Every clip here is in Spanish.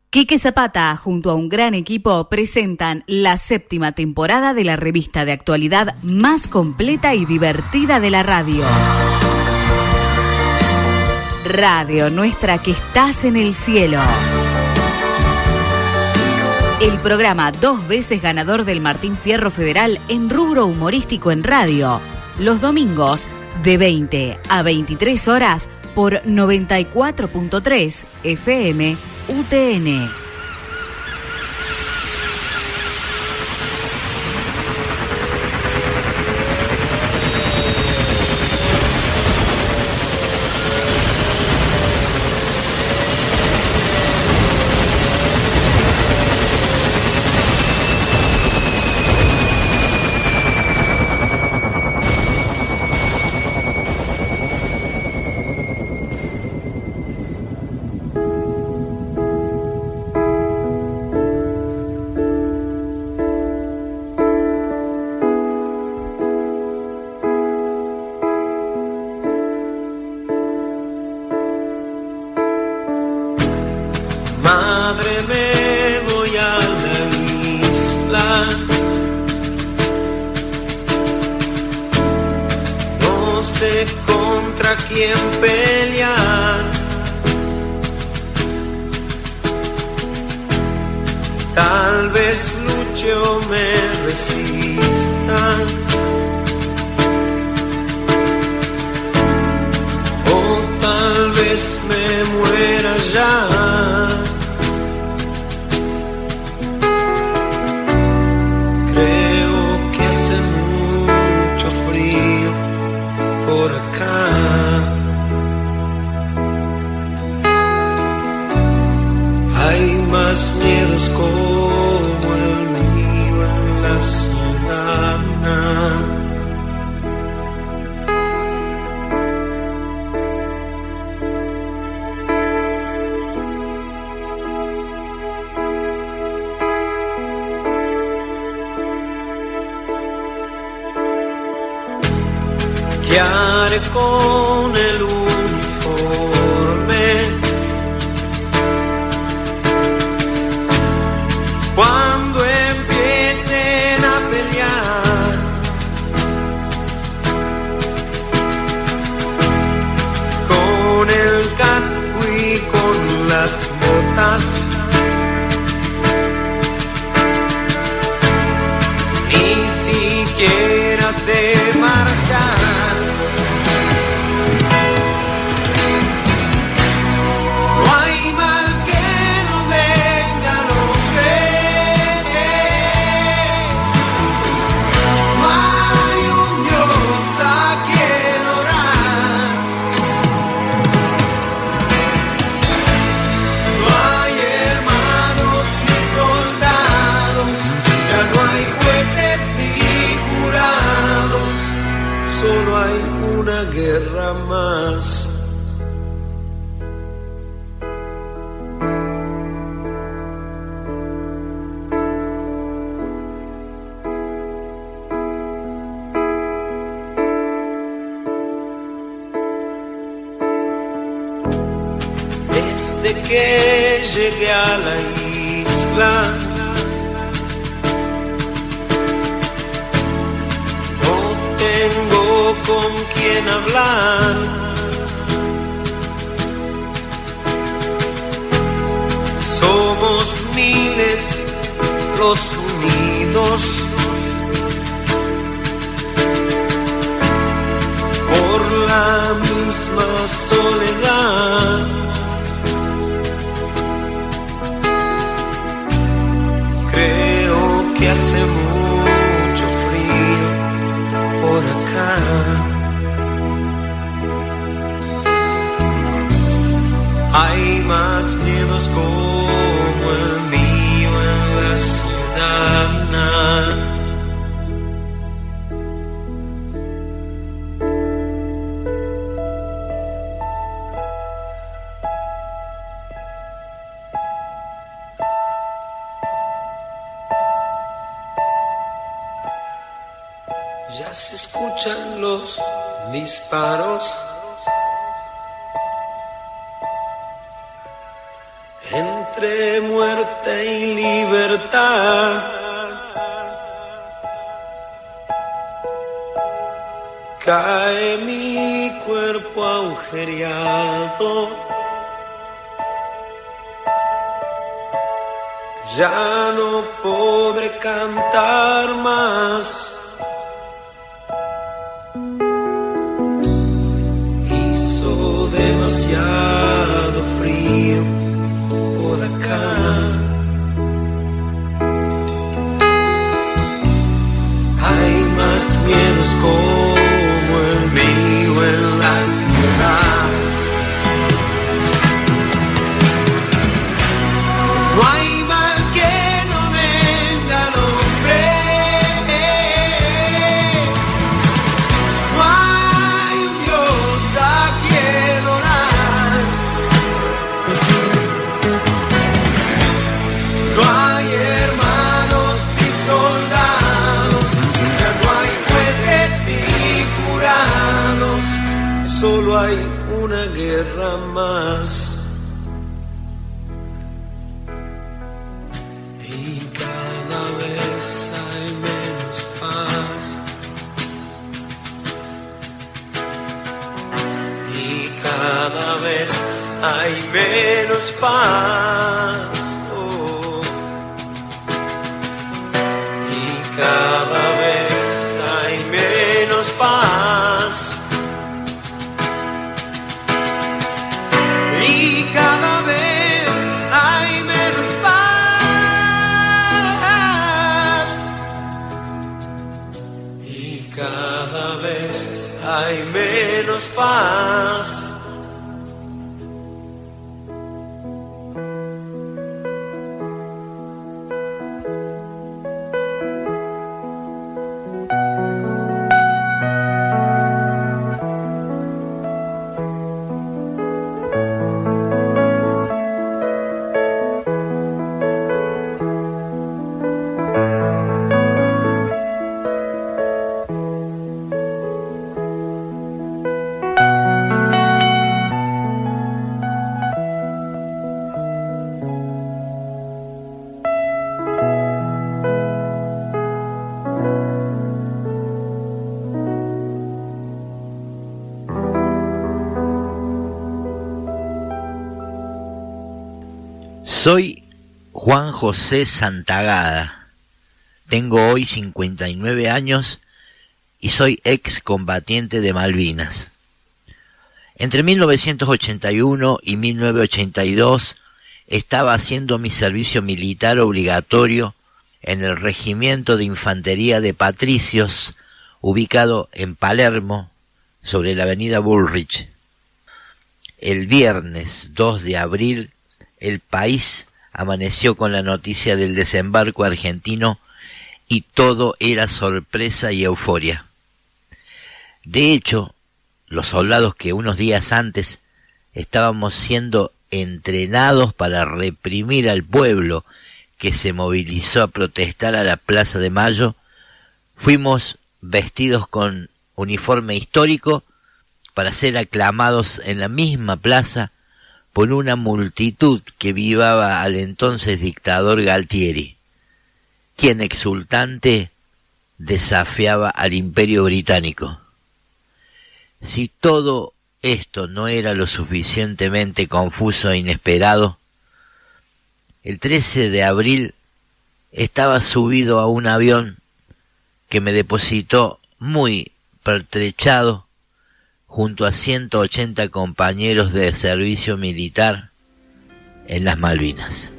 Quique Zapata, junto a un gran equipo, presentan la 7ª temporada de la revista de actualidad más completa y divertida de la radio. Radio Nuestra, que estás en el cielo. El programa 2 veces ganador del Martín Fierro Federal en rubro humorístico en radio. Los domingos, de 20 a 23 horas, por 94.3 FM UTN. ¿Qué haré con el uniforme cuando empiecen a pelear? Con el casco y con las botas, ni siquiera sé marchar. Guerra más. Desde que llegué a la isla, tengo con quien hablar. Somos miles los unidos por la misma soledad. Creo que hace mucho frío por acá. Hay más miedos como el mío en la ciudad. Ya se escuchan los disparos. Entre entre muerte y libertad. Cae mi cuerpo agujereado, ya no podré cantar más. Hizo demasiado frío por acá. Hay más miedos como el mío en la ciudad. No hay mal que no venga al hombre. No hay un Dios a quien orar. No hay hermanos ni soldados. Ya no hay jueces ni jurados. Solo hay una guerra más. Cada vez hay menos paz, oh. Y cada vez hay menos paz. Y cada vez hay menos paz. Y cada vez hay menos paz. Soy Juan José Santagada, tengo hoy 59 años y soy excombatiente de Malvinas. Entre 1981 y 1982 estaba haciendo mi servicio militar obligatorio en el Regimiento de Infantería de Patricios, ubicado en Palermo, sobre la avenida Bullrich. El viernes 2 de abril, el país amaneció con la noticia del desembarco argentino y todo era sorpresa y euforia. De hecho, los soldados que unos días antes estábamos siendo entrenados para reprimir al pueblo que se movilizó a protestar a la Plaza de Mayo, fuimos vestidos con uniforme histórico para ser aclamados en la misma plaza por una multitud que vivaba al entonces dictador Galtieri, quien exultante desafiaba al Imperio Británico. Si todo esto no era lo suficientemente confuso e inesperado, el 13 de abril estaba subido a un avión que me depositó muy pertrechado junto a 180 compañeros de servicio militar en las Malvinas.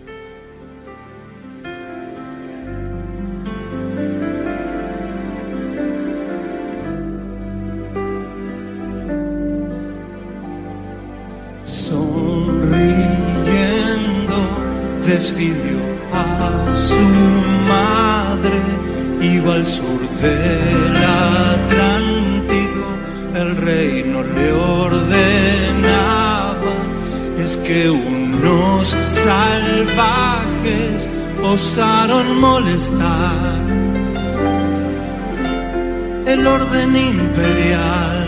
Sonriendo despidió a su madre, iba al sur del Atlántico, el rey no le ordenaba, es que unos salvajes osaron molestar el orden imperial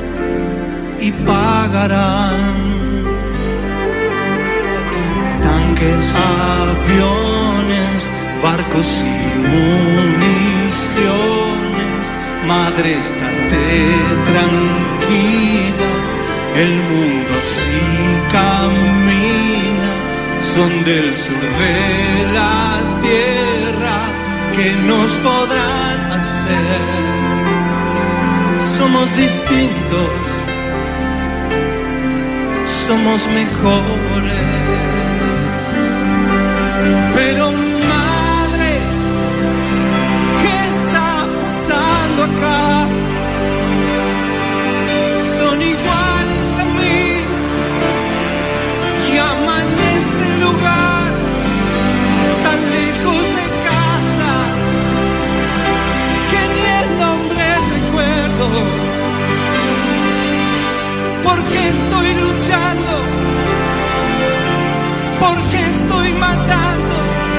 y pagarán. Tan aviones, barcos y municiones. Madre, estate tranquila, el mundo sí camina. Son del sur de la tierra, ¿qué nos podrán hacer? Somos distintos, somos mejores. Pero madre, ¿qué está pasando acá? Son iguales a mí, llaman este lugar tan lejos de casa que ni el nombre recuerdo. Porque estoy luchando, porque estoy matando.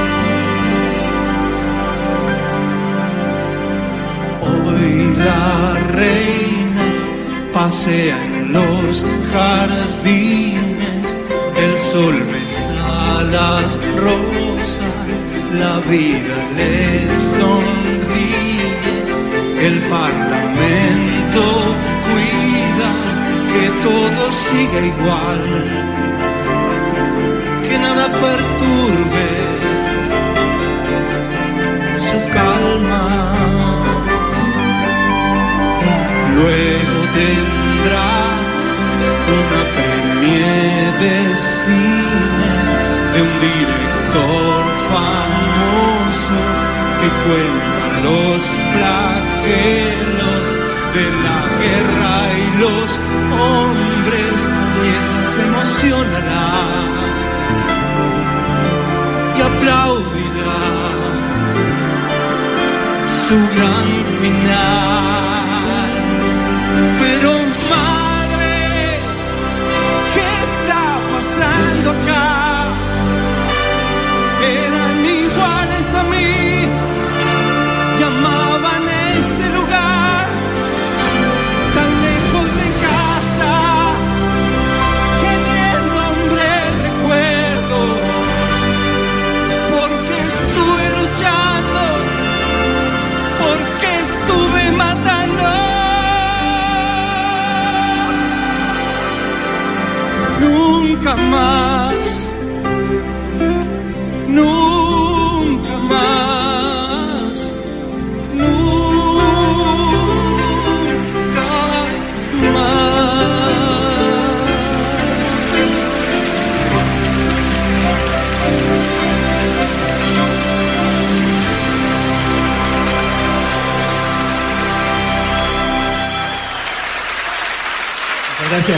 Hoy la reina pasea en los jardines, el sol besa las rosas, la vida le sonríe, el parlamento cuida que todo siga igual, que nada perturbe su calma. Luego tendrá una premiere de cine de un director famoso que cuenta los flagelos de la guerra y los hombres, y ella se emocionará y aplaudirá su gran final. Pero madre, ¿qué está pasando acá? Eran iguales a mí, llamaban a ese lugar tan lejos de casa que ni el nombre recuerdo. Porque estuve luchando, porque estuve matando. Nunca más, nunca más, nunca más. Muchas gracias.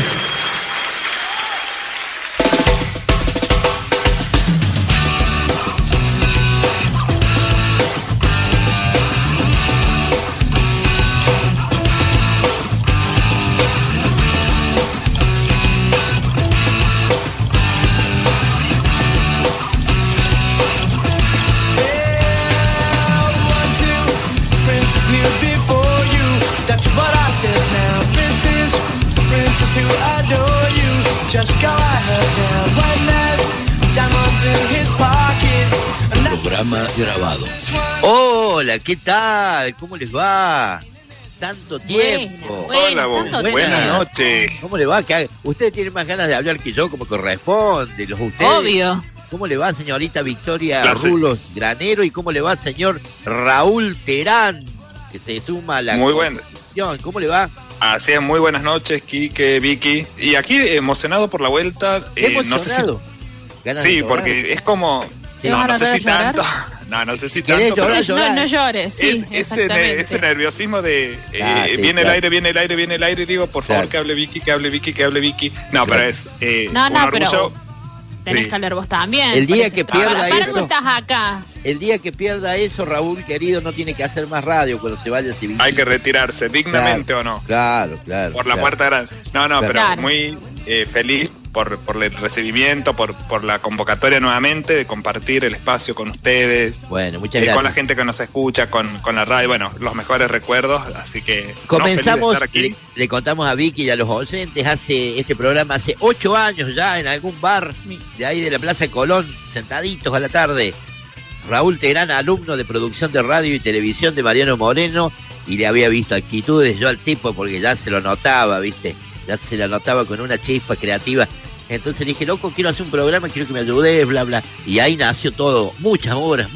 Programa grabado. Hola, ¿qué tal? ¿Cómo les va? Tanto tiempo. Hola, buenas noches. ¿Cómo le va? Ustedes tienen más ganas de hablar que yo, como corresponde. Ustedes. Obvio. ¿Cómo le va, señorita Victoria Rulos Granero? ¿Y cómo le va, señor Raúl Terán, que se suma a la conversación? ¿Cómo le va? Así es, muy buenas noches, Quique, Vicky. Y aquí emocionado por la vuelta. ¿Emocionado? No sé si... Sí, porque es como... ¿Sí? No sé si tanto. No sé si tanto. No llores, sí, ese nerviosismo de viene el aire, digo, por favor, que hable Vicky. No, pero es un orgullo. Tenés que hablar vos también. El día que pierda eso. ¿Para estás acá? El día que pierda eso, Raúl, querido, no tiene que hacer más radio cuando se vaya a Sevilla. Hay que retirarse, dignamente o no. Claro. Por la puerta grande. No, pero muy feliz por el recibimiento, por la convocatoria nuevamente de compartir el espacio con ustedes. Bueno, muchas gracias. Con la gente que nos escucha, con la radio, bueno, los mejores recuerdos, así que... Comenzamos, le contamos a Vicky y a los oyentes, este programa hace 8 años ya, en algún bar de ahí de la Plaza Colón, sentaditos a la tarde. Raúl Terán, alumno de producción de radio y televisión de Mariano Moreno, y le había visto actitudes yo al tipo, porque ya se lo notaba, ¿viste? Ya se la notaba con una chispa creativa. Entonces le dije, loco, quiero hacer un programa, quiero que me ayudes, bla, bla. Y ahí nació todo, muchas horas,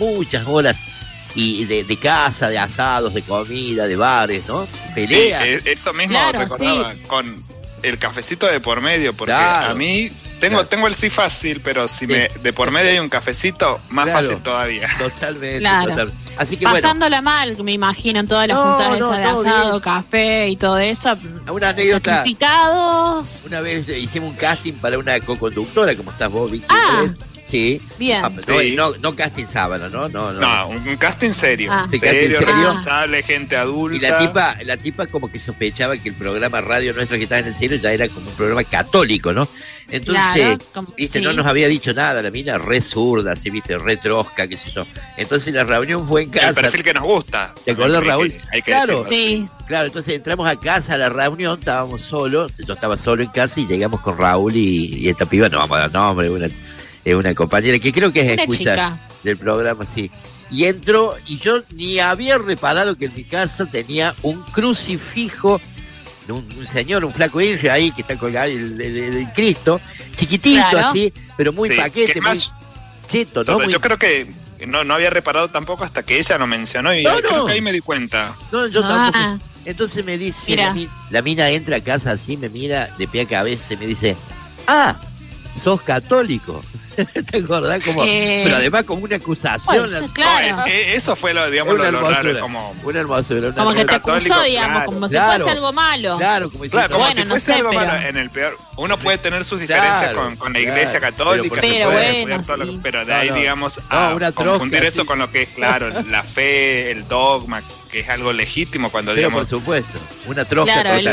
y de casa, de asados, de comida, de bares, ¿no? Peleas. Sí, eso mismo recordaba, con el cafecito de por medio, porque a mí tengo el sí fácil, pero si de por medio hay un cafecito, más fácil todavía. Totalmente, Así que pasándola mal, me imagino, en todas las juntas esas de asado, bien. Café y todo eso. Una anécdota. Sacrificados. Una vez hicimos un casting para una co-conductora, como estás vos, Vicky. Sí. Bien. No casting sábado, ¿no? No, un casting serio. Serio, responsable, gente adulta. Y la tipa como que sospechaba que el programa radio nuestro que estaba en el cielo ya era como un programa católico, ¿no? Entonces, no nos había dicho nada, la mina re zurda, así, viste, re trosca, qué sé yo. Entonces la reunión fue en casa. El perfil que nos gusta. ¿Te acordás, Raúl? Hay que claro, decirlo. Sí. Claro, entonces entramos a casa a la reunión, estábamos solos, yo estaba solo en casa y llegamos con Raúl y esta piba, no vamos a dar nombre, una compañera que creo que es escucha del programa, sí. Y entró, y yo ni había reparado que en mi casa tenía un crucifijo de un señor, un flaco indio ahí que está colgado del Cristo, chiquitito así, pero muy paquete, muy cheto, ¿no? Yo creo que no había reparado tampoco hasta que ella lo mencionó y creo que ahí me di cuenta. No, yo tampoco. Entonces me dice, la mina entra a casa así, me mira de pie a cabeza y me dice, sos católico. ¿Te acordás? Pero además como una acusación. Pues, claro. Eso fue lo raro. Una hermosura. Como que te acusó, digamos, como si fuese algo malo. Claro, como si fuese algo malo. En el peor, uno puede tener sus diferencias con la iglesia católica, pero de ahí, digamos, a confundir eso con lo que es, la fe, el dogma, que es algo legítimo cuando digamos. Por supuesto, una troca. Claro, el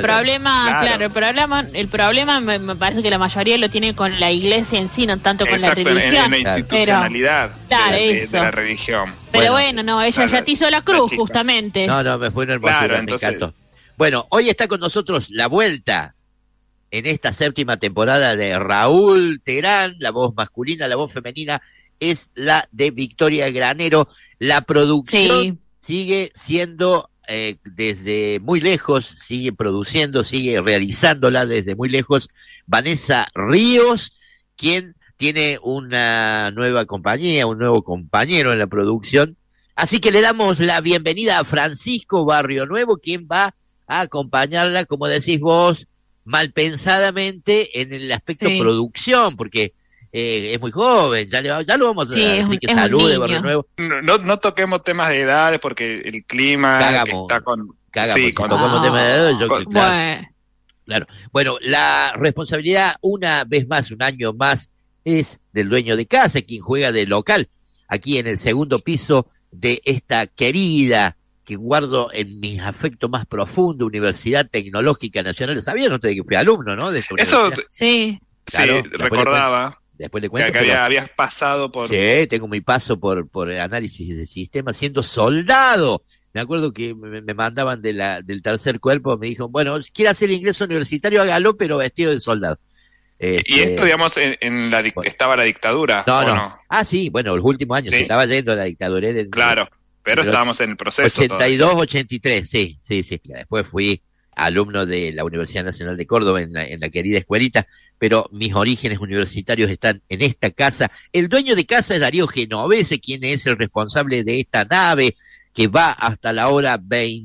problema me parece que la mayoría lo tiene con la iglesia en sí, no tanto con la religión. En la institucionalidad de la religión. Pero ella ya te hizo la cruz, justamente. No, me fue una hermosura, me encantó. Bueno, hoy está con nosotros la vuelta en esta 7ª temporada de Raúl Terán, la voz masculina, la voz femenina es la de Victoria Granero. La producción sigue siendo desde muy lejos, sigue produciendo, sigue realizándola desde muy lejos Vanessa Ríos, quien tiene una nueva compañía, un nuevo compañero en la producción. Así que le damos la bienvenida a Francisco Barrio Nuevo, quien va a acompañarla, como decís vos, malpensadamente en el aspecto producción, porque es muy joven, ya lo vamos a decir que salude Barrio Nuevo. No toquemos temas de edades porque el clima está con... Cuando tocamos temas de edades, claro. Bueno, la responsabilidad una vez más, un año más, es del dueño de casa, quien juega de local, aquí en el segundo piso de esta querida, que guardo en mis afectos más profundos, Universidad Tecnológica Nacional. ¿Sabían ustedes que fui alumno, no? De eso, sí. Claro, recordaba. Después le cuento. Que habías pasado por... Sí, tengo mi paso por análisis de sistemas siendo soldado. Me acuerdo que me mandaban del tercer cuerpo, me dijo, bueno, si quiere hacer el ingreso universitario, hágalo, pero vestido de soldado. Y esto, digamos, estaba la dictadura. No. Sí, bueno, los últimos años se estaba yendo la dictadura. Claro, pero estábamos en el proceso. 82, 83, sí. Después fui alumno de la Universidad Nacional de Córdoba en la querida escuelita, pero mis orígenes universitarios están en esta casa. El dueño de casa es Darío Genovese, quien es el responsable de esta nave que va hasta la hora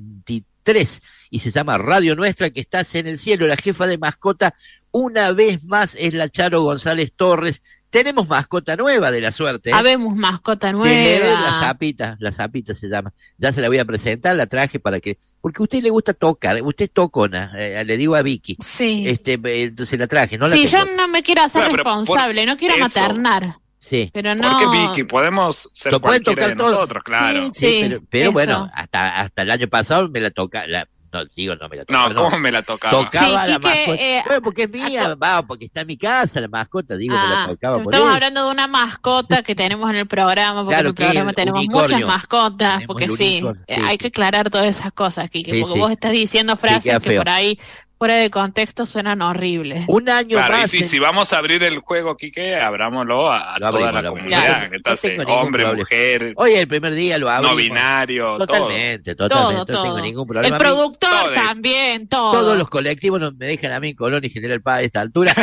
23 y se llama Radio Nuestra, que estás en el cielo. La jefa de mascota una vez más es la Charo González Torres. Tenemos mascota nueva, de la suerte. Habemos mascota nueva. La Zapita se llama. Ya se la voy a presentar, la traje porque a usted le gusta tocar, usted es tocona, le digo a Vicky. Sí. Entonces la traje, ¿no? Yo no me quiero hacer responsable, no quiero maternar. Sí. Pero no. Porque Vicky, podemos ser cualquiera de nosotros, claro. Pero bueno, hasta el año pasado me la toca, no me la tocaba. No, ¿cómo me la tocaba? Tocaba la mascota. Bueno, porque es mía, porque está en mi casa la mascota, me la tocaba por estamos hablando de una mascota que tenemos en el programa, porque en el programa tenemos muchas mascotas, porque hay que aclarar todas esas cosas, Quique, porque vos estás diciendo frases que por ahí, fuera de contexto, suenan horribles. Un año más. Y si vamos a abrir el juego, Quique, abrámoslo a toda la comunidad. Entonces, hombre, mujer. Hoy el primer día lo abrimos. No binario, totalmente. Todo. No tengo ningún problema. El productor también, todo. Todos los colectivos no me dejan a mí en Colón y General Paz a esta altura.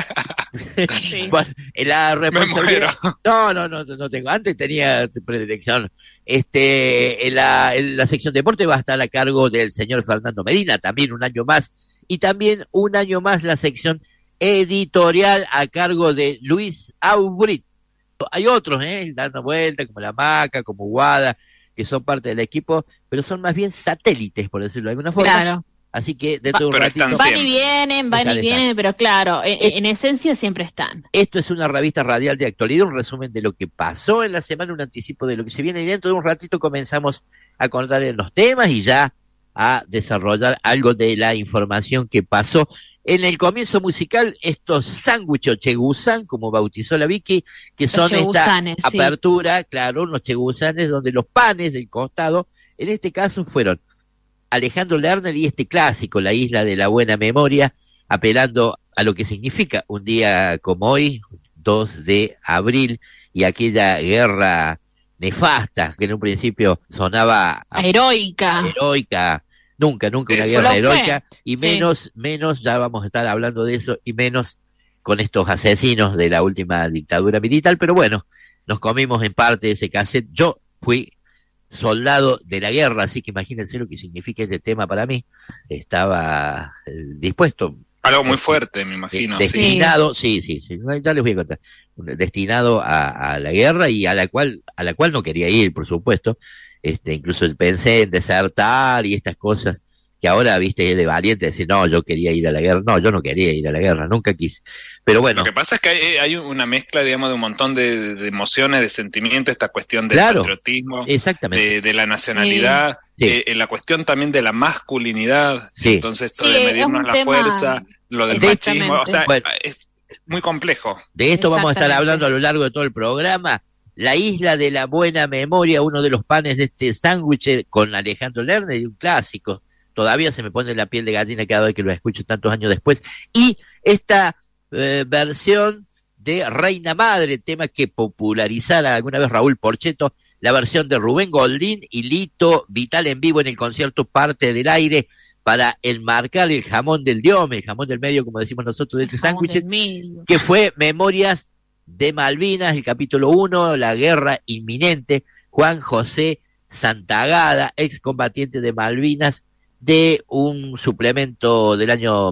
Bueno, la responsabilidad. No tengo. Antes tenía predilección. En la sección deporte va a estar a cargo del señor Fernando Medina, también un año más. Y también un año más la sección editorial a cargo de Luis Aubrit. Hay otros, dando vueltas, como La Maca, como Guada, que son parte del equipo, pero son más bien satélites, por decirlo de alguna forma. Claro. Así que dentro de un ratito... Van y vienen, pero claro, en esencia siempre están. Esto es una revista radial de actualidad, un resumen de lo que pasó en la semana, un anticipo de lo que se viene, y dentro de un ratito comenzamos a contar en los temas y ya a desarrollar algo de la información que pasó. En el comienzo musical, estos sándwiches chegusán, como bautizó la Vicky, que son esta apertura, claro, unos chegusanes donde los panes del costado, en este caso fueron Alejandro Lerner y este clásico, La Isla de la Buena Memoria, apelando a lo que significa un día como hoy, 2 de abril, y aquella guerra nefasta, que en un principio sonaba heroica, nunca una guerra heroica, y menos, ya vamos a estar hablando de eso, y menos con estos asesinos de la última dictadura militar, pero bueno, nos comimos en parte ese cassette. Yo fui soldado de la guerra, así que imagínense lo que significa este tema para mí. Estaba dispuesto. Algo muy fuerte, me imagino. Destinado, sí, ya les voy a contar. Destinado a la guerra y a la cual no quería ir, por supuesto. Incluso pensé en desertar y estas cosas que ahora, viste, es de valiente decir, no, yo quería ir a la guerra. No, yo no quería ir a la guerra, nunca quise. Pero bueno. Lo que pasa es que hay una mezcla, digamos, de un montón de emociones, de sentimientos, esta cuestión del patriotismo, exactamente, de la nacionalidad, la cuestión también de la masculinidad, entonces esto de medirnos la fuerza, lo del machismo, o sea, es muy complejo. De esto vamos a estar hablando a lo largo de todo el programa. La Isla de la Buena Memoria, uno de los panes de este sándwich con Alejandro Lerner, y un clásico. Todavía se me pone la piel de gallina cada vez que lo escucho tantos años después. Y esta versión de Reina Madre, tema que popularizara alguna vez Raúl Porchetto, la versión de Rubén Goldín y Lito Vital en vivo en el concierto Parte del Aire, para enmarcar el jamón del diome, el jamón del medio, como decimos nosotros, de este sándwich, que fue Memorias de Malvinas, el capítulo 1, la guerra inminente, Juan José Santagada, excombatiente de Malvinas, de un suplemento del año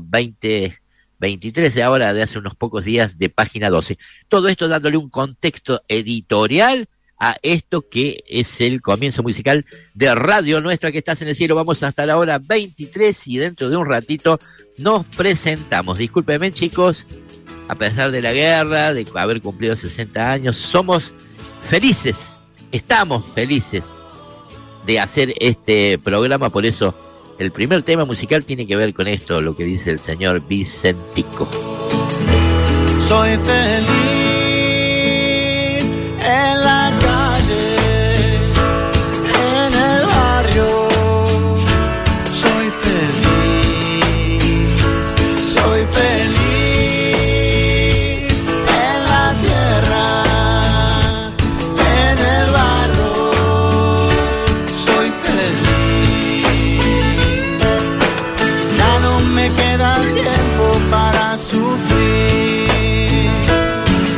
2023, de ahora, de hace unos pocos días, de página 12. Todo esto dándole un contexto editorial a esto que es el comienzo musical de Radio Nuestra, que estás en el cielo. Vamos hasta la hora 23 y dentro de un ratito nos presentamos. Discúlpenme, chicos, a pesar de la guerra, de haber cumplido 60 años, somos felices, estamos felices de hacer este programa. Por eso el primer tema musical tiene que ver con esto, lo que dice el señor Vicentico. Soy feliz en la calle, en el barrio. Soy feliz en la tierra, en el barro. Soy feliz. Ya no me queda tiempo para sufrir.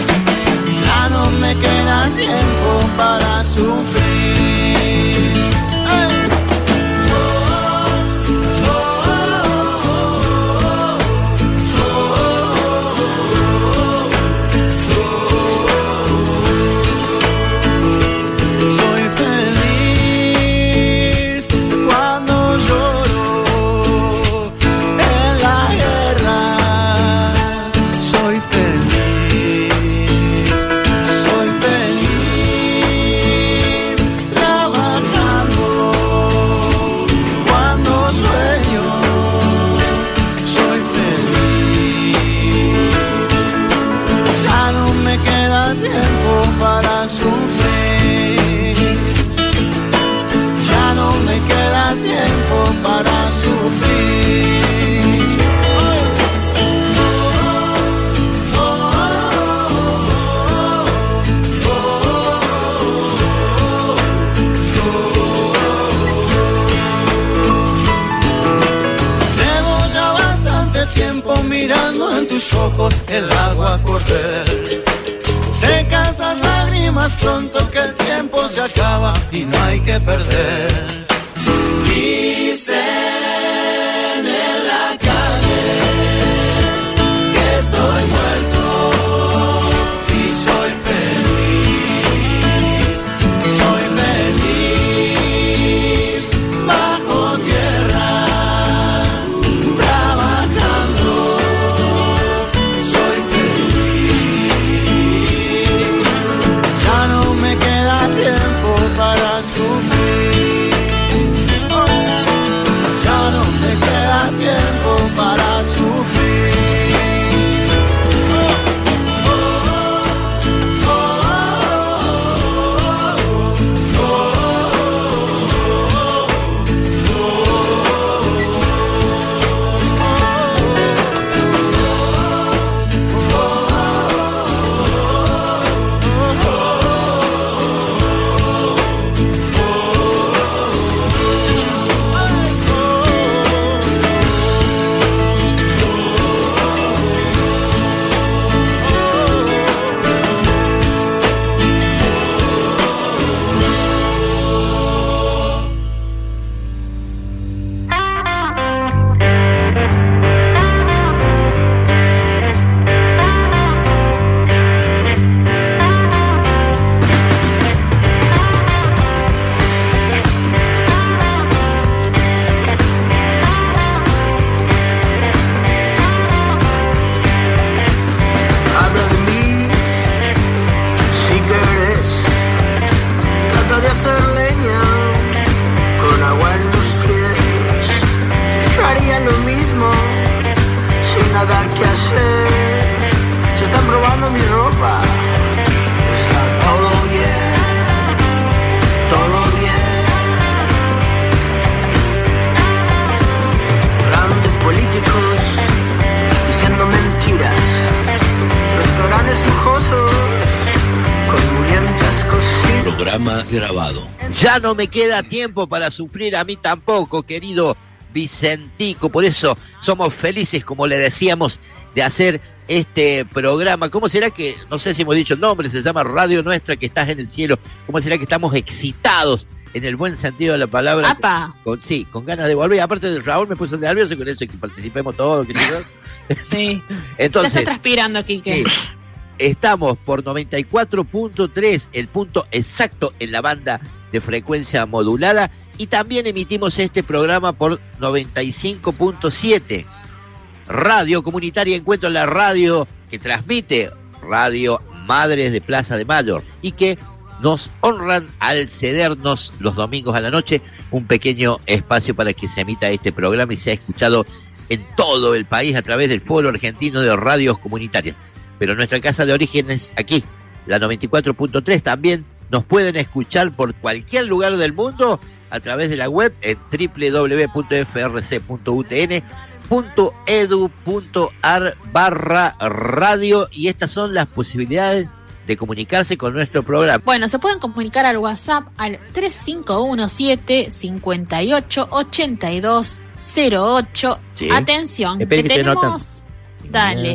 pronto que el tiempo se acaba y no hay que perder. Dicen en la calle que estoy muerto y soy feliz. Soy feliz bajo tierra, trabajando. Soy feliz. Ya no me queda tiempo para sufrir. Ya no me queda tiempo para sufrir. Habla de mí, si querés. Trata de hacer leña con agua en los pies. Yo haría lo mismo, sin nada que hacer. Se están probando mi ropa. Está todo bien, todo bien. Grandes políticos diciendo mentiras. Restaurantes lujosos con murientas cocinas. Programa grabado. Ya no me queda tiempo para sufrir, a mí tampoco, querido Vicentico. Por eso somos felices, como le decíamos, de hacer este programa. ¿Cómo será que, no sé si hemos dicho el nombre, se llama Radio Nuestra, que estás en el cielo? ¿Cómo será que estamos excitados, en el buen sentido de la palabra? ¡Apa! Con ganas de volver. Aparte de Raúl me puso nervioso con eso, que participemos todos. Sí. Entonces, ya está transpirando, Quique. Sí. Estamos por 94.3, el punto exacto en la banda de frecuencia modulada, y también emitimos este programa por 95.7, Radio Comunitaria Encuentro, la radio que transmite Radio Madres de Plaza de Mayo, y que nos honran al cedernos los domingos a la noche un pequeño espacio para que se emita este programa y sea escuchado en todo el país a través del Foro Argentino de Radios Comunitarias. Pero nuestra casa de origen es aquí, la 94.3. También nos pueden escuchar por cualquier lugar del mundo a través de la web en www.frc.utn.edu.ar/radio, y estas son las posibilidades de comunicarse con nuestro programa. Bueno, se pueden comunicar al WhatsApp al 3517-588208. Sí. Atención, que tenemos... Dale,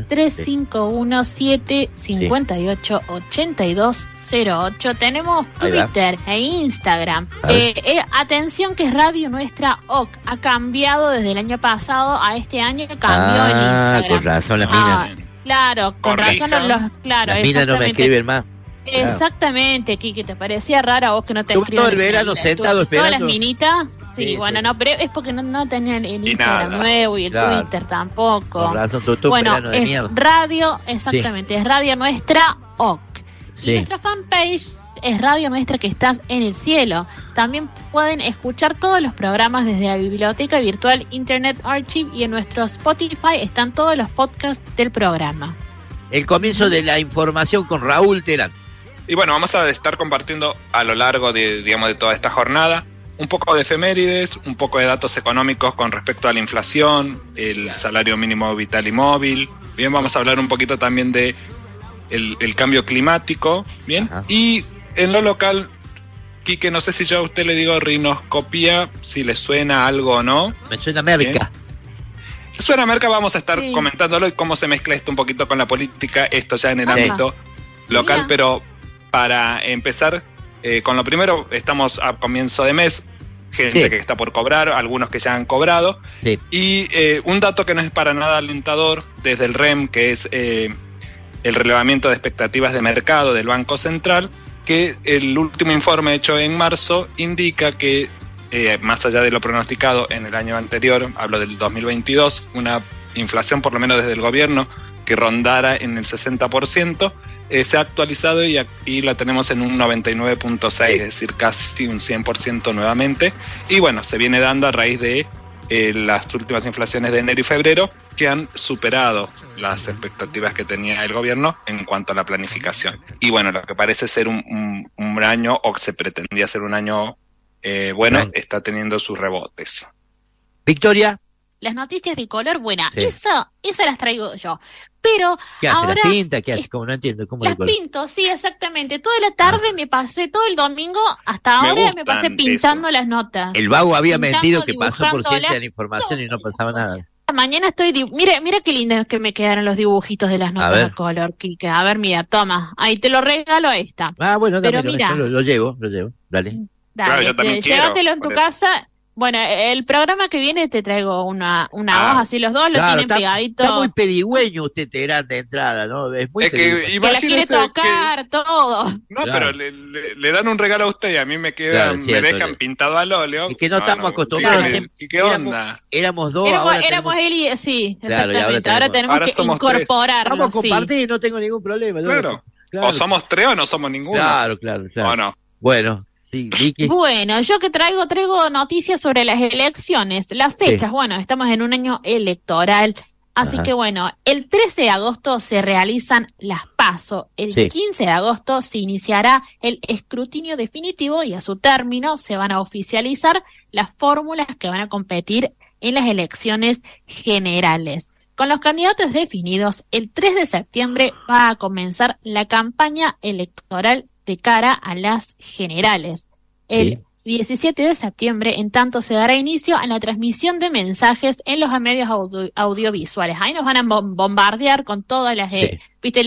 3517-588208. Tenemos Twitter e Instagram. Atención, que es Radio Nuestra OC. Ha cambiado desde el año pasado a este año, cambió el Instagram. Con razón las minas. Claro, con razón las minas no me escriben más. Exactamente, Kiki, ¿te parecía raro a vos que no te escribían? Todo el verano sentado esperando. Todas las minitas, sí, bueno, sí. No, pero es porque no tenían el Instagram nuevo y el Twitter tampoco. Con razón, tú bueno, verano de es mierda. Radio, exactamente, es Radio Nuestra OC. Sí. Y nuestra fanpage es Radio Nuestra, que estás en el cielo. También pueden escuchar todos los programas desde la biblioteca virtual Internet Archive, y en nuestro Spotify están todos los podcasts del programa. El comienzo de la información con Raúl Terán. Y bueno, vamos a estar compartiendo a lo largo de toda esta jornada un poco de efemérides, un poco de datos económicos con respecto a la inflación, el salario mínimo vital y móvil. Bien, vamos a hablar un poquito también de el cambio climático. Bien, ajá. Y en lo local, Quique, no sé si yo a usted le digo rinoscopía, si le suena algo o no. Me suena merca. Le suena merca, vamos a estar comentándolo y cómo se mezcla esto un poquito con la política, esto ya en el ámbito local, pero para empezar con lo primero, estamos a comienzo de mes, gente que está por cobrar, algunos que ya han cobrado, y un dato que no es para nada alentador desde el REM, que es el relevamiento de expectativas de mercado del Banco Central, que el último informe hecho en marzo indica que más allá de lo pronosticado en el año anterior, hablo del 2022, una inflación por lo menos desde el gobierno que rondara en el 60%, se ha actualizado y la tenemos en un 99.6, es decir, casi un 100% nuevamente. Y bueno, se viene dando a raíz de las últimas inflaciones de enero y febrero, que han superado las expectativas que tenía el gobierno en cuanto a la planificación. Y bueno, lo que parece ser un año, o se pretendía ser un año bueno, está teniendo sus rebotes. Victoria. Las noticias de color, buena, esa las traigo yo. Pero ¿qué hace? ahora ¿Las pinta? ¿Qué hace? Como no entiendo. ¿Cómo las pinto, sí, exactamente. Toda la tarde me pasé, todo el domingo hasta ahora me pasé pintando las notas. El vago había mentido que pasó por ciencia de la información y no pasaba nada. Mañana estoy... Mira qué lindo que me quedaron los dibujitos de las notas de color, Kike. A ver, mira, toma. Ahí te lo regalo esta. Ah, bueno, pero mira, lo llevo. Dale. Claro, yo también llévatelo en tu casa. Bueno, el programa que viene te traigo una voz, así los dos lo tienen pegadito. Está muy pedigüeño usted, Terán, de entrada, ¿no? Es muy que la quiere tocar, todo. No, pero le dan un regalo a usted y a mí me dejan pintado al óleo. Es que no estamos acostumbrados. ¿Qué onda? Éramos dos, éramos él y... Sí, exactamente. Ahora tenemos que incorporarnos. Vamos a compartir, no tengo ningún problema. Claro. O somos tres o no somos ninguno. Claro. ¿O no? Bueno... Sí, Vicky. Bueno, yo que traigo noticias sobre las elecciones, las fechas, bueno, estamos en un año electoral, así que bueno, el 13 de agosto se realizan las PASO, el 15 de agosto se iniciará el escrutinio definitivo y a su término se van a oficializar las fórmulas que van a competir en las elecciones generales. Con los candidatos definidos, el 3 de septiembre va a comenzar la campaña electoral de cara a las generales. El 17 de septiembre, en tanto, se dará inicio a la transmisión de mensajes en los medios audiovisuales. Ahí nos van a bombardear con todas las, ¿viste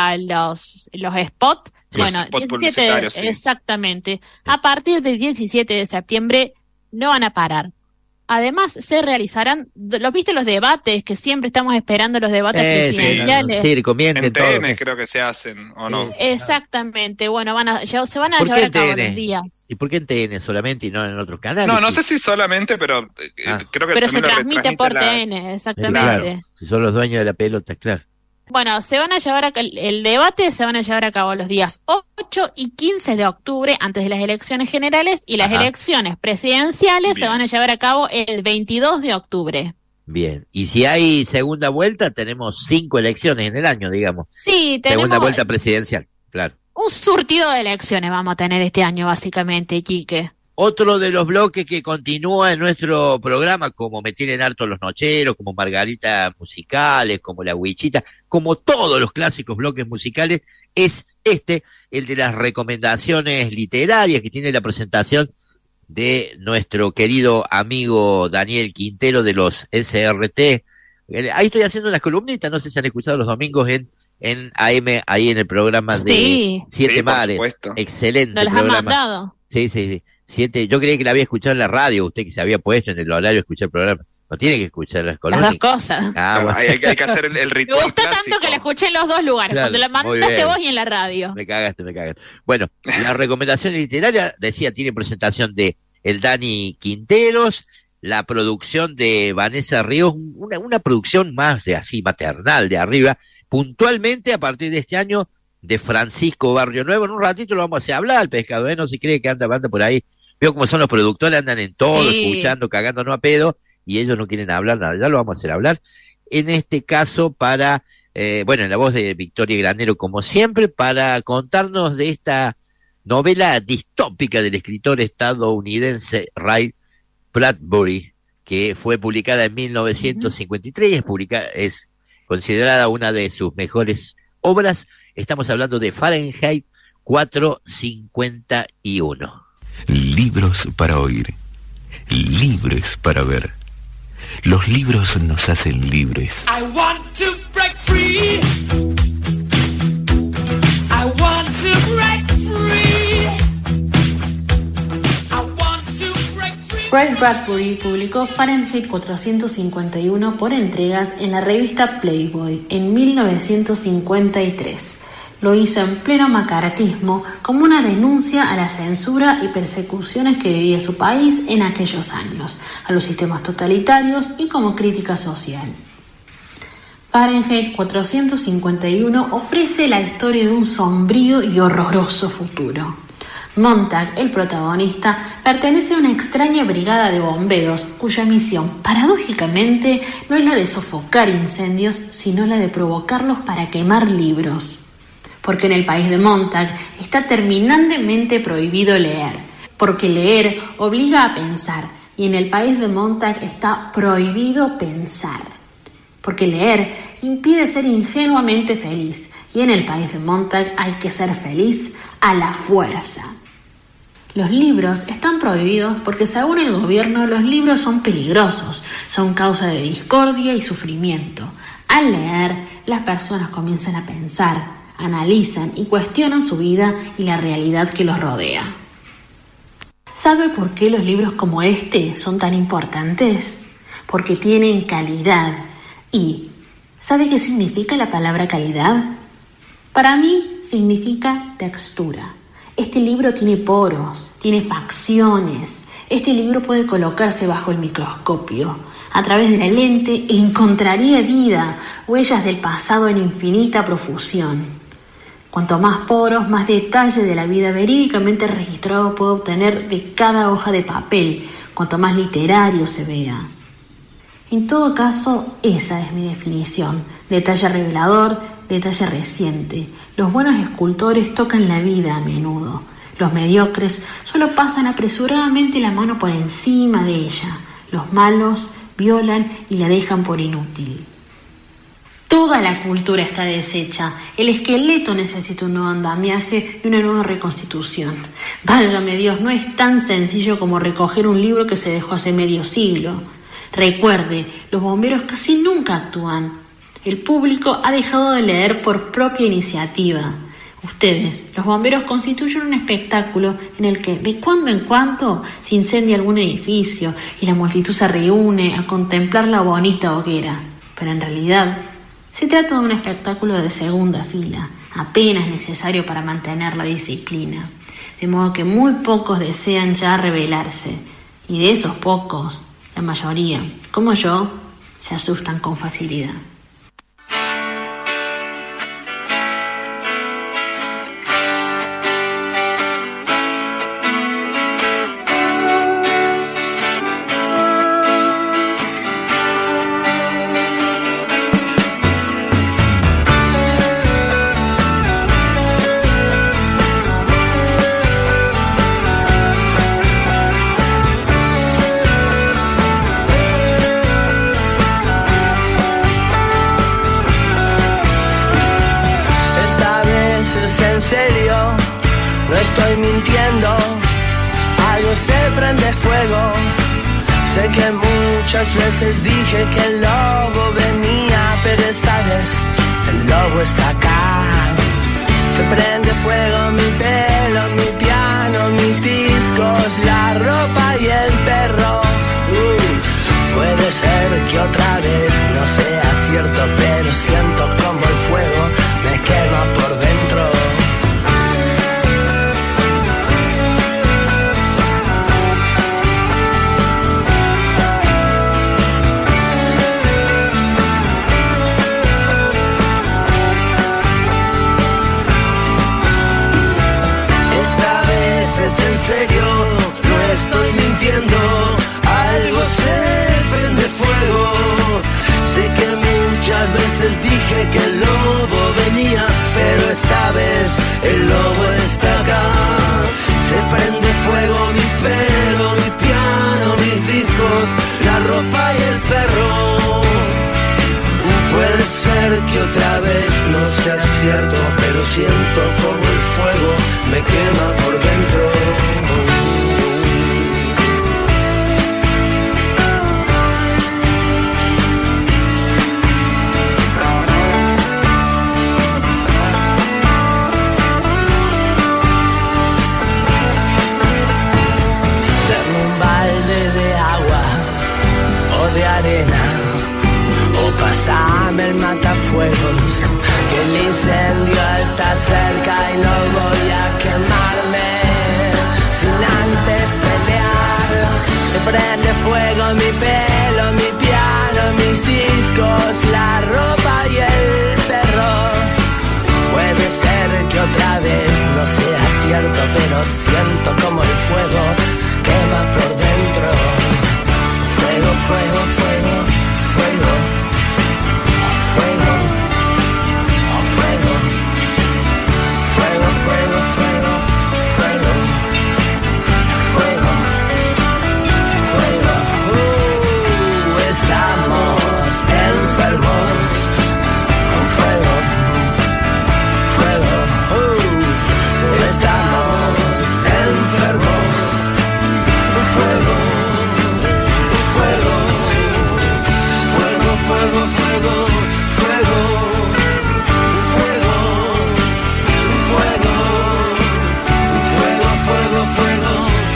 los spots? Bueno, spot 17, exactamente. A partir del 17 de septiembre no van a parar. Además, se realizarán, ¿viste los debates? Que siempre estamos esperando los debates presidenciales. Sí, recomienden todo. En TN creo que se hacen, ¿o no? Exactamente, bueno, se van a llevar a cabo los días. ¿Y por qué en TN solamente y no en otros canales? No sé si solamente, pero creo que pero se transmite por TN, exactamente. Claro, si son los dueños de la pelota, claro. Bueno, se van a llevar el debate se van a llevar a cabo los días 8 y 15 de octubre antes de las elecciones generales y las elecciones presidenciales se van a llevar a cabo el 22 de octubre. Bien, y si hay segunda vuelta, tenemos 5 elecciones en el año, digamos. Sí, tenemos... Segunda vuelta presidencial, claro. Un surtido de elecciones vamos a tener este año, básicamente, Quique. Otro de los bloques que continúa en nuestro programa, como me tienen harto los nocheros, como Margarita Musicales, como La Huichita, como todos los clásicos bloques musicales, es el de las recomendaciones literarias, que tiene la presentación de nuestro querido amigo Daniel Quintero de los SRT. Ahí estoy haciendo unas columnitas, no sé si han escuchado los domingos en AM, ahí en el programa de Siete Mares. Excelente programa. ¿Nos las han mandado? Sí. Yo creía que la había escuchado en la radio, usted que se había puesto en el horario de escuchar el programa. No tiene que escuchar las columnas. Las dos cosas. Bueno. Hay que hacer el ritual. Me gusta clásico. tanto que la escuché en los dos lugares, claro, cuando la mandaste vos y en la radio. Me cagaste. Bueno, la recomendación literaria, decía, tiene presentación de el Dani Quinteros, la producción de Vanessa Ríos, una producción más de así, maternal, de arriba, puntualmente a partir de este año, de Francisco Barrio Nuevo. En un ratito lo vamos a hacer hablar, el pescado, no se cree que anda por ahí. Veo cómo son los productores, andan en todo, escuchando, cagándonos a pedo, y ellos no quieren hablar nada, ya lo vamos a hacer hablar. En este caso en la voz de Victoria Granero, como siempre, para contarnos de esta novela distópica del escritor estadounidense Ray Bradbury, que fue publicada en 1953, es considerada una de sus mejores obras. Estamos hablando de Fahrenheit 451. Libros para oír, libres para ver. Los libros nos hacen libres. I want to break free. I want to break Ray Bradbury publicó Fahrenheit 451 por entregas en la revista Playboy en 1953. Lo hizo en pleno macartismo como una denuncia a la censura y persecuciones que vivía su país en aquellos años, a los sistemas totalitarios y como crítica social. Fahrenheit 451 ofrece la historia de un sombrío y horroroso futuro. Montag, el protagonista, pertenece a una extraña brigada de bomberos cuya misión, paradójicamente, no es la de sofocar incendios, sino la de provocarlos para quemar libros. Porque en el país de Montag está terminantemente prohibido leer, porque leer obliga a pensar, y en el país de Montag está prohibido pensar. Porque leer impide ser ingenuamente feliz, y en el país de Montag hay que ser feliz a la fuerza. Los libros están prohibidos porque, según el gobierno, los libros son peligrosos, son causa de discordia y sufrimiento. Al leer, las personas comienzan a pensar, analizan y cuestionan su vida y la realidad que los rodea. ¿Sabe por qué los libros como este son tan importantes? Porque tienen calidad. ¿Y sabe qué significa la palabra calidad? Para mí significa textura. Este libro tiene poros, tiene facciones. Este libro puede colocarse bajo el microscopio. A través de la lente encontraría vida, huellas del pasado en infinita profusión. Cuanto más poros, más detalle de la vida verídicamente registrado puedo obtener de cada hoja de papel, cuanto más literario se vea. En todo caso, esa es mi definición. Detalle revelador, detalle reciente. Los buenos escultores tocan la vida a menudo. Los mediocres solo pasan apresuradamente la mano por encima de ella. Los malos violan y la dejan por inútil. Toda la cultura está deshecha. El esqueleto necesita un nuevo andamiaje y una nueva reconstitución. Válgame Dios, no es tan sencillo como recoger un libro que se dejó hace medio siglo. Recuerde, los bomberos casi nunca actúan. El público ha dejado de leer por propia iniciativa. Ustedes, los bomberos, constituyen un espectáculo en el que de cuando en cuando se incendia algún edificio y la multitud se reúne a contemplar la bonita hoguera. Pero en realidad se trata de un espectáculo de segunda fila, apenas necesario para mantener la disciplina. De modo que muy pocos desean ya rebelarse. Y de esos pocos, la mayoría, como yo, se asustan con facilidad. Muchas veces dije que el lobo venía, pero esta vez el lobo está acá. Se prende fuego mi pelo, mi piano, mis discos, la ropa y el perro. Puede ser que otra vez no sea cierto, pero siento como el fuego me quema por dentro. En serio, no estoy mintiendo, algo se prende fuego. Sé que muchas veces dije que el lobo venía, pero esta vez el lobo está acá. Se prende fuego mi pelo, mi piano, mis discos, la ropa y el perro. Puede ser que otra vez no sea cierto, pero siento como el fuego me quema por dentro. Dame un balde de fuego, mi pelo, mi piano, mis discos, la ropa y el perro. Puede ser que otra vez no sea cierto, pero siento como el fuego quema por dentro. Fuego, fuego, fuego, fuego, fuego, fuego, fuego, fuego, fuego, fuego, fuego, fuego. Estamos enfermos con fuego, fuego. Estamos enfermos con fuego. Fuego, fuego, fuego, fuego, fuego, fuego, fuego, fuego, fuego,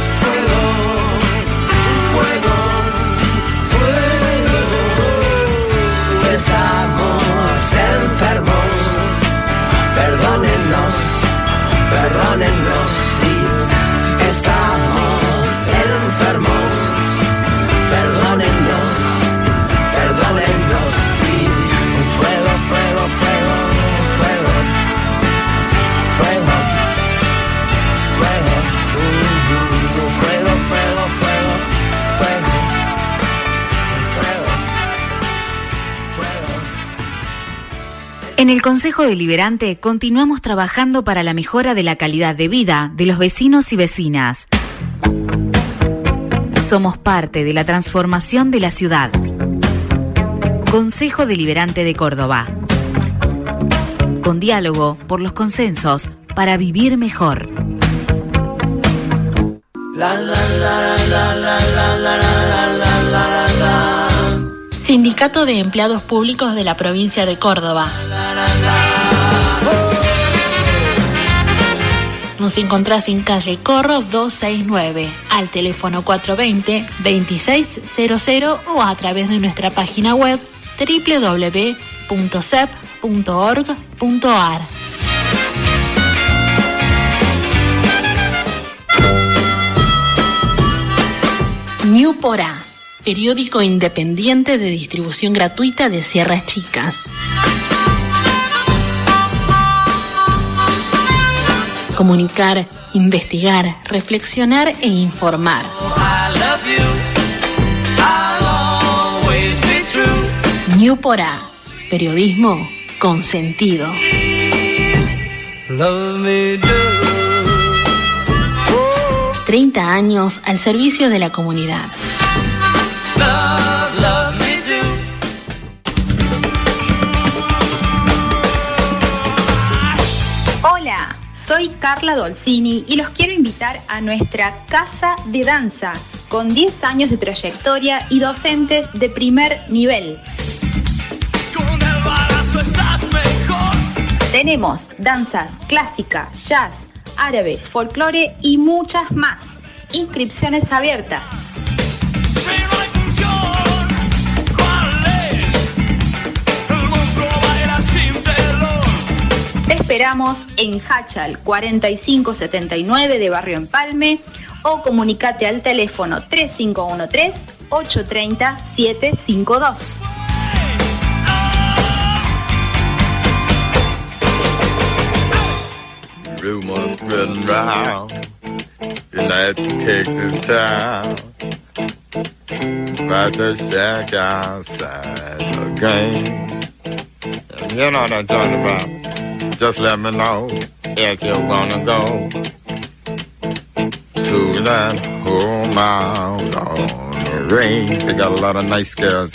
fuego, fuego, fuego. Estamos enfermos, perdónennos, perdónennos, sí, estamos enfermos, perdónennos. Perdónennos, sí. Fuego, fuego, fuego, fuego, fuego, fuego, fuego, fuego, fuego, fuego, fuego, fuego. En el Consejo Deliberante continuamos trabajando para la mejora de la calidad de vida de los vecinos y vecinas. Somos parte de la transformación de la ciudad. Consejo Deliberante de Córdoba. Con diálogo por los consensos para vivir mejor. Sindicato de Empleados Públicos de la Provincia de Córdoba. Nos encontrás en calle Corro 269, al teléfono 420-2600 o a través de nuestra página web www.cep.org.ar. Ñupora, periódico independiente de distribución gratuita de Sierras Chicas. Comunicar, investigar, reflexionar e informar. Ñupora, periodismo con sentido. 30 años al servicio de la comunidad. Hola, soy Carla Dolcini y los quiero invitar a nuestra Casa de Danza, con 10 años de trayectoria y docentes de primer nivel. Tenemos danzas clásica, jazz, árabe, folclore y muchas más. Inscripciones abiertas. Te esperamos en Hachal 4579 de Barrio Empalme o comunicate al teléfono 3513-830-752. Rumors spreading round United Texas town about the shack outside the game. You know what I'm talking about. Just let me know if you wanna go to that home out on the range. They got a lot of nice girls.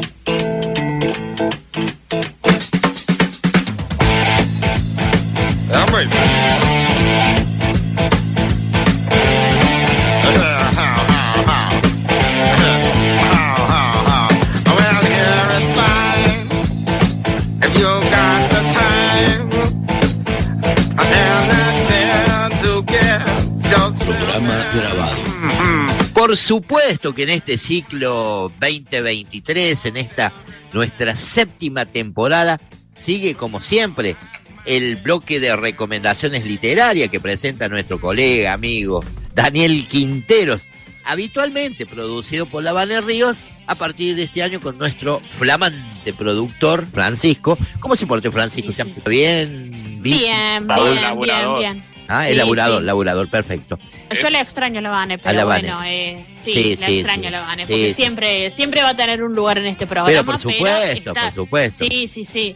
Por supuesto que en este ciclo 2023, en esta nuestra séptima temporada, sigue como siempre el bloque de recomendaciones literarias que presenta nuestro colega, amigo Daniel Quinteros, habitualmente producido por la Vane Ríos, a partir de este año con nuestro flamante productor, Francisco. ¿Cómo se portó Francisco? Sí. Bien. Bien. Ah, el laburador, perfecto. Yo le extraño a la Vane, pero bueno, le extraño a la Vane, porque siempre va a tener un lugar en este programa. Pero por supuesto. Sí.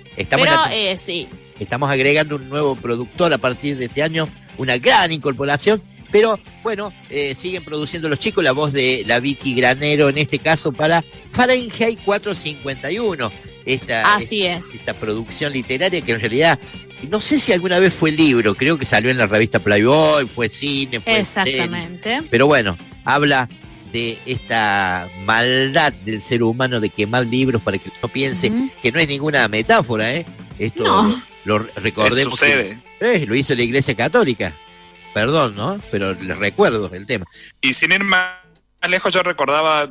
Estamos agregando un nuevo productor a partir de este año, una gran incorporación. Pero bueno, siguen produciendo los chicos, la voz de la Vicky Granero en este caso para Fahrenheit 451. Esta producción literaria que en realidad, no sé si alguna vez fue libro, creo que salió en la revista Playboy, fue cine, fue exactamente serie, pero bueno, habla de esta maldad del ser humano de quemar libros para que no piense que no es ninguna metáfora, esto lo recordemos. Sucede. Lo hizo la Iglesia Católica. Perdón, ¿no? Pero les recuerdo el tema. Y sin ir más lejos, yo recordaba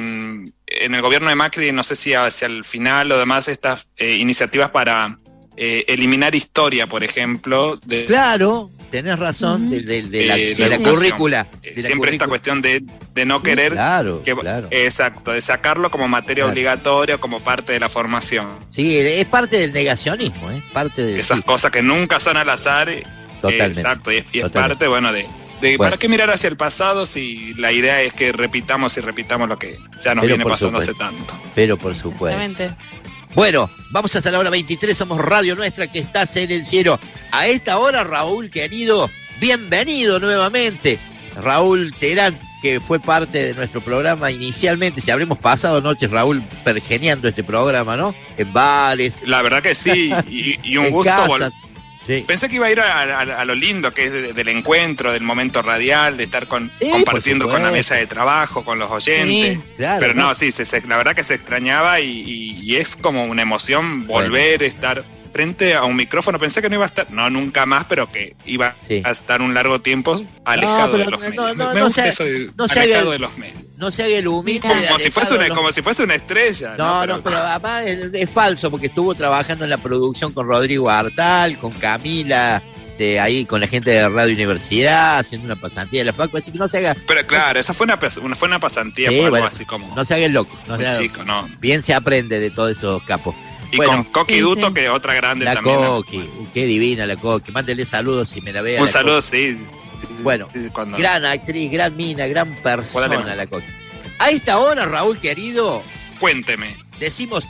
en el gobierno de Macri, no sé si hacia el final o demás, estas iniciativas para eliminar historia, por ejemplo. Claro, tenés razón, de la currícula. Siempre esta cuestión de no querer. Claro. Exacto, de sacarlo como materia obligatoria, como parte de la formación. Sí, es parte del negacionismo, parte de esas cosas que nunca son al azar. Totalmente. Exacto, y es parte, de ¿para qué mirar hacia el pasado si la idea es que repitamos lo que ya nos viene pasando hace tanto? Pero por supuesto. Bueno, vamos hasta la hora 23, somos Radio Nuestra, que estás en el cielo. A esta hora, Raúl, querido, bienvenido nuevamente. Raúl Terán, que fue parte de nuestro programa inicialmente, si habremos pasado noches, Raúl, pergeneando este programa, ¿no? En bares. La verdad que sí, y un gusto volver. Sí. Pensé que iba a ir a lo lindo que es del encuentro, del momento radial, de estar compartiendo con la mesa de trabajo, con los oyentes. Sí, claro, pero no, la verdad que se extrañaba y es como una emoción volver a estar frente a un micrófono. Pensé que no iba a estar, nunca más, pero que iba a estar un largo tiempo alejado de los medios. Me gusta eso de alejado de los medios. No se haga el humilde. Como si fuese una estrella. No, pero además es falso, porque estuvo trabajando en la producción con Rodrigo Artal, con Camila, ahí con la gente de Radio Universidad, haciendo una pasantía de la facu, así que no se haga. Pero claro, esa fue una pasantía, fue algo así como. No se haga el loco. Chico, no. Bien se aprende de todos esos capos. Y con Coqui Duto, que es otra grande la también. La Coqui, qué divina la Coqui. Mándele saludos si me la vea. Un saludo, sí. Bueno, gran actriz, gran mina, gran persona la Coqui. A esta hora, Raúl querido, cuénteme. Decimos,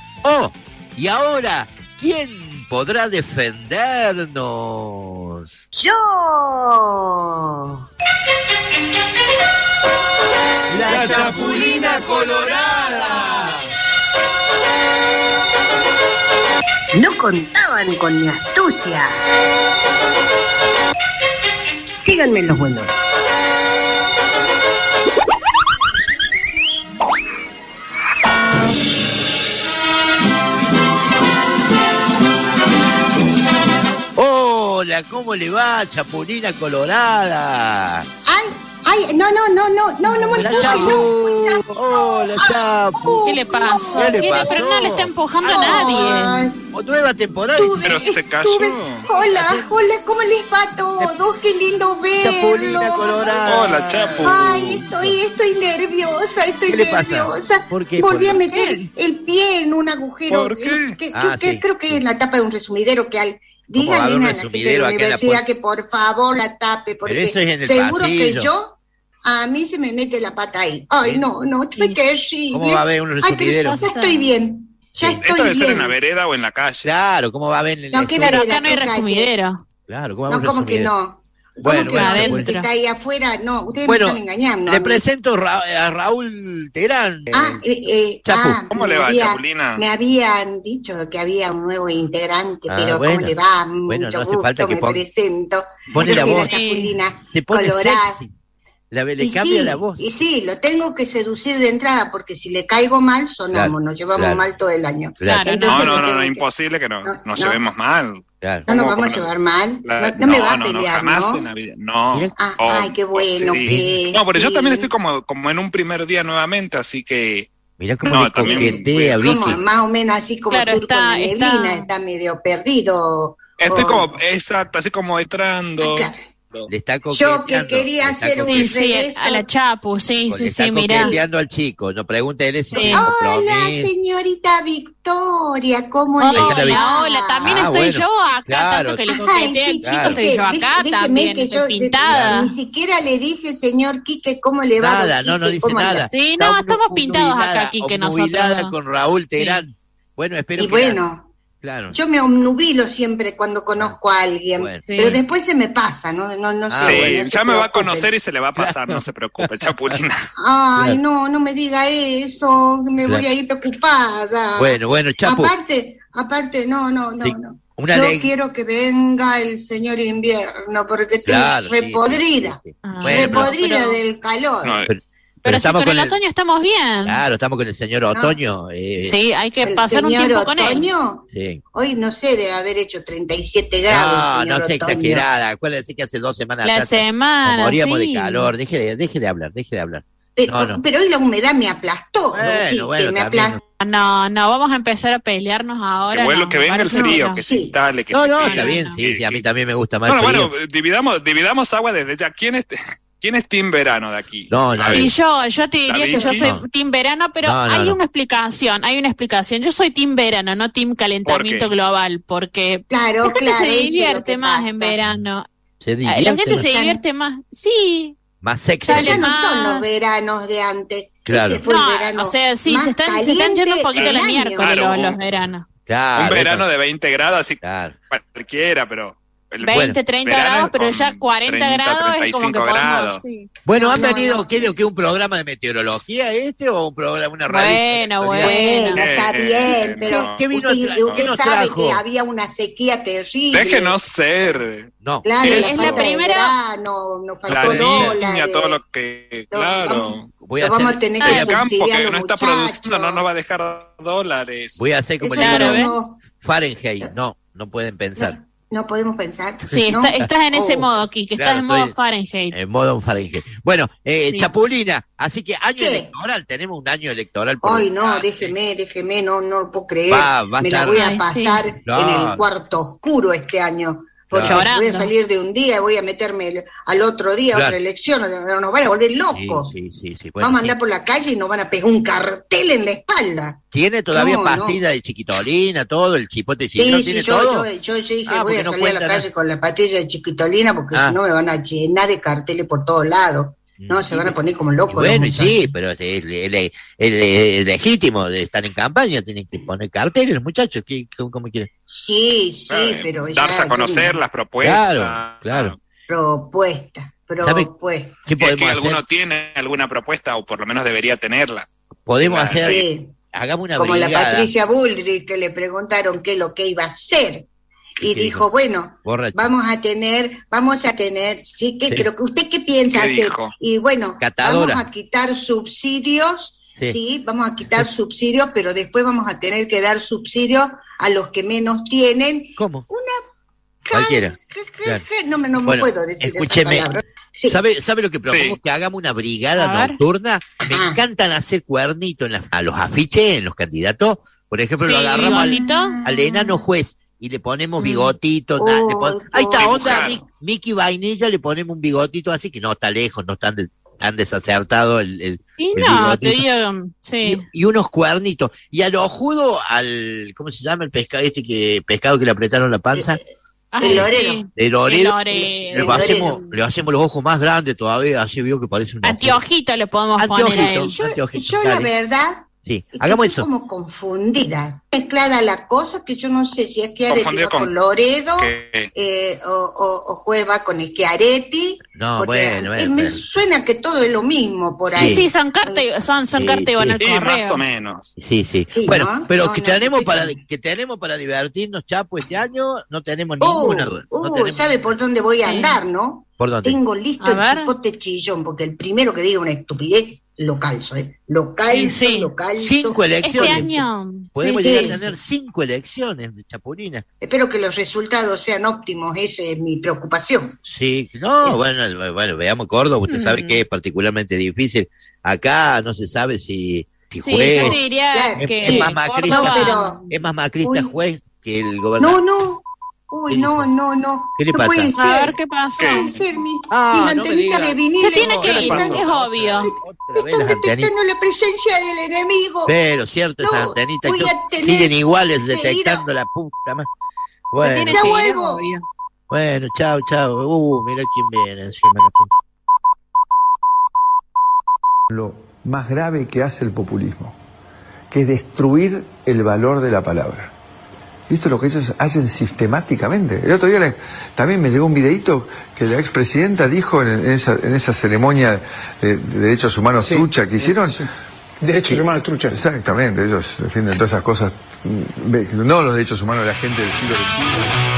y ahora, ¿quién podrá defendernos? ¡Yo! ¡La Chapulina Colorada! No contaban con mi astucia. Síganme los buenos. Hola, ¿cómo le va, Chapulina Colorada? Ay, no me empuje, no. Hola, Chapu. ¿Qué le pasó? Pero no le está empujando a nadie. Nueva temporada. Pero se cayó. Hola, ¿cómo les va a todos? Qué lindo verlos. Chapulina Colorada. Hola, Chapu. Ay, estoy nerviosa, ¿Por qué? Volví a meter el pie en un agujero. ¿Por qué? Creo que es la tapa de un resumidero que hay. Díganle a la gente de la universidad que por favor la tape, porque seguro que a mí se me mete la pata ahí. Ay, no, estoy terrible. ¿Cómo va a haber un resumidero? Ya estoy bien. Esto debe ser en la vereda o en la calle. Claro, ¿cómo va a haber en la Pero acá no hay resumidero. Claro, ¿cómo va a haber ¿cómo que no? Bueno, que está ahí afuera, no, ustedes me están engañando. Le presento a Raúl Terán. Chapu. ¿Cómo le va, Chapulina? Me habían dicho que había un nuevo integrante, pero ¿cómo le va? Bueno, mucho no hace gusto, falta que me presento. Pone la voz. La Chapulina se pone Colorada. sexy. Le cambia la voz. Y sí, lo tengo que seducir de entrada, porque si le caigo mal, sonamos, nos llevamos mal todo el año. Claro. No, imposible que nos llevemos mal. Claro. No nos vamos a llevar mal. No me va a pelear, jamás en la vida. No. Ay, qué bueno. Sí. No, pero yo también estoy como en un primer día nuevamente, así que... Mirá cómo le coquetea, Vicky. Más o menos así como Turco de Neblina, está medio perdido. Estoy como, exacto, así como entrando... Claro. Le está coqueteando. Yo que quería hacer un regreso. A la Chapu, sí, mirá. Coqueteando al chico, no pregúntele si tiene Hola, señorita Victoria, ¿cómo le va? Hola, también estoy yo acá, tanto que le coqueteé al chico, estoy yo acá también, estoy pintada. Ni siquiera le dije, señor Quique, ¿cómo le va? Nada, no dice nada. Sí, no, estamos pintados acá, Quique, nosotros. Con Raúl Terán. Bueno, espero que... Claro. Yo me obnubilo siempre cuando conozco a alguien, pero después se me pasa, no sé. Sí, ya me va a conocer y se le va a pasar, no se preocupe, Chapulina. Ay, no me diga eso, me voy a ir preocupada. Bueno, Chapu. Aparte, no. Yo quiero que venga el señor invierno, porque estoy repodrida, repodrida del calor. Pero si con el otoño estamos bien. Claro, estamos con el señor Otoño. Sí, hay que pasar un tiempo con él. Sí. Hoy no sé, debe haber hecho 37 grados. No sea exagerada. Acuérdense que hace 2 semanas atrás nos moríamos de calor. Deje de hablar. Pero hoy la humedad me aplastó. Bueno, me aplastó. No, vamos a empezar a pelearnos ahora. Que venga el frío, que se instale, que No, está bien, sí, a mí también me gusta más el frío. Bueno, dividamos agua desde ya. ¿Quién es team verano de aquí? Y yo te diría que yo soy team verano, pero hay una explicación. Yo soy team verano, no team calentamiento global, porque la gente se divierte más en verano. La gente se divierte más, sí. Más sexy. Ya no son los veranos de antes. Claro. Fue el verano se están yendo un poquito la miércoles los veranos. Claro, un verano de 20 grados, así cualquiera, pero... 20, 30 grados, pero ya 40 grados es como que podemos, Bueno, ¿han venido que un programa de meteorología o un programa, una radio? Bueno, está bien, pero ¿qué vino usted sabe que había una sequía terrible. Déjenos ser. No. Claro, es la primera. No faltó dólares. Todo lo que, claro. Vamos a tener que el campo que no está muchachos. produciendo no nos va a dejar dólares. Voy a hacer como el libro Fahrenheit. No pueden pensar. No podemos pensar. Sí, ¿no? Estás en ese modo, Kike, estás en modo Fahrenheit. En modo Fahrenheit. Bueno, Chapulina, así que año electoral, tenemos un año electoral. Ay, no, déjeme, no lo puedo creer. Me la voy a pasar en el cuarto oscuro este año. Porque voy a salir de un día y voy a meterme al otro día a otra elección, nos van a volver locos. Sí. Bueno, vamos a andar por la calle y nos van a pegar un cartel en la espalda. ¿Tiene todavía pastilla de chiquitolina, todo, el chipote chiquitolina? Sí, todo? Yo dije, voy a salir a la calle con la pastilla de chiquitolina porque si no me van a llenar de carteles por todos lados. No, se van a poner como locos. Bueno, sí, pero es legítimo de estar en campaña, tienen que poner carteles los muchachos, ¿cómo quieren? Sí, pero... Darse a conocer las propuestas. Claro. Propuestas. ¿Qué podemos hacer? ¿Alguno tiene alguna propuesta o por lo menos debería tenerla? Podemos hacer... Hagamos una como brigada. La Patricia Bullrich, que le preguntaron qué es lo que iba a hacer. Y dijo, bueno, vamos a tener, sí, creo que usted qué piensa hacer. Dijo? Y bueno, Catadora. vamos a quitar subsidios, sí, vamos a quitar subsidios, pero después vamos a tener que dar subsidios a los que menos tienen. ¿Cómo? Cualquiera. No me puedo decir escúcheme. esa palabra. Sí. ¿Sabe lo que propongo? Que hagamos una brigada nocturna. Me encantan hacer cuernitos a los afiches, en los candidatos. Por ejemplo, lo agarramos al enano juez y le ponemos bigotito. Ahí está, onda Mickey Vainilla, le ponemos un bigotito así, que no está lejos, no está tan desacertado el y unos cuernitos. Y al ojudo, ¿cómo se llama el pescado pescado que le apretaron la panza? El orero. Le hacemos los ojos más grandes todavía, así veo que parece un anteojito le podemos poner a él. Yo la verdad, hagamos eso. Como confundida, mezclada la cosa, que yo no sé si es que va con Loredo o juega con Schiaretti. No, bueno. Me suena que todo es lo mismo por ahí. Sí, son cartas en el correo. Más o menos. Sí. Bueno, ¿no? Pero que tenemos para divertirnos, Chapo, este año no tenemos ninguna. ¿Sabe por dónde voy a andar, no? ¿Por dónde? Tengo listo el chipote chillón, porque el primero que diga una estupidez lo calzo, lo calzo. 5 elecciones. Este año. Podemos llegar a tener 5 elecciones de Chapulina. Espero que los resultados sean óptimos, esa es mi preocupación. Sí, bueno, veamos Córdoba, usted sabe que es particularmente difícil. Acá no se sabe si juez. Yo diría que es más macrista, Córdoba... es más macrista juez que el gobernador. No, Uy, no. ¿Qué le pasa? Puede ser. A ver qué pasa. Puede ser mi antenita de vinil. Se tiene que ir, es obvio. Están detectando la presencia del enemigo. Pero cierto, esas antenitas siguen iguales detectando la puta más. Bueno, ya vuelvo. Bueno, chao. Mira quién viene encima de la puta. Lo más grave que hace el populismo, que es destruir el valor de la palabra. Y esto es lo que ellos hacen sistemáticamente. El otro día también me llegó un videíto que la expresidenta dijo en esa ceremonia de derechos humanos trucha que hicieron. Sí. Derechos humanos trucha. Exactamente, ellos defienden todas esas cosas, no los derechos humanos de la gente del siglo XXI.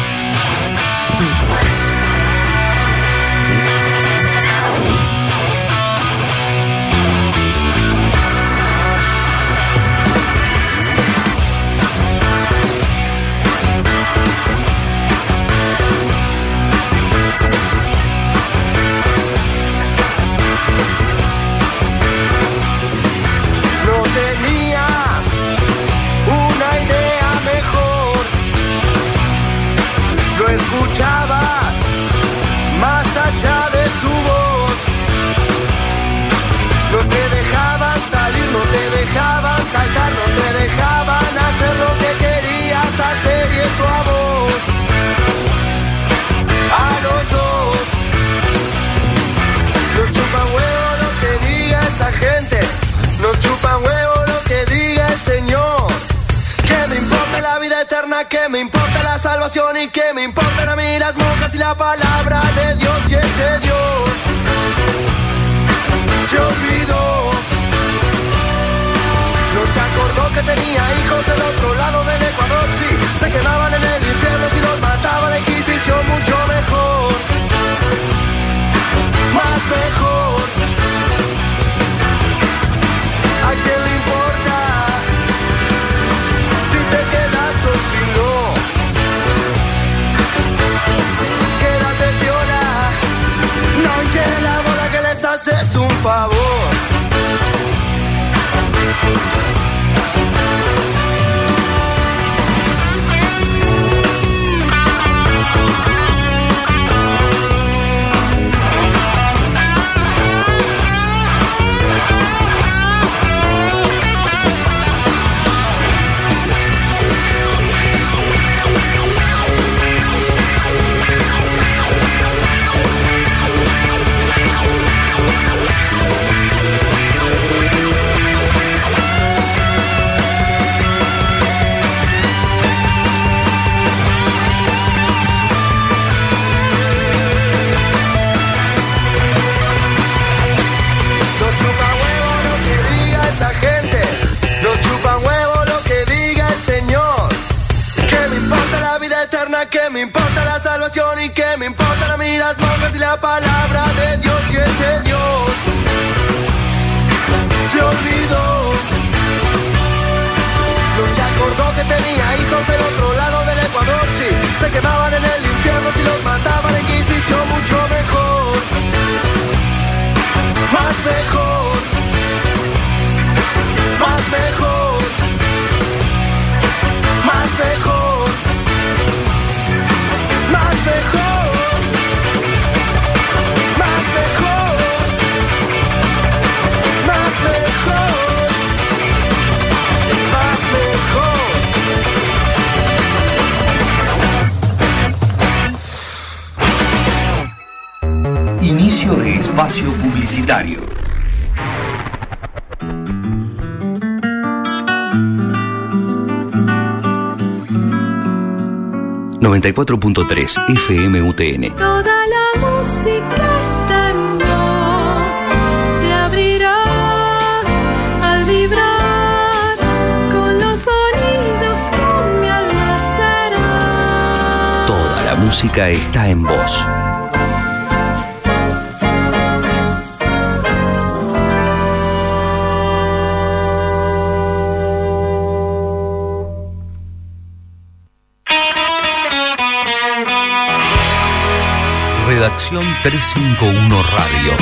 Escuchabas más allá de su voz. No te dejaban salir, no te dejaban saltar, no te dejaban hacer lo que querías hacer, y eso a vos, a los dos. Nos chupan huevo lo que diga esa gente, nos chupan huevo lo que diga el Señor. Que me importa la vida eterna, que me importa la salvación, y que me importan a mí las monjas y la palabra de Dios. Y ese Dios se olvidó, no se acordó que tenía hijos del otro lado del Ecuador. Sí, se quemaban en el infierno si los mataba la Inquisición. Mucho mejor, más mejor. ¿A quién le importa si te quedas o si no? Quédate piola, no hinches la bola que les haces un favor. Que me importa la salvación, y que me importan a mí las monjas y la palabra de Dios. Y ese Dios se olvidó, no se acordó que tenía hijos del otro lado del Ecuador. Sí, se quemaban en el infierno si los mataba la Inquisición. Mucho mejor, más mejor, más mejor, más mejor. Más mejor, más mejor, más mejor, más mejor. Inicio de espacio publicitario. ...94.3 FM UTN. Toda la música está en vos. Te abrirás al vibrar. Con los sonidos que mi alma será. Toda la música está en vos. Redacción 351 Radio.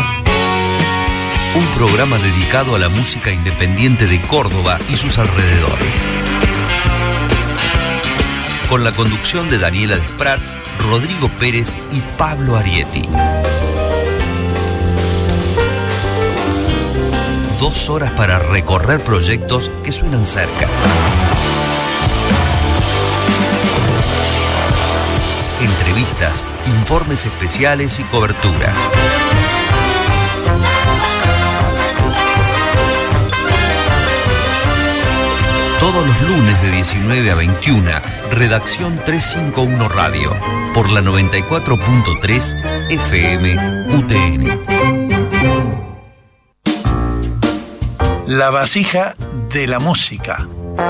Un programa dedicado a la música independiente de Córdoba y sus alrededores. con la conducción de Daniela Desprat, Rodrigo Pérez y Pablo Arietti. 2 horas para recorrer proyectos que suenan cerca. Entrevistas, informes especiales y coberturas. Todos los lunes de 19 a 21, Redacción 351 Radio, por la 94.3 FM UTN. La vasija de la música.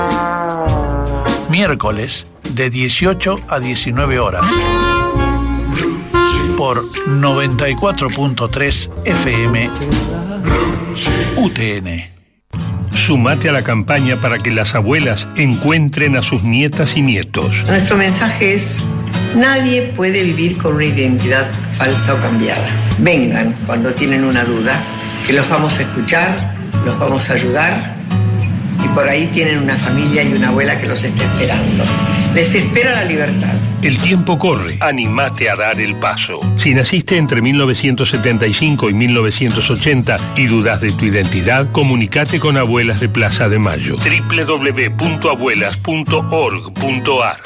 Miércoles de 18 a 19 horas. Por 94.3 FM UTN. Sumate a la campaña para que las abuelas encuentren a sus nietas y nietos. Nuestro mensaje es: nadie puede vivir con una identidad falsa o cambiada. Vengan cuando tienen una duda, que los vamos a escuchar, los vamos a ayudar, y por ahí tienen una familia y una abuela que los está esperando. Les espera la libertad. El tiempo corre. Animate a dar el paso. Si naciste entre 1975 y 1980 y dudas de tu identidad, comunicate con Abuelas de Plaza de Mayo. www.abuelas.org.ar.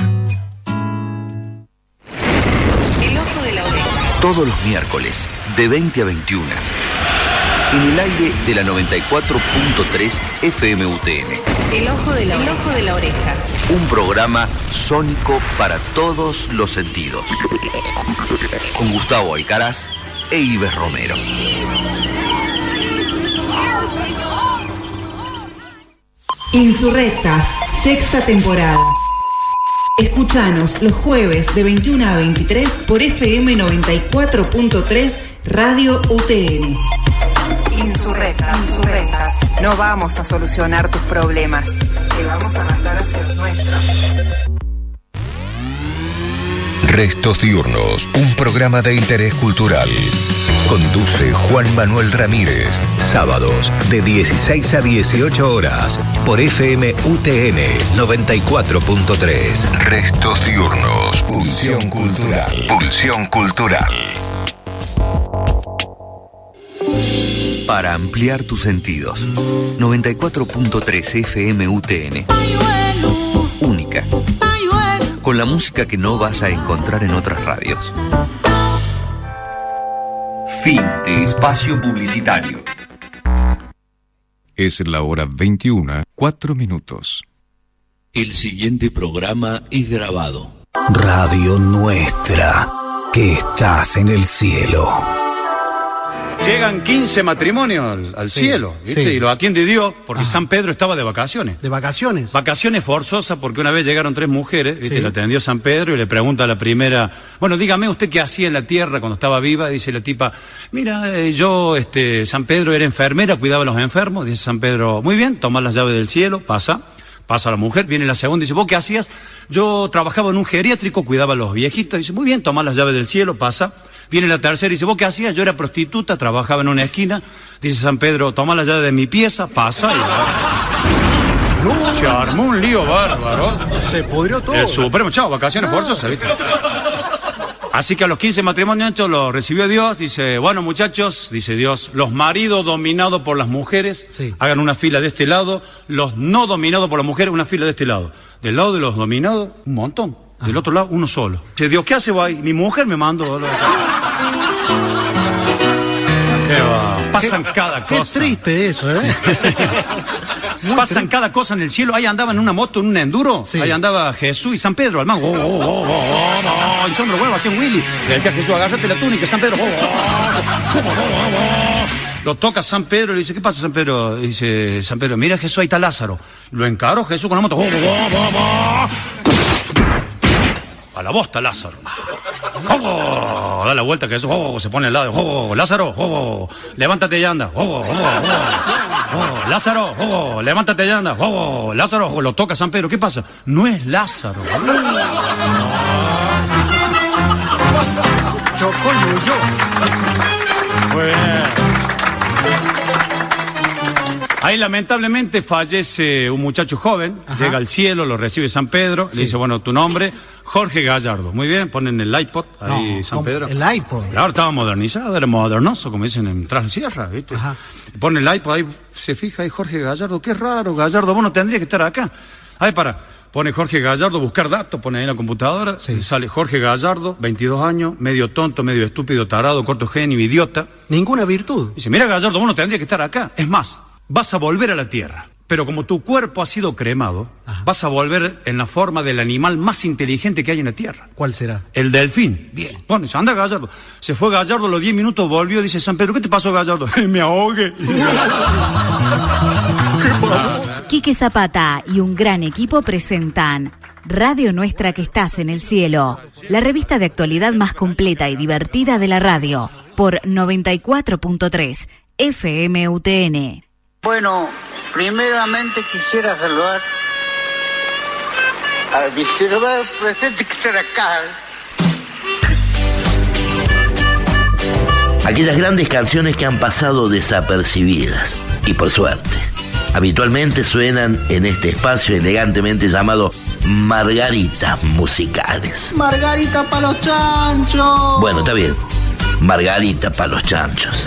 El ojo de la oreja. Todos los miércoles, de 20 a 21. En el aire de la 94.3 FM UTN. El ojo de la oreja. Un programa sónico para todos los sentidos. Con Gustavo Alcaraz e Ives Romero. Insurrectas, 6ª temporada. Escuchanos los jueves de 21 a 23 por FM 94.3 Radio UTN. Insurrectas. No vamos a solucionar tus problemas. Te vamos a matar a ser nuestros. Restos Diurnos, un programa de interés cultural. Conduce Juan Manuel Ramírez. Sábados de 16 a 18 horas por FM UTN 94.3. Restos Diurnos. Pulsión cultural. Pulsión cultural. Para ampliar tus sentidos. 94.3 FM UTN. Única. Con la música que no vas a encontrar en otras radios. Fin de espacio publicitario. Es la hora 21, 4 minutos. El siguiente programa es grabado. Radio Nuestra, que estás en el cielo. Llegan 15 matrimonios al cielo, ¿viste? Sí. Y lo atiende Dios porque San Pedro estaba de vacaciones. ¿De vacaciones? Vacaciones forzosas porque una vez llegaron 3 mujeres, ¿viste? Sí. Lo atendió San Pedro y le pregunta a la primera: bueno, dígame usted qué hacía en la tierra cuando estaba viva. Dice la tipa: mira, yo, San Pedro era enfermera, cuidaba a los enfermos. Dice San Pedro: muy bien, toma las llaves del cielo, pasa la mujer, viene la segunda, dice: ¿vos qué hacías? Yo trabajaba en un geriátrico, cuidaba a los viejitos. Dice: muy bien, toma las llaves del cielo, pasa. Viene la tercera y dice: ¿vos qué hacías? Yo era prostituta, trabajaba en una esquina. Dice San Pedro: toma la llave de mi pieza, pasa. Y no. Se armó un lío bárbaro. Se pudrió todo. El supremo, chao, vacaciones forzosas, ¿viste? Así que a los 15 matrimonios hechos los recibió Dios. Dice: bueno, muchachos, dice Dios, los maridos dominados por las mujeres, hagan una fila de este lado. Los no dominados por las mujeres, una fila de este lado. Del lado de los dominados, un montón. Del otro lado, uno solo. Dice Dios: ¿qué hace vos ahí? Mi mujer me mandó. ¿Qué va? Pasan cada cosa. Qué triste eso, ¿eh? Sí. Pasan cada cosa en el cielo. Ahí andaba en una moto, en un enduro. Sí. Ahí andaba Jesús y San Pedro, al mango. Echando los huevos, hacía un Willy. Le decía a Jesús: agárrate la túnica, San Pedro. Lo toca San Pedro y le dice: ¿qué pasa, San Pedro? Dice San Pedro: mira, Jesús, ahí está Lázaro. Lo encaró Jesús con la moto. A la bosta, Lázaro. Da la vuelta que eso, se pone al lado. Lázaro, levántate y anda. Lázaro, levántate y anda. Lázaro, lo toca San Pedro. ¿Qué pasa? No es Lázaro. Chocó y huyó. Muy bien. Ahí lamentablemente fallece un muchacho joven, llega al cielo, lo recibe San Pedro, le dice, bueno, tu nombre, Jorge Gallardo. Muy bien, ponen el iPod ahí, San Pedro. El iPod. Claro, estaba modernizado, era modernoso, como dicen en Tras la Sierra, ¿viste? Pone el iPod ahí, se fija ahí Jorge Gallardo, qué raro, Gallardo, vos no tendrías que estar acá. Ahí pone Jorge Gallardo, buscar datos, pone ahí en la computadora, sale Jorge Gallardo, 22 años, medio tonto, medio estúpido, tarado, corto genio, idiota. Ninguna virtud. Dice, mira Gallardo, vos no tendrías que estar acá. Es más, vas a volver a la tierra. Pero como tu cuerpo ha sido cremado, vas a volver en la forma del animal más inteligente que hay en la tierra. ¿Cuál será? El delfín. Bien. Bueno, dice, anda Gallardo. Se fue Gallardo, a los 10 minutos volvió, dice San Pedro, ¿qué te pasó Gallardo? Me ahogué. Quique Zapata y un gran equipo presentan Radio Nuestra que estás en el cielo, la revista de actualidad más completa y divertida de la radio, por 94.3 FM UTN. Bueno, primeramente quisiera saludar al viceroy presente que está acá. Aquellas grandes canciones que han pasado desapercibidas, y por suerte, habitualmente suenan en este espacio elegantemente llamado Margaritas Musicales. Margarita para los chanchos. Bueno, está bien, Margarita para los chanchos.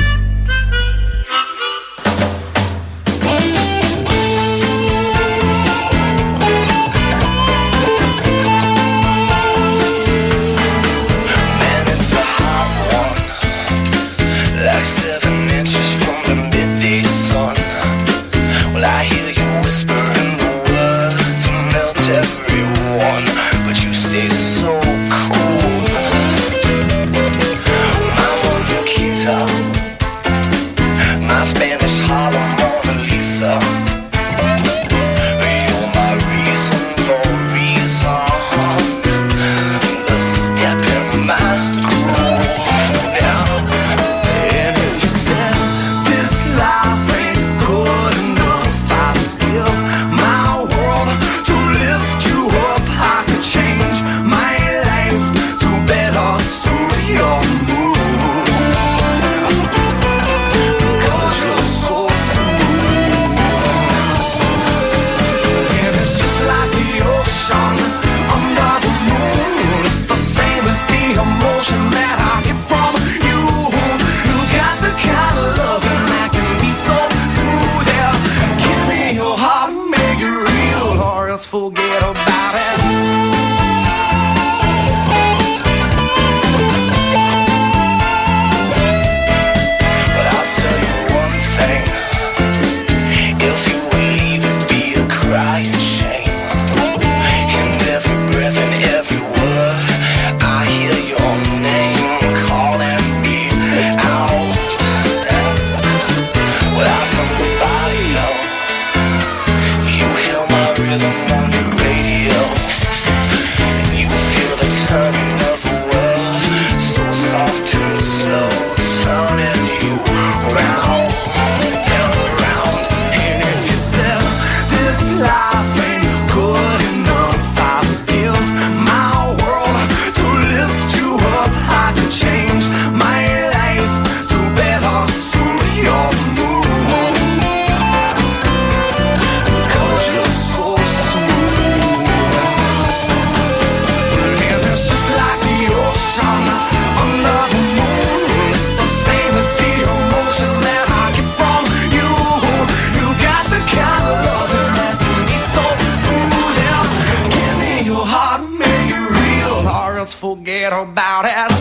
Forget about it.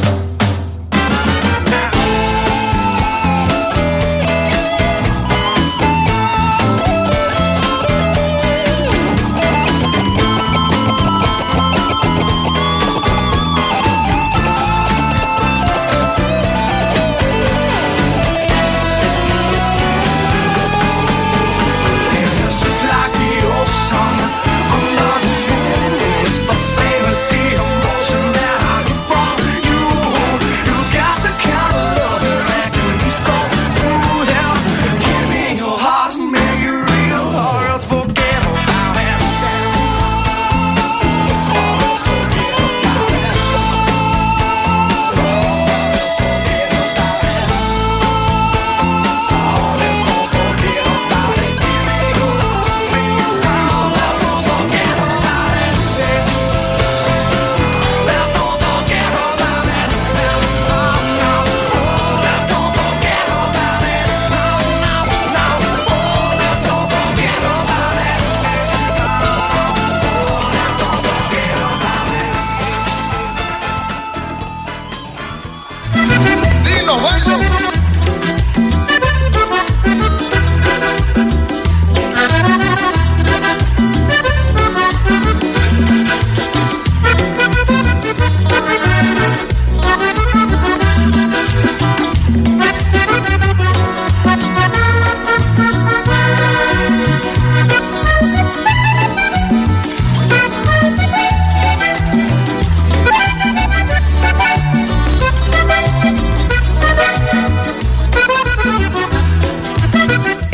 You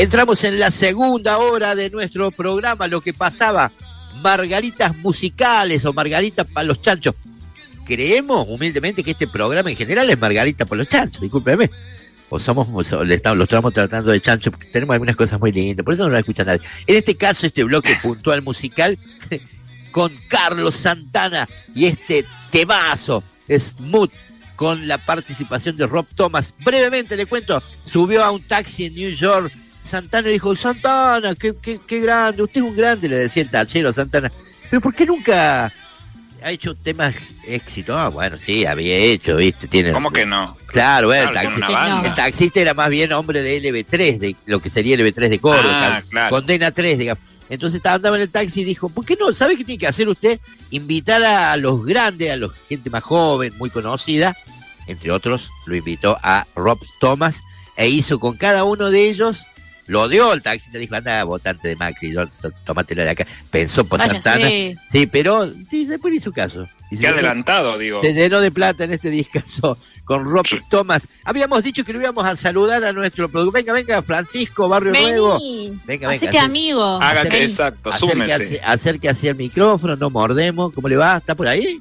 Entramos en la segunda hora de nuestro programa, lo que pasaba, margaritas musicales o margaritas para los chanchos. Creemos humildemente que este programa en general es margarita para los chanchos, discúlpeme. O los estamos tratando de chanchos porque tenemos algunas cosas muy lindas, por eso no lo escucha nadie. En este caso, este bloque puntual musical con Carlos Santana y este temazo, Smooth, con la participación de Rob Thomas. Brevemente le cuento, subió a un taxi en New York Santana y dijo, Santana, qué grande, usted es un grande, le decía el tachero Santana. Pero ¿por qué nunca ha hecho temas éxito? Ah, bueno, sí, había hecho, ¿viste? ¿Cómo que no? Claro, bueno, el taxista era más bien hombre de LB3, de lo que sería LB3 de Córdoba, claro. Condena 3, digamos. Entonces andaba en el taxi y dijo, ¿por qué no? ¿Sabe qué tiene que hacer usted? Invitar a los grandes, a la gente más joven, muy conocida. Entre otros, lo invitó a Rob Thomas e hizo con cada uno de ellos, lo dio el taxista, dijo, anda, votante de Macri, tómatela de acá. Pensó por Santana. Sí, pero sí, después hizo caso. Qué adelantado, digo. Se llenó de plata en este discazo con Rob Thomas. Habíamos dicho que lo íbamos a saludar a nuestro productor. Venga, Francisco, Barrio Nuevo. Venga. Hacete amigo. Hágate, exacto, súmese. Acerque hacia el micrófono, no mordemos. ¿Cómo le va? ¿Está por ahí?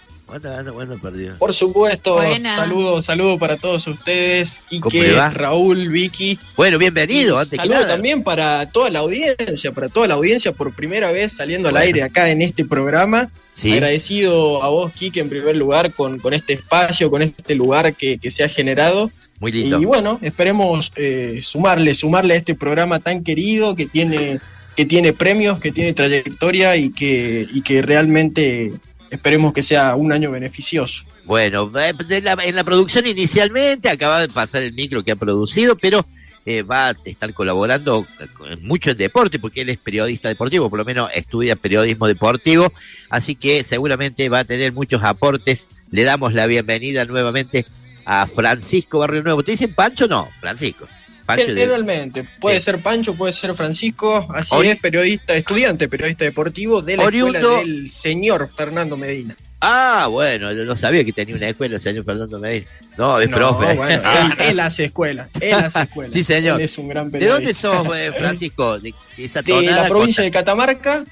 Bueno, perdido. Por supuesto, saludo para todos ustedes, Quique, Raúl, Vicky. Bueno, bienvenido. Saludo también para toda la audiencia, por primera vez saliendo al aire acá en este programa. Sí. Agradecido a vos, Quique, en primer lugar, con este espacio, con este lugar que se ha generado. Muy lindo. Y bueno, esperemos sumarle a este programa tan querido que tiene premios, que tiene trayectoria y que realmente esperemos que sea un año beneficioso. Bueno, en la producción inicialmente acaba de pasar el micro que ha producido, pero va a estar colaborando mucho en deporte, porque él es periodista deportivo, por lo menos estudia periodismo deportivo, así que seguramente va a tener muchos aportes. Le damos la bienvenida nuevamente a Francisco Barrio Nuevo. ¿Te dicen Pancho? No, Francisco. Generalmente, puede ser Pancho, puede ser Francisco, así es, periodista deportivo de la escuela del señor Fernando Medina. Ah, bueno, yo no sabía que tenía una escuela el señor Fernando Medina. No, es profe. Bueno, él hace escuela. Sí, señor. Él es un gran periodista. ¿De dónde sos, Francisco? De la provincia de Catamarca,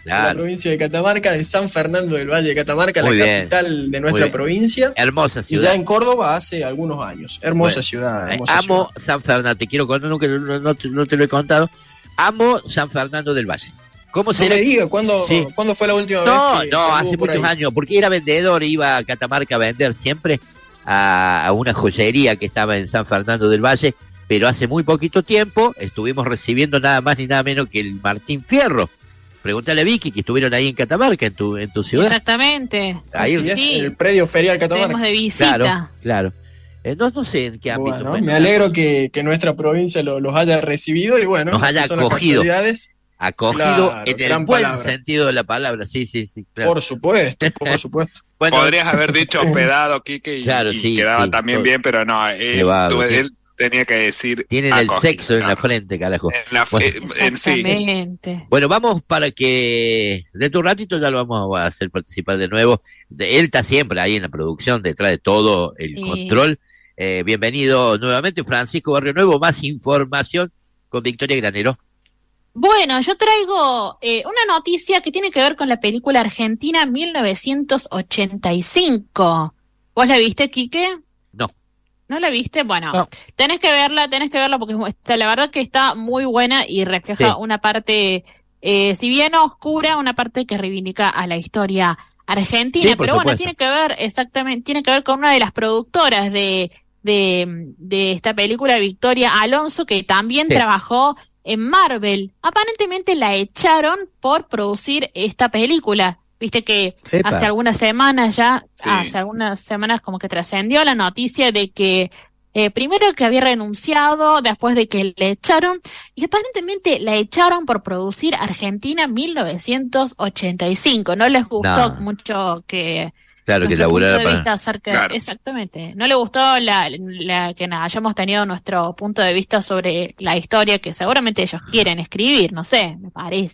de San Fernando del Valle de Catamarca, la capital de nuestra provincia. Hermosa ciudad. Y ya en Córdoba hace algunos años. Hermosa ciudad. Amo San Fernando, te quiero contar, nunca no te lo he contado. Amo San Fernando del Valle. ¿Cómo se le diga? ¿Cuándo fue la última vez? No, hace muchos años, porque era vendedor, iba a Catamarca a vender siempre a una joyería que estaba en San Fernando del Valle, pero hace muy poquito tiempo estuvimos recibiendo nada más ni nada menos que el Martín Fierro. Pregúntale a Vicky, que estuvieron ahí en Catamarca, en tu ciudad. Exactamente. Ahí sí. El predio ferial Catamarca. Estuvimos de visita. Claro. No sé en qué ámbito. Bueno, me alegro que nuestra provincia los haya recibido y bueno, nos haya acogido. En el buen sentido de la palabra, sí, claro. Por supuesto. Bueno, podrías haber dicho hospedado, Quique, y quedaba también bien, pero no, él tenía que decir tienen el sexo en la frente, carajo. Exactamente. Sí. Bueno, vamos para que dentro de un ratito ya lo vamos a hacer participar de nuevo. Él está siempre ahí en la producción, detrás de todo el control. Bienvenido nuevamente, Francisco Barrio Nuevo. Más información con Victoria Granero. Bueno, yo traigo una noticia que tiene que ver con la película argentina 1985. ¿Vos la viste, Quique? No. ¿No la viste? Bueno, no. Tenés que verla porque la verdad que está muy buena y refleja una parte, si bien oscura, una parte que reivindica a la historia argentina, pero bueno, tiene que ver con una de las productoras de esta película, Victoria Alonso, que también trabajó en Marvel. Aparentemente la echaron por producir esta película. Viste que hace algunas semanas como que trascendió la noticia de que primero que había renunciado, después de que le echaron, y aparentemente la echaron por producir Argentina 1985. No les gustó mucho que... Claro, que laburara para... Exactamente. No le gustó que hayamos tenido nuestro punto de vista sobre la historia que seguramente ellos quieren escribir, no sé, me parece.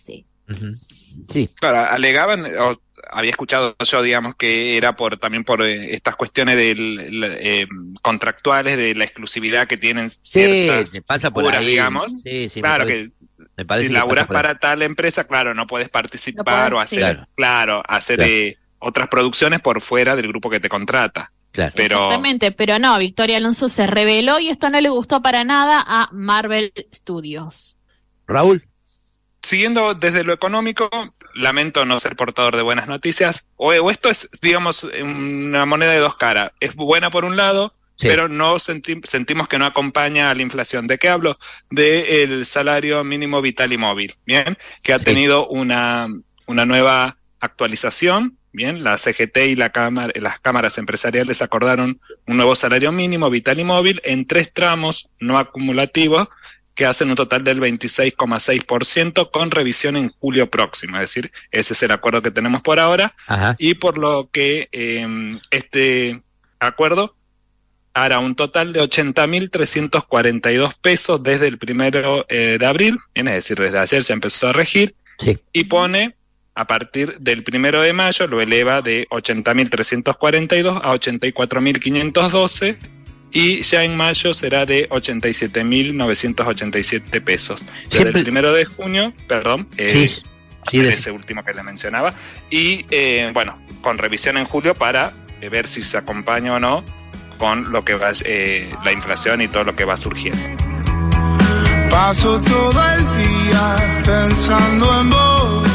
Sí. Claro, alegaban, había escuchado yo, digamos, que era también por estas cuestiones contractuales de la exclusividad que tienen ciertas pasa por ahí, digamos. Sí, claro, me parece si laburás para tal empresa, claro, no puedes participar o hacer, hacer otras producciones por fuera del grupo que te contrata. Claro. Exactamente, pero no, Victoria Alonso se rebeló y esto no le gustó para nada a Marvel Studios. Raúl. Siguiendo desde lo económico, lamento no ser portador de buenas noticias, o esto es, digamos, una moneda de dos caras. Es buena por un lado, pero no sentimos que no acompaña a la inflación. ¿De qué hablo? Del salario mínimo vital y móvil, ¿bien? Que ha tenido una nueva actualización, ¿bien? La CGT y las cámaras empresariales acordaron un nuevo salario mínimo vital y móvil en 3 tramos no acumulativos, que hacen un total del 26,6% con revisión en julio próximo. Es decir, ese es el acuerdo que tenemos por ahora. Ajá. Y por lo que este acuerdo hará un total de 80.342 pesos desde el 1 de abril, es decir, desde ayer se empezó a regir, y pone, a partir del 1 de mayo, lo eleva de 80.342 a 84.512, y ya en mayo será de 87.987 pesos. Desde el 1 de junio, ese último que les mencionaba, y bueno, con revisión en julio para ver si se acompaña o no con lo que va la inflación y todo lo que va surgiendo. Paso todo el día pensando en vos.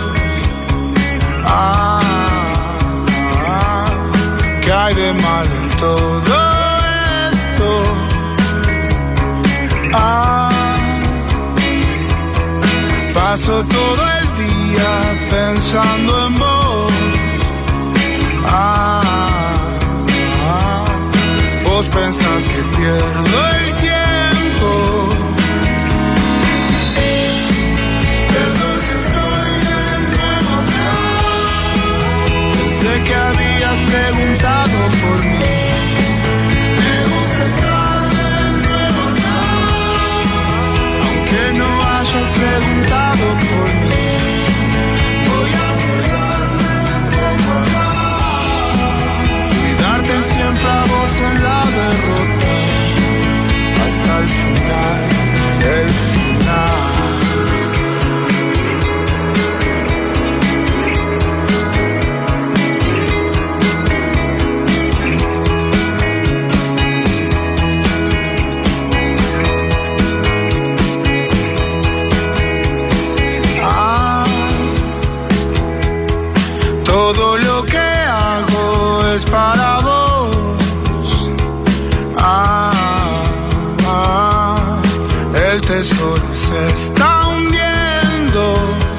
¿Qué hay de mal en todo? Paso todo el día pensando en vos. Vos pensás que pierdo el tiempo. Perdón si estoy de nuevo acá. Pensé que habías preguntado por mí. Me gusta estar de nuevo acá. Aunque no hayas preguntado por mí, voy a quedarme un poco acá y darte siempre a vos en la derrota hasta el final, el final. Todo lo que hago es para vos. El tesoro se está hundiendo.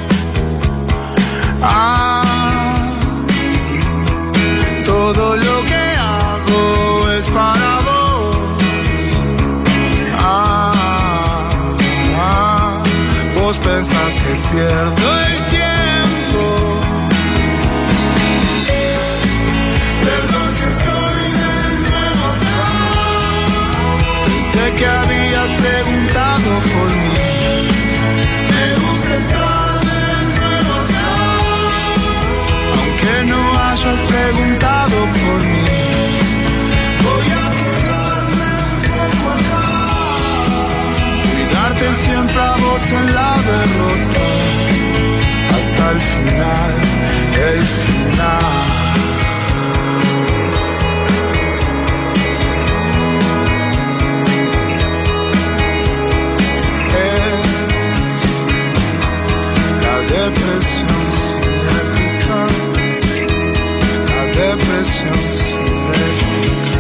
Todo lo que hago es para vos. Vos pensás que pierdo el tiempo. Sé que habías preguntado por mí. Me gusta estar de nuevo acá. Aunque no hayas preguntado por mí, voy a quedarme un poco acá y darte siempre a vos en la derrota hasta el final, el final. Depresión sin réplica, la depresión sin réplica.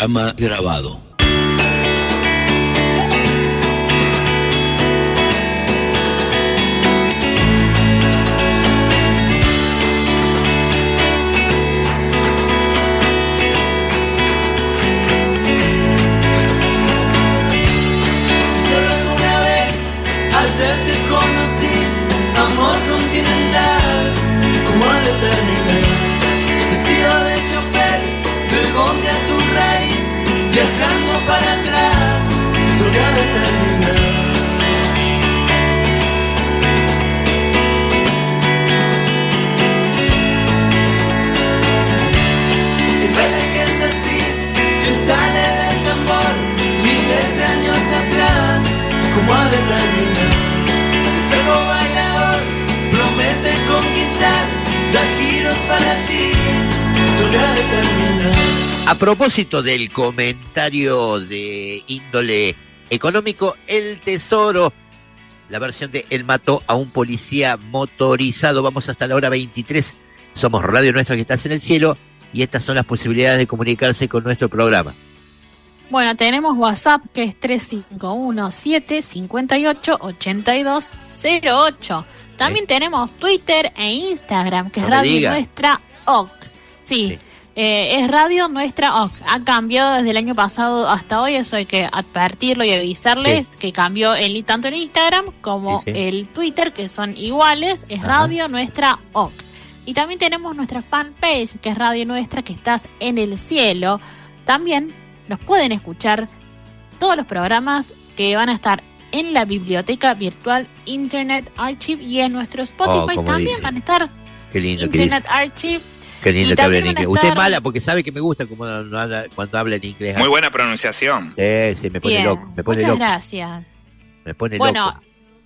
Programa grabado. Ayer te conocí, amor continental, como ha de terminar. Vestido de chofer, del bonde a tu raíz, viajando para atrás, donde ha de terminar. El baile que es así, que sale del tambor, miles de años atrás, como ha de terminar. El fuego bailador promete conquistar, da giros para ti, donde ha de terminar. A propósito del comentario de índole económico, El Tesoro, la versión de Él mató a un policía motorizado. Vamos hasta la hora 23. Somos Radio Nuestra, que estás en el cielo, y estas son las posibilidades de comunicarse con nuestro programa. Bueno, tenemos WhatsApp, que es 3517-588208. También tenemos Twitter e Instagram, que es Radio Nuestra OC. Sí. Es Radio Nuestra OC. Ha cambiado desde el año pasado hasta hoy, eso hay que advertirlo y avisarles, que cambió tanto el Instagram como el Twitter, que son iguales, es Radio Nuestra OC. Y también tenemos nuestra fanpage, que es Radio Nuestra, que estás en el cielo. También nos pueden escuchar todos los programas que van a estar en la biblioteca virtual Internet Archive, y en nuestro Spotify también van a estar. Qué lindo, Internet Archive. Qué lindo que habla en inglés. Usted es mala porque sabe que me gusta cuando habla en inglés. Muy buena pronunciación. Sí, me pone loco. Muchas gracias. Me pone loco.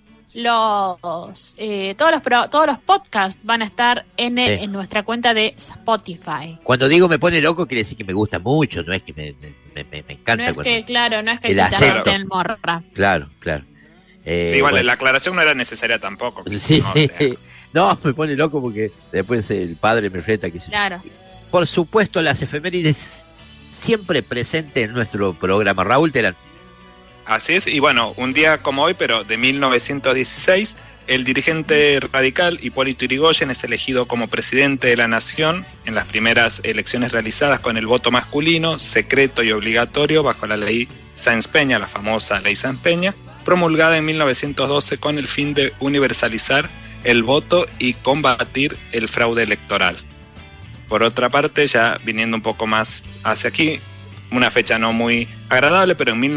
Todos los podcasts van a estar en nuestra cuenta de Spotify. Cuando digo me pone loco, quiere decir que me gusta mucho, no es que me encanta. No es que el acento en morra. Claro. Sí, igual, la aclaración no era necesaria tampoco. Sí. No, me pone loco porque después el padre me reta. Claro. Por supuesto, las efemérides siempre presentes en nuestro programa. Raúl Terán. Así es, y bueno, un día como hoy, pero de 1916, el dirigente radical Hipólito Yrigoyen es elegido como presidente de la nación en las primeras elecciones realizadas con el voto masculino, secreto y obligatorio bajo la ley Sáenz-Peña, la famosa ley Sáenz-Peña, promulgada en 1912 con el fin de universalizar el voto y combatir el fraude electoral. Por otra parte, ya viniendo un poco más hacia aquí, una fecha no muy agradable, pero en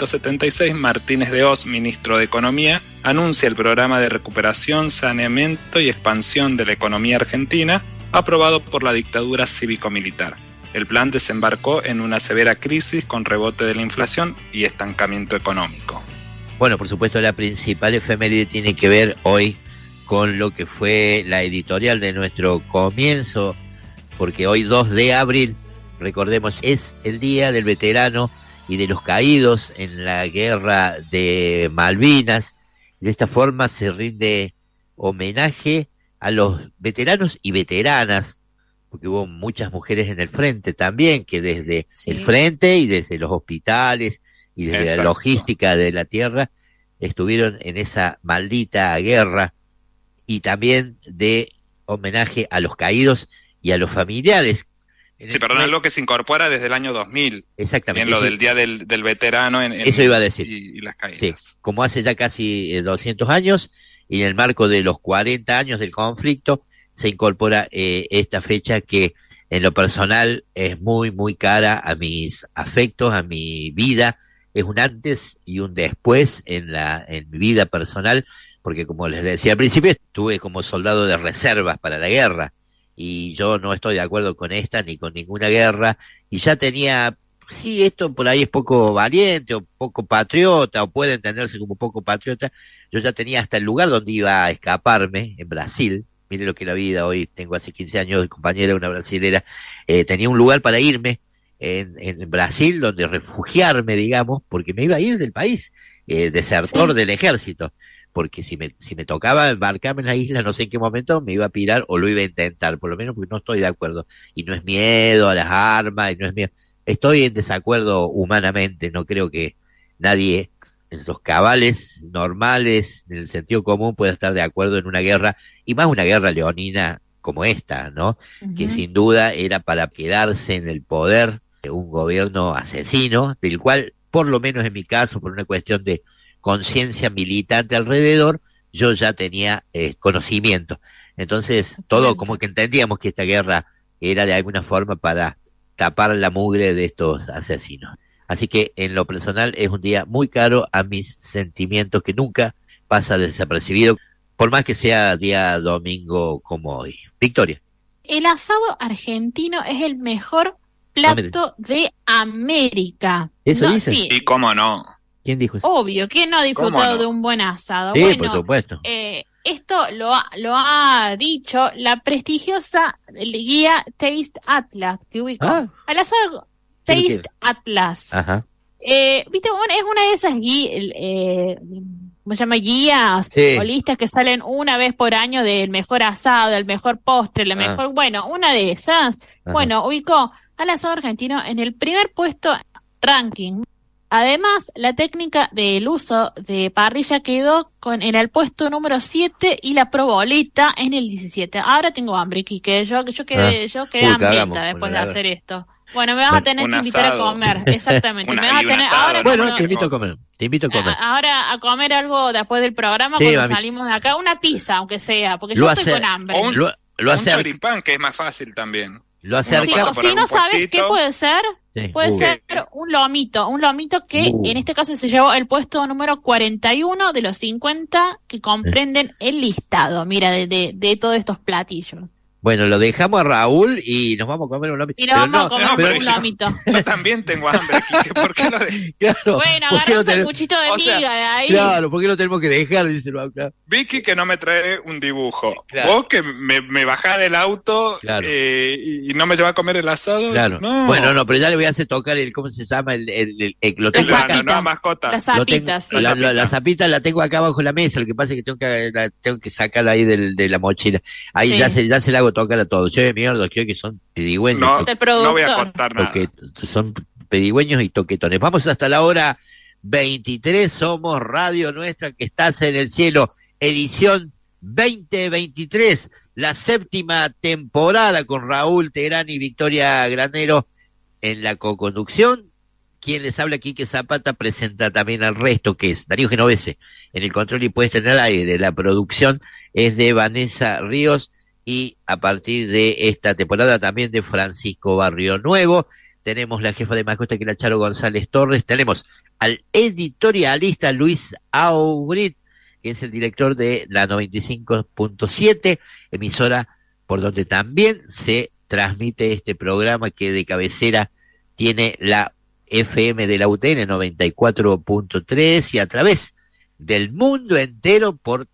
1976 Martínez de Hoz, ministro de Economía, anuncia el programa de recuperación, saneamiento y expansión de la economía argentina, aprobado por la dictadura cívico-militar. El plan desembarcó en una severa crisis con rebote de la inflación y estancamiento económico. Bueno, por supuesto, la principal efeméride tiene que ver hoy con lo que fue la editorial de nuestro comienzo, porque hoy 2 de abril, recordemos, es el Día del Veterano y de los Caídos en la Guerra de Malvinas. De esta forma se rinde homenaje a los veteranos y veteranas, porque hubo muchas mujeres en el frente también, que desde el frente y desde los hospitales y desde la logística de la tierra estuvieron en esa maldita guerra, y también de homenaje a los caídos y a los familiares. Sí, perdón, algo que se incorpora desde el año 2000. Exactamente. En lo del Día del Veterano. Eso iba a decir. Y las caídas. Sí, como hace ya casi 200 años, y en el marco de los 40 años del conflicto, se incorpora esta fecha que en lo personal es muy, muy cara a mis afectos, a mi vida. Es un antes y un después en mi vida personal, porque como les decía al principio, estuve como soldado de reservas para la guerra, y yo no estoy de acuerdo con esta ni con ninguna guerra, y ya tenía, sí, esto por ahí es poco valiente o poco patriota, o puede entenderse como poco patriota. Yo ya tenía hasta el lugar donde iba a escaparme, en Brasil. Mire lo que es la vida, hoy tengo hace 15 años de compañera, una brasilera, tenía un lugar para irme en Brasil, donde refugiarme, digamos, porque me iba a ir del país, desertor del ejército, porque si me tocaba embarcarme en la isla, no sé en qué momento me iba a pirar, o lo iba a intentar, por lo menos porque no estoy de acuerdo, y no es miedo a las armas, y no es miedo, estoy en desacuerdo humanamente, no creo que nadie en los cabales normales, en el sentido común, pueda estar de acuerdo en una guerra, y más una guerra leonina como esta, ¿no? Uh-huh. Que sin duda era para quedarse en el poder de un gobierno asesino, del cual, por lo menos en mi caso, por una cuestión de conciencia militante alrededor, yo ya tenía conocimiento. Entonces, todo como que entendíamos que esta guerra era de alguna forma para tapar la mugre de estos asesinos. Así que, en lo personal, es un día muy caro a mis sentimientos, que nunca pasa desapercibido, por más que sea día domingo como hoy. Victoria. El asado argentino es el mejor plato de América. ¿Eso dice? Sí. ¿Y cómo no? ¿Quién dijo eso? Obvio, ¿quién no ha disfrutado de un buen asado? Sí, bueno, por supuesto. Esto lo ha dicho la prestigiosa guía Taste Atlas, que ubico. Al asado Taste Atlas. Ajá. Viste, bueno, es una de esas guías, ¿cómo se llama? Guías o listas que salen una vez por año del mejor asado, del mejor postre, la mejor, bueno, una de esas. Ajá. Bueno, ubicó al asado argentino en el primer puesto ranking. Además, la técnica del uso de parrilla quedó en el puesto número 7 y la proboleta en el 17. Ahora tengo hambre, Quique. Yo quedé hambrienta después de hacer esto. Bueno, me vas a tener que invitar a comer. Exactamente. Me vas a tener ahora. Bueno, te invito a comer. Ahora a comer algo después del programa, cuando salimos de acá. Una pizza, aunque sea, porque yo estoy con hambre. Un choripán, que es más fácil también. Lo acerca. O si no sabes qué puede ser, puede ser un lomito que en este caso se llevó el puesto número 41 de los 50 que comprenden el listado, mira, de todos estos platillos. Bueno, lo dejamos a Raúl y nos vamos a comer un lomito. Y nos vamos a comer un lomito. Yo también tengo hambre, Quique, ¿por qué lo Claro, bueno, agarra un sanguchito de miga de ahí. Claro, ¿por qué lo tenemos que dejar? Dice el claro. Vicky, que no me trae un dibujo. Claro. Vos, que me bajás del auto y no me llevás a comer el asado. Claro. No. Bueno, no, pero ya le voy a hacer tocar ¿cómo se llama? Lo tengo acá. Nueva mascota. Las zapitas. La zapita la tengo acá abajo de la mesa, lo que pasa es que tengo que sacarla ahí de la mochila. Ahí ya se la hago tocar a todos. Yo de mierda, creo que son pedigüeños. No voy a contar nada. Son pedigüeños y toquetones. Vamos hasta la hora 23. Somos Radio Nuestra, que estás en el cielo. Edición 2023. La 7ª temporada con Raúl Terán y Victoria Granero en la coconducción. Quien les habla, Quique Zapata, presenta también al resto, que es Darío Genovese en el control y puesta en el aire. La producción es de Vanessa Ríos. Y a partir de esta temporada también de Francisco Barrio Nuevo. Tenemos la jefa de mascota, que es la Charo González Torres. Tenemos al editorialista Luis Aubrit, que es el director de la 95.7, emisora por donde también se transmite este programa, que de cabecera tiene la FM de la UTN 94.3 y a través del mundo entero por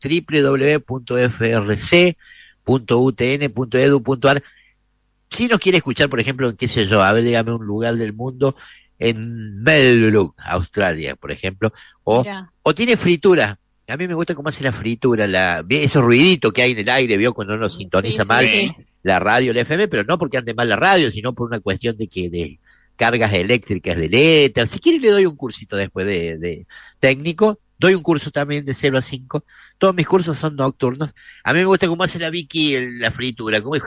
www.frc.utn.edu.ar. Si nos quiere escuchar, por ejemplo, en qué sé yo, a ver, dígame un lugar del mundo, en Melbourne, Australia, por ejemplo, o tiene fritura. A mí me gusta cómo hace la fritura, esos ruiditos que hay en el aire, vio, cuando uno sintoniza mal la radio, la FM, pero no porque ande mal la radio, sino por una cuestión de cargas eléctricas del éter. Si quiere le doy un cursito después de técnico. Doy un curso también de 0 a 5. Todos mis cursos son nocturnos. A mí me gusta cómo hace la Vicky la fritura. Como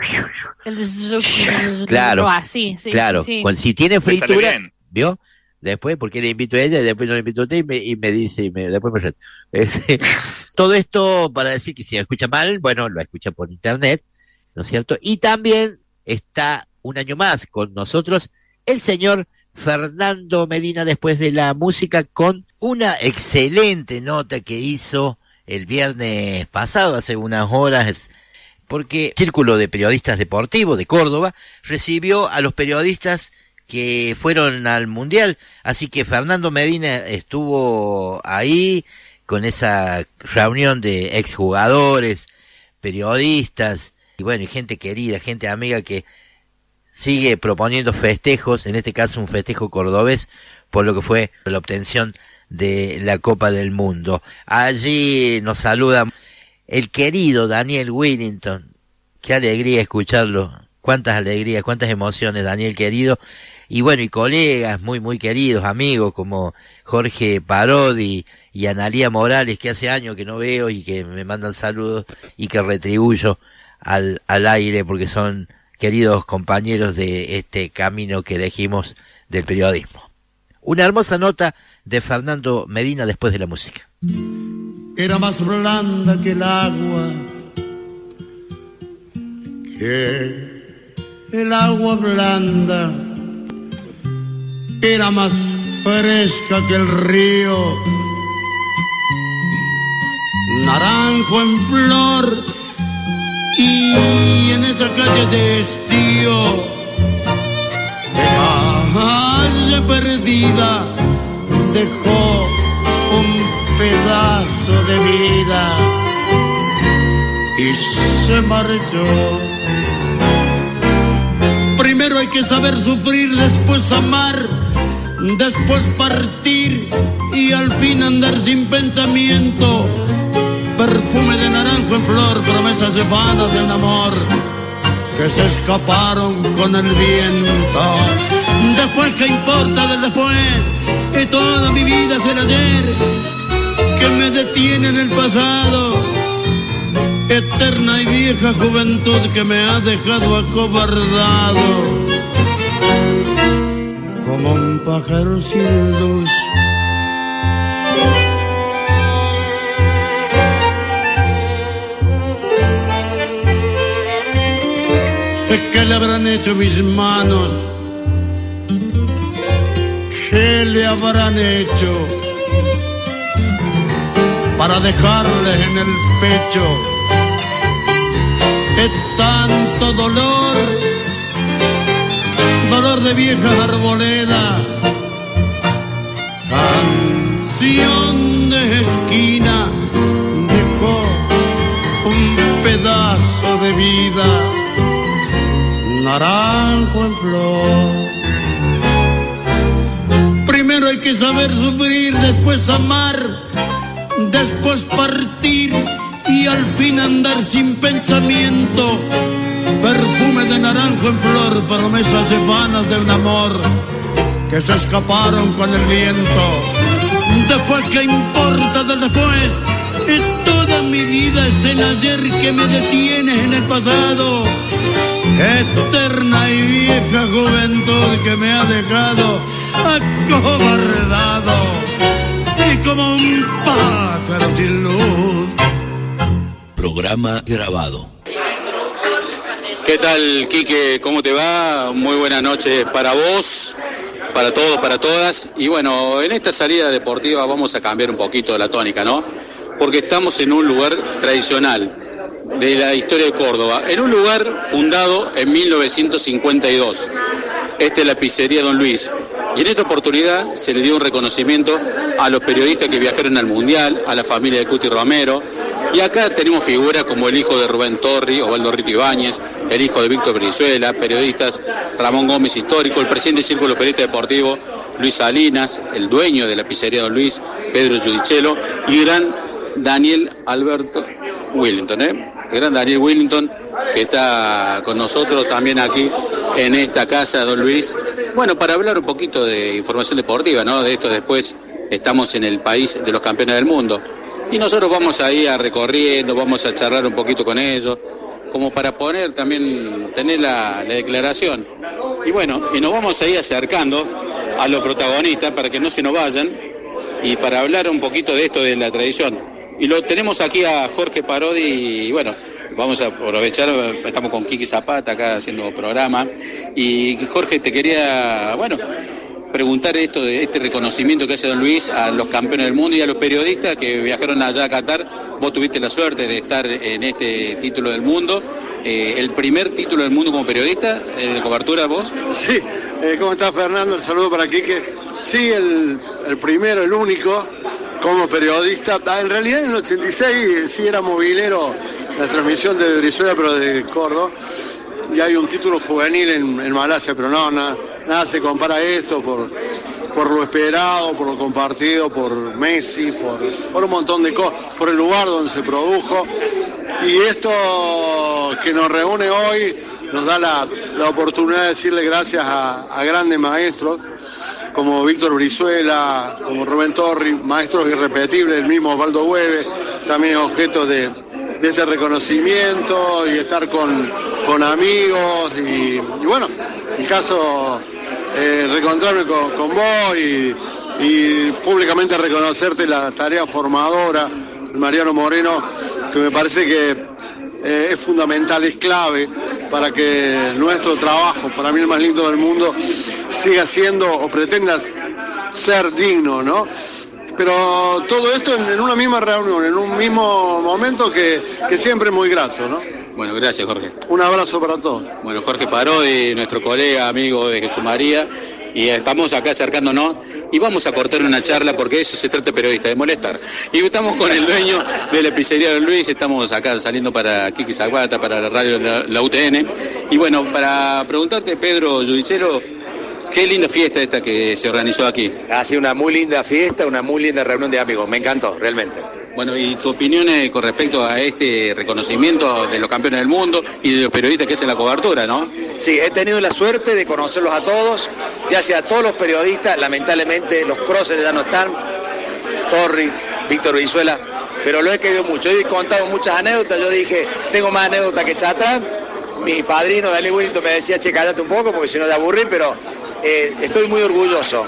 claro, sí, claro. Sí. Si tiene fritura, ¿vio? Después, porque le invito a ella y después no le invito a usted y me dice, después me reto. Todo esto para decir que si escucha mal, bueno, lo escucha por internet, ¿no es cierto? Y también está un año más con nosotros el señor Fernando Medina, después de la música, con una excelente nota que hizo el viernes pasado, hace unas horas, porque el Círculo de Periodistas Deportivos de Córdoba recibió a los periodistas que fueron al Mundial, así que Fernando Medina estuvo ahí con esa reunión de exjugadores, periodistas, y bueno, y gente querida, gente amiga que sigue proponiendo festejos, en este caso un festejo cordobés, por lo que fue la obtención de la Copa del Mundo. Allí nos saluda el querido Daniel Willington. Qué alegría escucharlo, cuántas alegrías, cuántas emociones, Daniel querido. y bueno, y colegas muy, muy queridos, amigos como Jorge Parodi y Analía Morales, que hace años que no veo y que me mandan saludos y que retribuyo al aire porque son queridos compañeros de este camino que elegimos del periodismo. Una hermosa nota de Fernando Medina después de la música. Era más blanda que el agua, que el agua blanda, era más fresca que el río, naranjo en flor, y en esa calle de estío, calle perdida, dejó un pedazo de vida y se marchó. Primero hay que saber sufrir, después amar, después partir y al fin andar sin pensamiento. Perfume de naranjo en flor, promesas vanas de un amor que se escaparon con el viento. Después, ¿qué importa del después? Y toda mi vida es el ayer que me detiene en el pasado. Eterna y vieja juventud que me ha dejado acobardado como un pájaro sin luz. ¿Qué le habrán hecho mis manos? ¿Qué le habrán hecho para dejarles en el pecho tanto dolor? Dolor de vieja arboleda, canción de esquina, dejó un pedazo de vida, naranjo en flor. Primero hay que saber sufrir, después amar, después partir y al fin andar sin pensamiento. Perfume de naranjo en flor, promesas vanas de un amor que se escaparon con el viento. Después, ¿qué importa del después? Y toda mi vida es el ayer que me detiene en el pasado. Eterna y vieja juventud que me ha dejado acobardado y como un pájaro sin luz. Programa grabado. ¿Qué tal, Quique? ¿Cómo te va? Muy buenas noches para vos, para todos, para todas. Y bueno, en esta salida deportiva vamos a cambiar un poquito la tónica, ¿no? Porque estamos en un lugar tradicional de la historia de Córdoba, en un lugar fundado en 1952. Esta es la pizzería Don Luis. Y en esta oportunidad se le dio un reconocimiento a los periodistas que viajaron al Mundial, a la familia de Cuti Romero. Y acá tenemos figuras como el hijo de Rubén Torri, Osvaldo Rito Ibáñez, el hijo de Víctor Brizuela, periodistas Ramón Gómez histórico, el presidente del Círculo Periodista Deportivo, Luis Salinas, el dueño de la pizzería Don Luis, Pedro Giudicello, y gran Daniel Alberto Willington, El gran Daniel Willington, que está con nosotros también aquí en esta casa, Don Luis. Bueno, para hablar un poquito de información deportiva, ¿no? De esto después estamos en el país de los campeones del mundo. Y nosotros vamos ahí a recorriendo, vamos a charlar un poquito con ellos, como para poner también, tener la declaración. Y bueno, y nos vamos a ir acercando a los protagonistas para que no se nos vayan y para hablar un poquito de esto de la tradición. Y lo tenemos aquí a Jorge Parodi y bueno, vamos a aprovechar, estamos con Quique Zapata acá haciendo programa. Y Jorge, te quería, bueno, preguntar esto de este reconocimiento que hace Don Luis a los campeones del mundo y a los periodistas que viajaron allá a Qatar. Vos tuviste la suerte de estar en este título del mundo, el primer título del mundo como periodista, en cobertura vos. Sí, ¿cómo estás, Fernando? El saludo para Quique. Sí, el primero, el único como periodista. En realidad en el 86 sí era movilero la transmisión de Brizuela, pero de Córdoba. Y hay un título juvenil en Malasia, pero no, nada se compara a esto por lo esperado, por lo compartido, por Messi, por un montón de cosas, por el lugar donde se produjo. Y esto que nos reúne hoy nos da la oportunidad de decirle gracias a grandes maestros como Víctor Brizuela, como Rubén Torri, maestros irrepetibles, el mismo Osvaldo Hueve, también objeto de este reconocimiento y estar con amigos y bueno, en mi caso reencontrarme con vos y públicamente reconocerte la tarea formadora, Mariano Moreno, que me parece que es fundamental, es clave para que nuestro trabajo, para mí el más lindo del mundo, siga siendo o pretenda ser digno, ¿no? Pero todo esto en una misma reunión, en un mismo momento que siempre es muy grato, ¿no? Bueno, gracias, Jorge. Un abrazo para todos. Bueno, Jorge Parodi, nuestro colega, amigo de Jesús María, y estamos acá acercándonos y vamos a cortar una charla porque eso se trata de periodista, de molestar. Y estamos con el dueño de la pizzería Don Luis, estamos acá saliendo para Kiki Zaguata, para la radio la UTN. Y bueno, para preguntarte, Pedro Giudicello, qué linda fiesta esta que se organizó aquí. Ha sido una muy linda fiesta, una muy linda reunión de amigos, me encantó, realmente. Bueno, ¿y tu opinión con respecto a este reconocimiento de los campeones del mundo y de los periodistas que hacen la cobertura, no? Sí, he tenido la suerte de conocerlos a todos, ya sea a todos los periodistas, lamentablemente los próceres ya no están, Torri, Víctor Brizuela, pero lo he querido mucho, he contado muchas anécdotas, yo dije, tengo más anécdotas que Chatrán, mi padrino Daniel Willington me decía, che, cállate un poco porque si no te aburrí, pero estoy muy orgulloso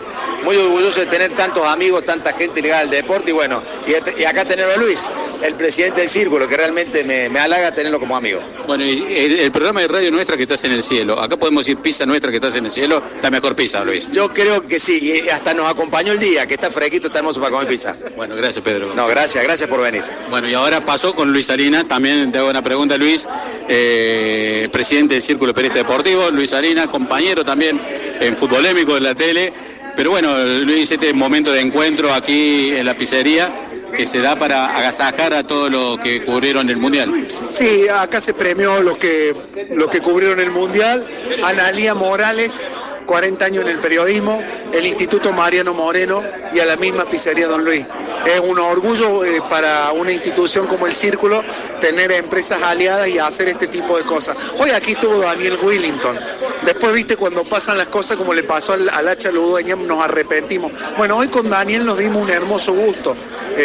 de tener tantos amigos, tanta gente ligada al deporte y bueno, y acá tener a Luis, el presidente del círculo, que realmente me halaga tenerlo como amigo. Bueno, y el programa de Radio Nuestra que estás en el cielo, acá podemos decir Pizza Nuestra que estás en el cielo, la mejor pizza, Luis. Yo creo que sí, y hasta nos acompañó el día, que está fresquito, está hermoso para comer pizza. Bueno, gracias, Pedro. No, gracias por venir. Bueno, y ahora pasó con Luis Salinas, también te hago una pregunta, Luis, presidente del Círculo Periodista Deportivo, Luis Salinas, compañero también en Futbolémico de la tele. Pero bueno, Luis, este momento de encuentro aquí en la pizzería que se da para agasajar a todos los que cubrieron el Mundial. Sí, acá se premió los que cubrieron el Mundial. Analía Morales, 40 años en el periodismo, el Instituto Mariano Moreno y a la misma pizzería Don Luis. Es un orgullo para una institución como el Círculo tener empresas aliadas y hacer este tipo de cosas. Hoy aquí estuvo Daniel Willington. Después, viste, cuando pasan las cosas como le pasó al Hacha Ludueña, nos arrepentimos. Bueno, hoy con Daniel nos dimos un hermoso gusto.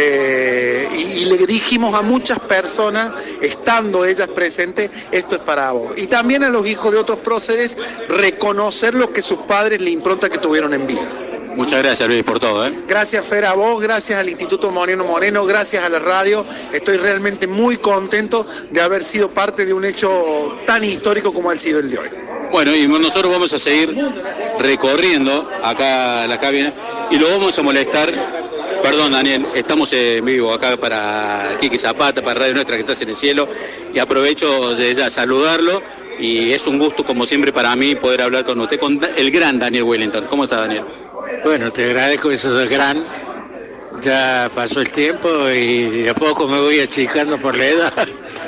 Y le dijimos a muchas personas, estando ellas presentes, esto es para vos. Y también a los hijos de otros próceres, reconocer lo que sus padres, la impronta que tuvieron en vida. Muchas gracias, Luis, por todo. Gracias, Fer, a vos, gracias al Instituto Mariano Moreno, gracias a la radio. Estoy realmente muy contento de haber sido parte de un hecho tan histórico como ha sido el de hoy. Bueno, y nosotros vamos a seguir recorriendo acá la cabina y lo vamos a molestar. Perdón, Daniel, estamos en vivo acá para Kiki Zapata, para Radio Nuestra que estás en el cielo, y aprovecho de ya saludarlo. Y es un gusto, como siempre, para mí poder hablar con usted, con el gran Daniel Willington. ¿Cómo está, Daniel? Bueno, te agradezco eso del gran. Ya pasó el tiempo y de a poco me voy achicando por la edad.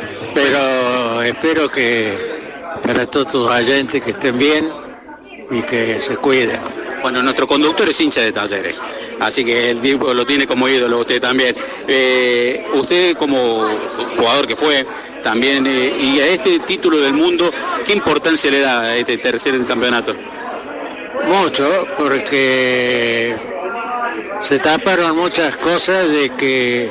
Pero espero que para todos tus oyentes que estén bien y que se cuiden. Bueno, nuestro conductor es hincha de Talleres, así que el tipo lo tiene como ídolo, usted también. Usted como jugador que fue también, y a este título del mundo, ¿qué importancia le da a este tercer campeonato? Mucho, porque se taparon muchas cosas de que,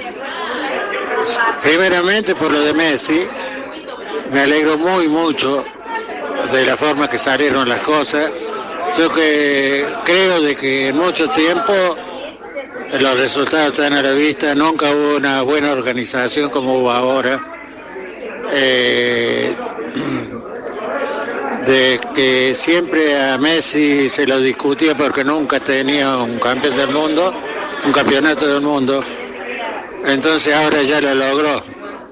primeramente por lo de Messi, me alegro mucho de la forma que salieron las cosas. Yo que creo de que en mucho tiempo los resultados están a la vista, nunca hubo una buena organización como hubo ahora. De que siempre a Messi se lo discutía porque nunca tenía un campeón del mundo, un campeonato del mundo, entonces ahora ya lo logró.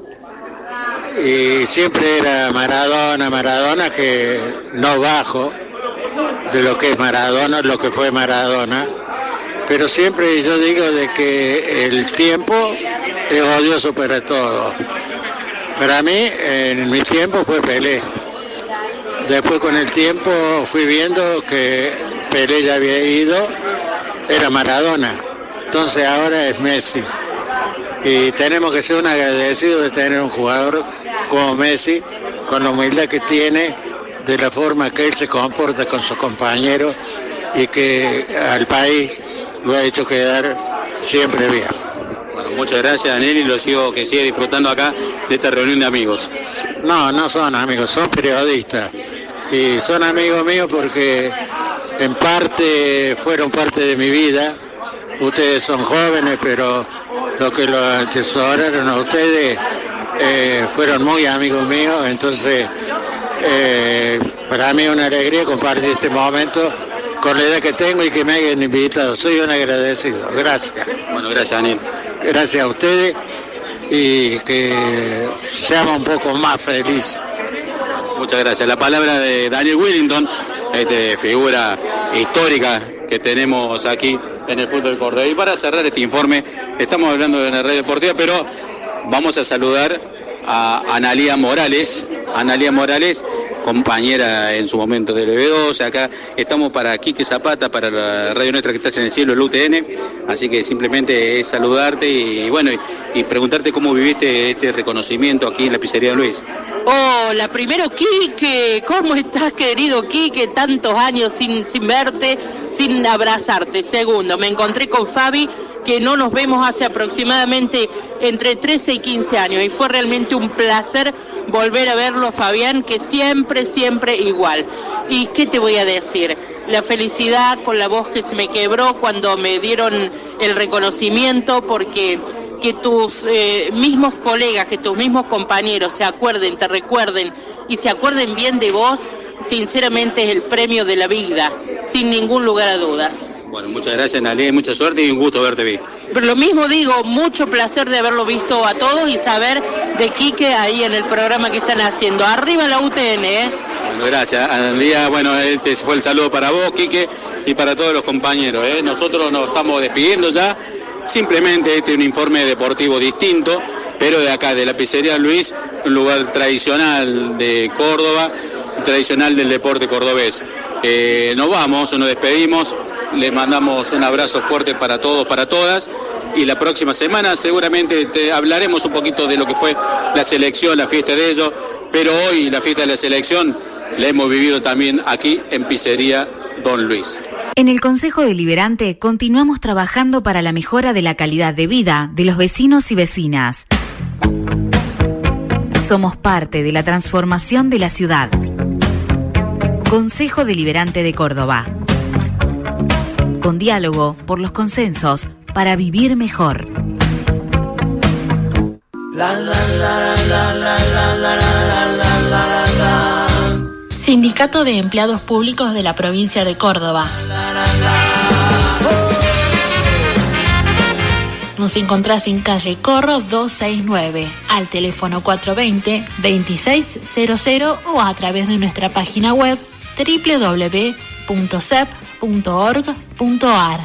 Y siempre era Maradona, que no bajo de lo que es Maradona, lo que fue Maradona, pero siempre yo digo de que el tiempo es odioso para todo. Para mí, en mi tiempo fue Pelé. Después con el tiempo fui viendo que Pelé ya había ido, era Maradona. Entonces ahora es Messi. Y tenemos que ser un agradecido de tener un jugador como Messi, con la humildad que tiene, de la forma que él se comporta con sus compañeros y que al país lo ha hecho quedar siempre bien. Bueno, muchas gracias, Daniel, y lo sigo que sigue disfrutando acá de esta reunión de amigos. No son amigos, son periodistas. Y son amigos míos porque en parte fueron parte de mi vida. Ustedes son jóvenes, pero los que lo atesoraron a ustedes fueron muy amigos míos. Entonces, para mí es una alegría compartir este momento con la edad que tengo y que me hayan invitado. Soy un agradecido. Gracias. Bueno, gracias, Daniel. Gracias a ustedes y que seamos un poco más felices. Muchas gracias. La palabra de Daniel Willington, figura histórica que tenemos aquí en el fútbol cordobés. Y para cerrar este informe, estamos hablando de una red deportiva, pero vamos a saludar a Analía Morales. Analía Morales, compañera en su momento del B2, acá estamos para Quique Zapata, para la radio nuestra que está en el cielo, el UTN, así que simplemente es saludarte y bueno, y preguntarte cómo viviste este reconocimiento aquí en la pizzería Don Luis. Hola, primero Quique, ¿cómo estás, querido Quique? Tantos años sin verte, sin abrazarte. Segundo, me encontré con Fabi, que no nos vemos hace aproximadamente entre 13 y 15 años, y fue realmente un placer volver a verlo, Fabián, que siempre igual. ¿Y qué te voy a decir? La felicidad con la voz que se me quebró cuando me dieron el reconocimiento, porque que tus mismos colegas, que tus mismos compañeros se acuerden, te recuerden y se acuerden bien de vos, sinceramente es el premio de la vida, sin ningún lugar a dudas. Bueno, muchas gracias, Nalé, mucha suerte y un gusto verte visto. Pero lo mismo digo, mucho placer de haberlo visto a todos y saber de Quique ahí en el programa que están haciendo. Arriba la UTN, Bueno, gracias, Analía. Bueno, este fue el saludo para vos, Quique, y para todos los compañeros, Nosotros nos estamos despidiendo ya. Simplemente este es un informe deportivo distinto, pero de acá, de la pizzería Luis, un lugar tradicional de Córdoba, tradicional del deporte cordobés. Nos vamos, nos despedimos, les mandamos un abrazo fuerte para todos, para todas, y la próxima semana seguramente hablaremos un poquito de lo que fue la selección, la fiesta de ellos, pero hoy la fiesta de la selección la hemos vivido también aquí en Pizzería Don Luis. En el Consejo Deliberante continuamos trabajando para la mejora de la calidad de vida de los vecinos y vecinas. Somos parte de la transformación de la ciudad. Consejo Deliberante de Córdoba. Con diálogo por los consensos para vivir mejor. Sindicato de Empleados Públicos de la Provincia de Córdoba. Nos encontrás en calle Corro 269, al teléfono 420-2600 o a través de nuestra página web www.cep.org.ar.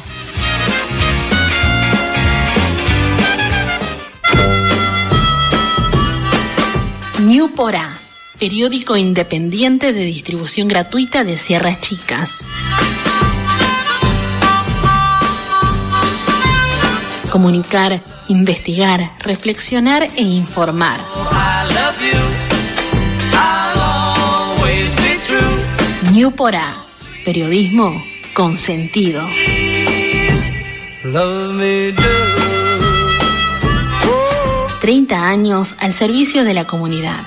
New Porá, periódico independiente de distribución gratuita de Sierras Chicas. Comunicar, investigar, reflexionar e informar. New Porá, periodismo con sentido. 30 años al servicio de la comunidad.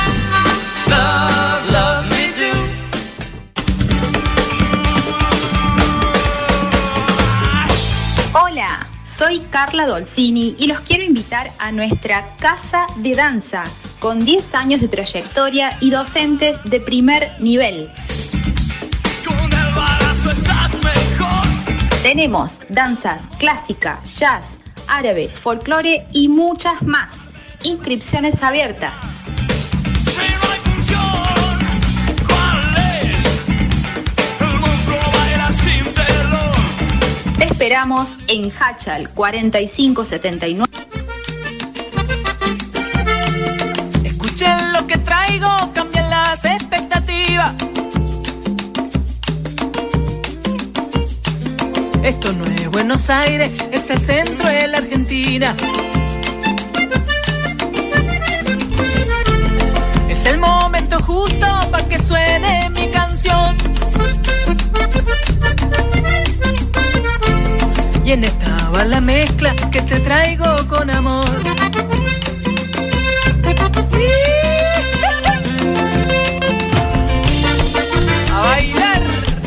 Hola, soy Carla Dolcini y los quiero invitar a nuestra Casa de Danza, con 10 años de trayectoria y docentes de primer nivel. Tenemos danzas clásica, jazz, árabe, folclore y muchas más. Inscripciones abiertas. Te esperamos en Hachal 4579. Escuchen lo que traigo, cambian las expectativas. Esto no es Buenos Aires, es el centro de la Argentina. Es el momento justo para que suene mi Bien estaba la mezcla que te traigo con amor. A bailar.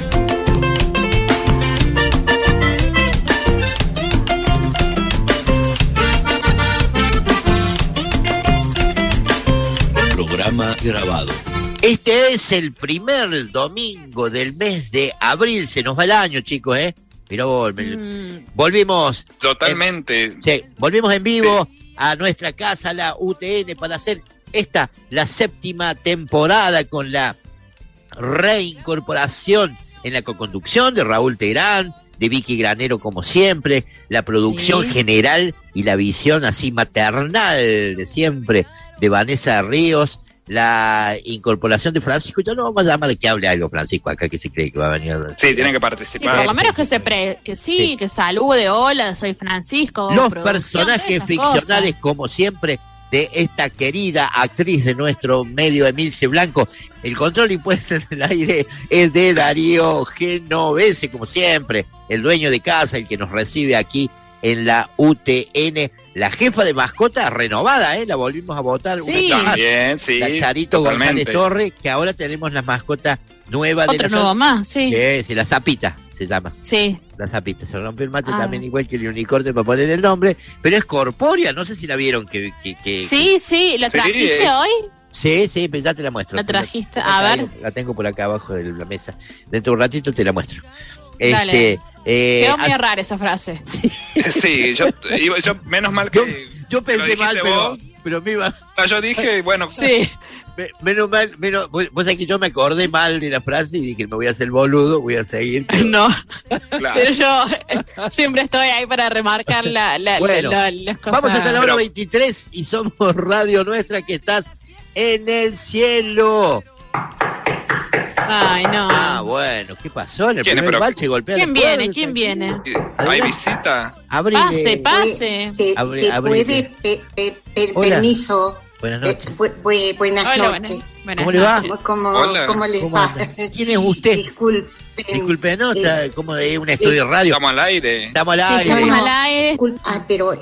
Programa grabado. Este es el primer domingo del mes de abril. Se nos va el año, chicos, ¿eh? Pero volvimos. Totalmente. Volvimos en vivo a nuestra casa, la UTN, para hacer la 7ª temporada con la reincorporación en la coconducción de Raúl Teherán, de Vicky Granero como siempre, la producción general y la visión así maternal de siempre de Vanessa Ríos, la incorporación de Francisco. Ya no vamos a llamar que hable algo Francisco acá, que se cree que va a venir. Sí, tiene que participar. Sí, por lo menos que salude, hola, soy Francisco. Los personajes ficcionales, como siempre, de esta querida actriz de nuestro medio, Emilce Blanco. El control y puesta en el aire es de Darío Genovese, como siempre, el dueño de casa, el que nos recibe aquí en la UTN. La jefa de mascota renovada, la volvimos a votar. Sí, también, sí. La Charito González Torres, que ahora tenemos la mascota nueva. Otra nueva más, sí. La Zapita se llama. Sí. La Zapita, se rompió el mate también, igual que el unicornio para poner el nombre, pero es corpórea, no sé si la vieron que Sí, ¿la trajiste hoy? Sí, pero ya te la muestro. ¿La trajiste? A ver. La tengo por acá abajo de la mesa. Dentro de un ratito te la muestro. Dale. Quedó muy rara esa frase. Sí, yo menos mal que... Yo pensé mal, pero me iba... No, yo dije, bueno... Sí. Menos mal, vos sabés que yo me acordé mal de la frase y dije, me voy a hacer boludo, voy a seguir. Pero... No, claro. Pero yo siempre estoy ahí para remarcar las cosas. Vamos hasta la hora 23 y somos Radio Nuestra, que estás en el cielo. Ay, no. Ah, bueno, ¿qué pasó? En el primer bache golpea. ¿Quién viene? ¿Hay visita? Pase. Se puede, permiso. Buenas noches. Buenas noches. ¿Cómo le va? ¿Cómo les va? ¿Quién es usted? Disculpe, ¿no? ¿Cómo es un estudio de radio? Estamos al aire. Estamos al aire. Pero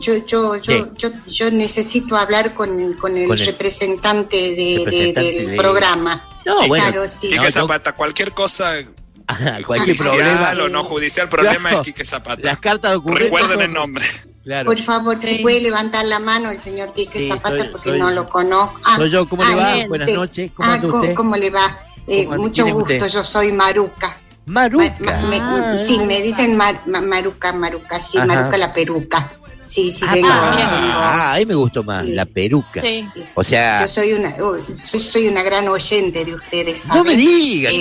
yo necesito hablar con el representante del programa. No, bueno. Claro, sí. Quique Zapata, cualquier cosa... cualquier judicial problema o no judicial, problema es Quique Zapata. Las cartas de documento. Recuerden el nombre. Claro. Por favor, ¿se puede levantar la mano el señor Quique Zapata? Porque no lo conozco. Soy yo, ¿cómo le va? Buenas noches. ¿Cómo anda usted? ¿Cómo le va? Mucho gusto, usted? Yo soy Maruca. ¿Maruca? Sí, me dicen Maruca, sí, Maruca la peruca. Sí, vengo. Ahí me gustó más, la peruca. Sí. O sea... Yo soy una gran oyente de ustedes, ¿saben? No me digas,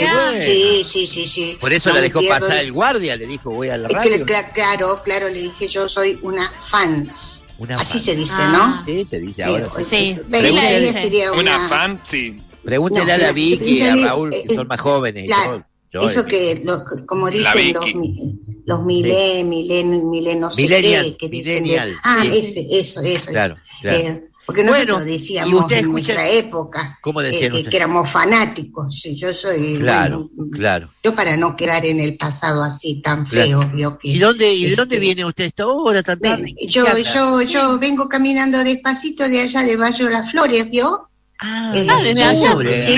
Sí. Por eso la dejó pasar el guardia, le dijo, voy a la radio. Claro, le dije, yo soy una fans. Así se dice, ¿no? Sí, se dice ahora. Sí. Una fan, sí. Pregúntele a la Vicky y a Raúl, que son más jóvenes. Claro. Eso que, como dicen los milenios, que dicen eso. Claro. Porque nosotros decíamos en nuestra época que éramos fanáticos. Yo soy... Claro. Yo, para no quedar en el pasado así tan feo, vio que... ¿Y dónde viene usted esta hora tan tarde? Yo vengo caminando despacito de allá de Valle de las Flores, ¿vio? Desde allá.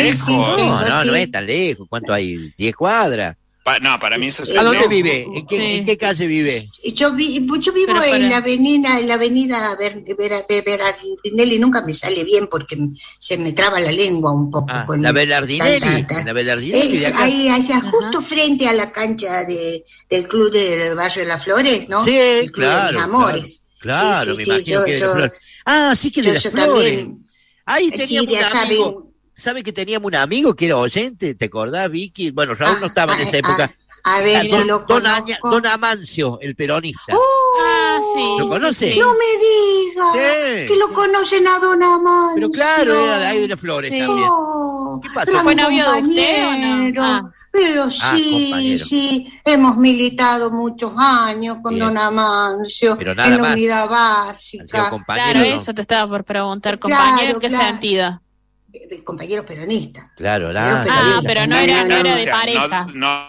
No es tan lejos. ¿Cuánto hay? ¿10 cuadras? Para mí eso es... ¿A dónde vive? ¿En qué calle vive? Yo vivo en la avenida Bernardinelli. Nunca me sale bien porque se me traba la lengua un poco. La Bernardinelli. Ahí, justo frente a la cancha del club del Barrio de las Flores, ¿no? Sí, el club de mis amores. Claro, me imagino que de las Flores. Sí que de las Flores. También, ahí teníamos un amigo. ¿Sabe que teníamos un amigo que era oyente? ¿Te acordás, Vicky? Bueno, Raúl no estaba en esa época. A ver, Don Amancio, el peronista. Sí. ¿Lo conoce? No me digas que lo conocen a Don Amancio. Pero claro, era de ahí de las Flores también. ¿Qué pasó? ¿Fue novio de usted o no? Pero sí, hemos militado muchos años con Don Amancio en la unidad básica. Claro, eso te estaba por preguntar, compañero, ¿en qué sentido? compañeros peronistas. Claro, pero no era de pareja. No,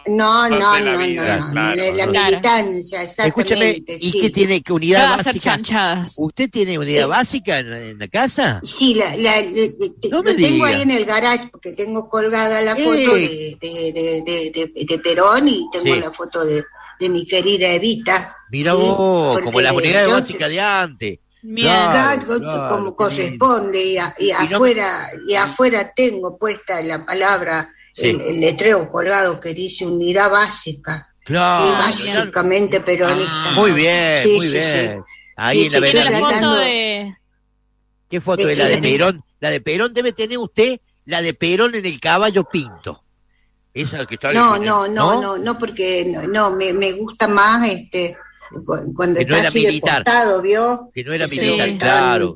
la militancia, exactamente. Escúchame, ¿y qué tiene que unidad básica? ¿Usted tiene unidad básica en la casa? Sí, lo tengo ahí en el garage porque tengo colgada la foto de Perón y tengo la foto de mi querida Evita. Mira vos, como las unidades básicas de antes. Claro, como corresponde, y afuera tengo puesta la palabra, el letrero colgado que dice unidad básica. Claro. Sí, básicamente peronista. Muy bien, muy bien. Ahí en la foto ¿Qué foto es la de Perón? La de Perón debe tener usted, la de Perón en el caballo Pinto. Esa que está no, porque me gusta más cuando está así deportado, ¿vio? Que no era militar, claro.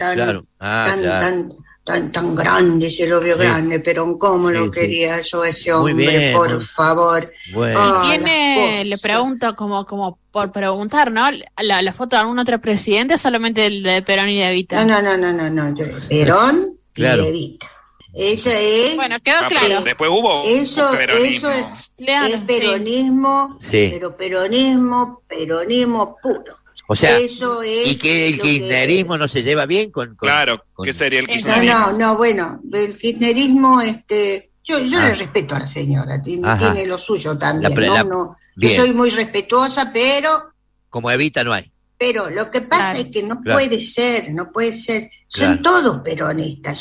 Tan grande, se lo vio grande, pero ¿cómo lo quería yo ese hombre? Por favor. Bueno. ¿Y tiene, le pregunto como por preguntar, ¿no? ¿La foto de algún otro presidente o solamente el de Perón y de Evita? No, Perón y de Evita. Esa es. Bueno, quedó claro. Después hubo eso es peronismo, pero peronismo puro. O sea, eso es y que el kirchnerismo no se lleva bien con claro, ¿qué sería el kirchnerismo? No, bueno, el kirchnerismo, yo le respeto a la señora, tiene lo suyo también, yo soy muy respetuosa, pero como Evita no hay. Pero lo que pasa es que no puede ser. Son todos peronistas,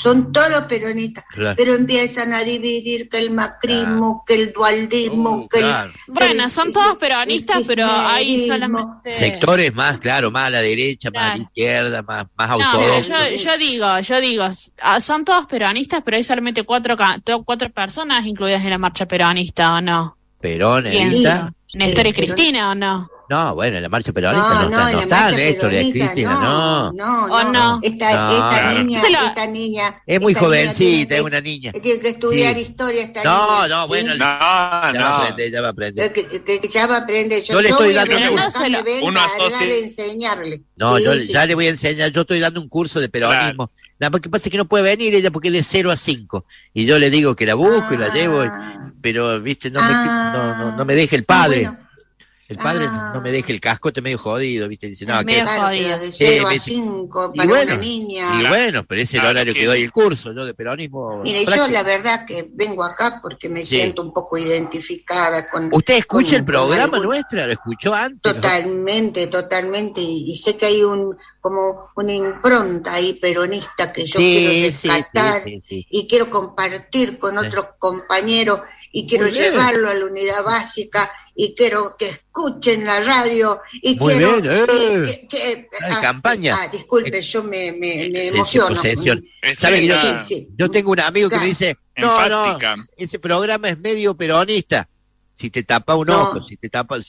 pero empiezan a dividir que el macrismo, que el dualdismo, Bueno, son todos peronistas, pero hay solamente... sectores más, más a la derecha, más a la izquierda, más autónomos. Yo digo, son todos peronistas, pero hay solamente cuatro personas incluidas en la marcha peronista, ¿o no? Perón, Evita... ¿Néstor y Cristina o no? No, bueno, en la marcha peronista no está Néstor y Cristina, no. Esta niña es muy jovencita, es una niña. Tiene que estudiar historia esta niña. Bueno, ya va a aprender. Ya va a aprender. Yo le estoy dando uno asocia. Enseñarle. No, ya le voy a enseñar, yo estoy dando un curso de peronismo. Nada más que pasa es que no puede venir ella porque es de 0 a 5. Y yo le digo que la busco y la llevo, pero viste, no me deja el padre. Bueno. El padre no me deja el cascote medio jodido, ¿viste? Dice, no, medio jodido. De 0 a 5 para una niña. Y bueno, pero ese es el horario que doy el curso, yo de peronismo. Mire, yo la verdad que vengo acá porque me siento un poco identificada con... ¿Usted escucha el programa nuestro? ¿Lo escuchó antes? Totalmente, y sé que hay como una impronta ahí peronista que yo quiero rescatar y quiero compartir con otros compañeros y quiero llevarlo a la unidad básica y quiero que escuchen la radio y muy quiero que campaña. Disculpe, yo me emociono. ¿Sabe que yo tengo un amigo que me dice, no, ese programa es medio peronista. Si te tapa un ojo, si te tapa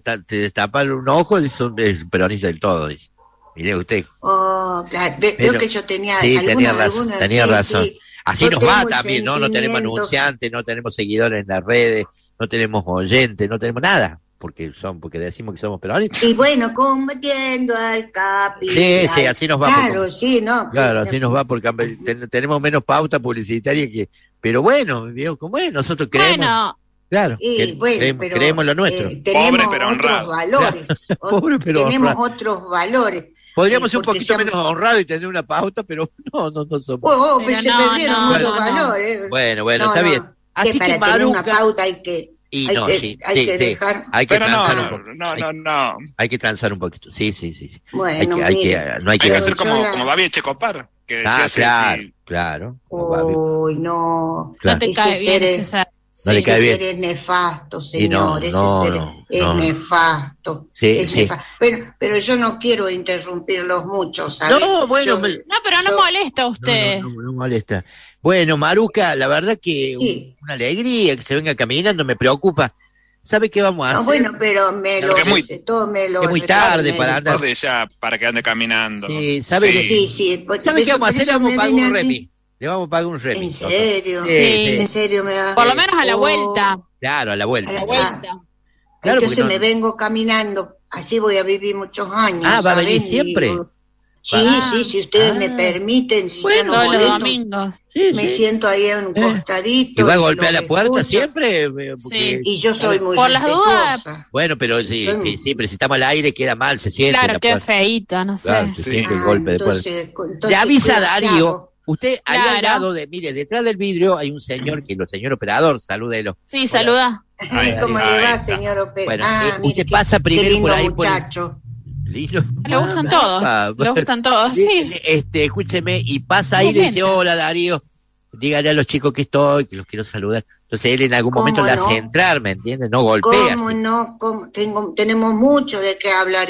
un ojo, es peronista del todo, dice. Mire usted. Claro, veo que yo tenía tenía razón. Sí. Así nos va también, ¿no? No tenemos anunciantes, no tenemos seguidores en las redes, no tenemos oyentes, no tenemos nada, porque decimos que somos peronistas. Y bueno, combatiendo al capital. Sí, así nos va. Claro, Claro, así nos va, porque tenemos menos pauta publicitaria pero bueno, nosotros creemos. Bueno. Claro, creemos lo nuestro. Tenemos otros valores. Tenemos otros valores. Podríamos ser un poquito menos honrados y tener una pauta, pero no somos. Pero se perdieron muchos valores. Bueno, está bien. Así que para tener una pauta hay que dejar. Hay que transar un poquito. No. Hay que transar un poquito. Sí. Bueno, hay que hacer como Babi Checopar, que decía claro. Uy, no. No te cae bien César. No le cae bien. Ese ser es nefasto, señor. Ese ser es nefasto. Nefasto. Pero yo no quiero interrumpirlos mucho, ¿sabes? Pero no molesta usted. No molesta. Bueno, Maruca, la verdad que una alegría que se venga caminando, me preocupa. ¿Sabe qué vamos a hacer? Bueno, pero es muy tarde para andar. Para que ande caminando. Sí, ¿sabe qué vamos a hacer? Vamos a pagar un remis. Le vamos a pagar un remis. ¿En serio? Sí. ¿En serio me va? Por lo menos a la vuelta. Claro, a la vuelta. Entonces me vengo caminando, así voy a vivir muchos años. ¿Va a venir siempre? Sí, si ustedes me permiten, si bueno, no molesto, los domingos. Me siento ahí en un costadito. ¿Y va a golpear la puerta siempre? Sí. Y yo soy muy por las dudas. Bueno, pero sí, pero si estamos al aire queda mal, se siente. Claro, qué feíto, no sé. Claro, se siente el golpe de puerta. Le avisa a Darío. Usted, ahí al lado mire, detrás del vidrio hay un señor, que es el señor operador, salúdelo. Sí, saluda. ¿Cómo le va, señor operador? Bueno, usted pasa primero por ahí. Muchacho. Le gustan todos, le gustan todos, sí. Escúcheme, y pasa ahí y le dice, hola Darío, dígale a los chicos que estoy, que los quiero saludar. Entonces él en algún momento le hace entrar, ¿me entiendes? No golpea. ¿Cómo no? Tenemos mucho de qué hablar,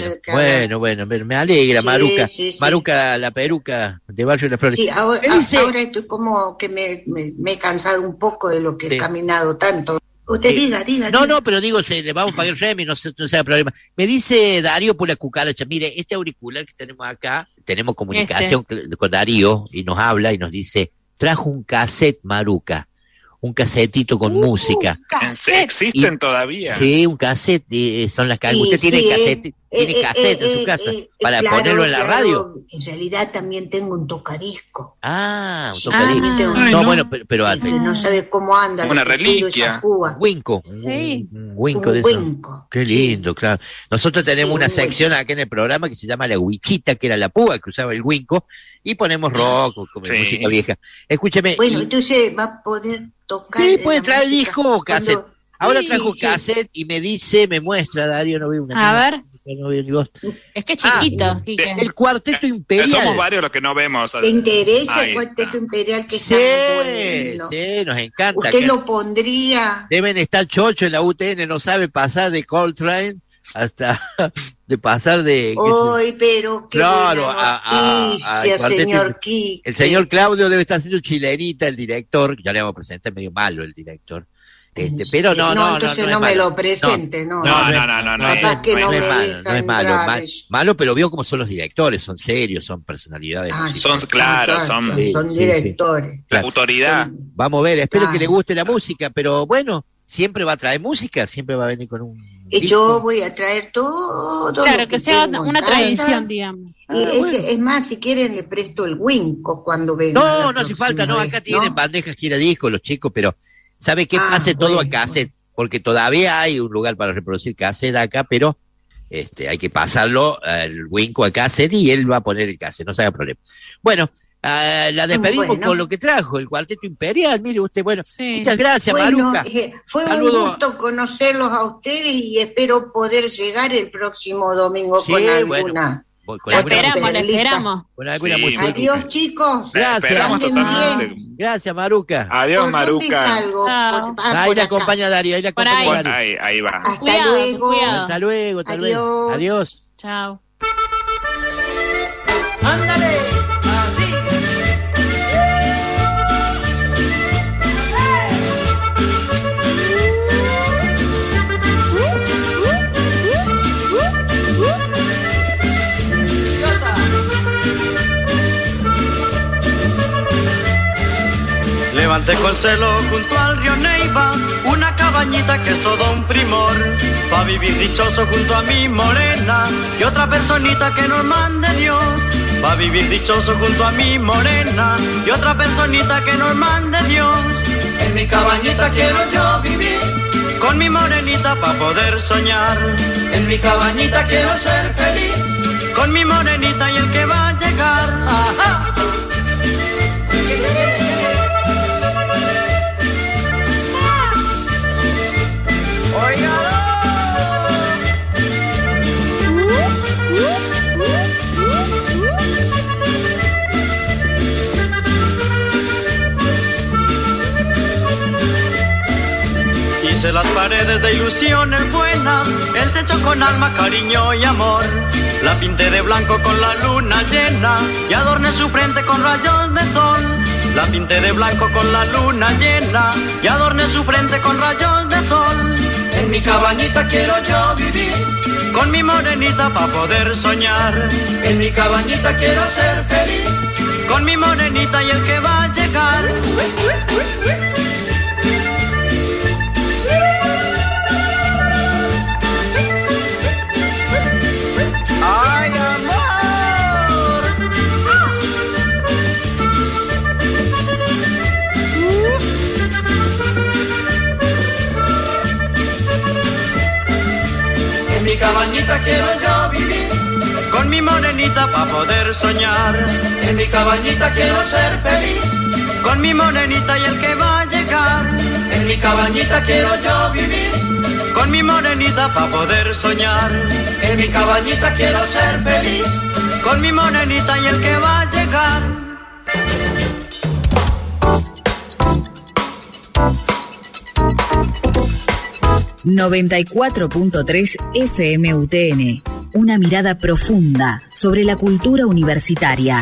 Bueno, me alegra, Maruca. Sí. Maruca, la peruca de Barrio de las Flores. Sí, ahora estoy como que me he cansado un poco de lo que he caminado tanto. Usted diga. No, pero digo, le vamos a pagar el remi, no sea problema. Me dice Darío por la cucaracha, mire, este auricular que tenemos acá, tenemos comunicación con Darío y nos habla y nos dice, trajo un cassette, Maruca, un casetito con música. ¿Existen todavía? Sí, un cassette, son las casetas. Usted tiene cassette, en su casa para ponerlo en la radio. En realidad también tengo un tocadisco. Un tocadisco. No, bueno, pero antes. No sabe cómo anda. Una reliquia. Winco. Sí. Un Winco de eso. Qué lindo, claro. Nosotros tenemos una sección acá en el programa que se llama La Huichita, que era la púa que usaba el Winco, y ponemos rock, como música vieja. Escúcheme. Bueno, entonces va a poder tocar. Sí, puede traer disco o cassette. Ahora trajo cassette y me muestra, Darío, no veo una. A ver. No veo ni vos. Es que es chiquito. El Cuarteto Imperial. Somos varios los que no vemos. ¿Te interesa el Cuarteto Imperial que está bueno? Sí, nos encanta. ¿Usted lo pondría? Deben estar chocho en la UTN, no sabe pasar de Coltrane hasta de pasar de... ¡Ay, pero qué buena noticia, señor Quique! El señor Claudio debe estar haciendo chilenita, el director, ya le vamos a presentar, medio malo el director. Pero entonces no me lo presente, no. Capaz que no es malo, pero veo cómo son los directores, son serios, son personalidades. Son claros, son directores. La autoridad. Vamos a ver, espero que le guste la música, pero bueno, siempre va a traer música, siempre va a venir con un... Yo voy a traer todo. Claro, que sea una tradición, digamos. Es más, si quieren le presto el Winco cuando venga. No hace falta, acá tienen bandejas gira disco los chicos, pero... ¿Sabe qué? Pase todo a cassette, porque todavía hay un lugar para reproducir cassette acá, pero hay que pasarlo al Winco a cassette y él va a poner el cassette, no se haga problema. Bueno, la despedimos con lo que trajo, el Cuarteto Imperial, mire usted, muchas gracias, Maruca. Fue un gusto conocerlos a ustedes y espero poder llegar el próximo domingo con alguna... La esperamos. Con alguna música. Adiós, chicos. Gracias. Gracias, Maruca. Adiós, Maruca. Ahí la acompaña Darío. Ahí va. Hasta luego. Adiós. Chao. Ándale. Levanté con celo junto al río Neiva una cabañita que es todo un primor, pa' vivir dichoso junto a mi morena y otra personita que nos mande Dios, pa' vivir dichoso junto a mi morena y otra personita que nos mande Dios. En mi cabañita quiero yo vivir con mi morenita pa' poder soñar. En mi cabañita quiero ser feliz con mi morenita y el que va a llegar. ¡Ajá! Hice las paredes de ilusiones buenas, el techo con alma, cariño y amor. La pinté de blanco con la luna llena y adorné su frente con rayos de sol. La pinté de blanco con la luna llena y adorné su frente con rayos de sol. En mi cabañita quiero yo vivir con mi morenita pa' poder soñar. En mi cabañita quiero ser feliz con mi morenita y el que va a llegar. ¡Ay, amor! cabañita quiero yo vivir, con mi morenita pa' poder soñar. En mi cabañita quiero ser feliz, con mi morenita y el que va a llegar. En mi cabañita quiero yo vivir, con mi morenita pa' poder soñar. En mi cabañita quiero ser feliz, con mi morenita y el que va a llegar. ...94.3 FM UTN... una mirada profunda sobre la cultura universitaria.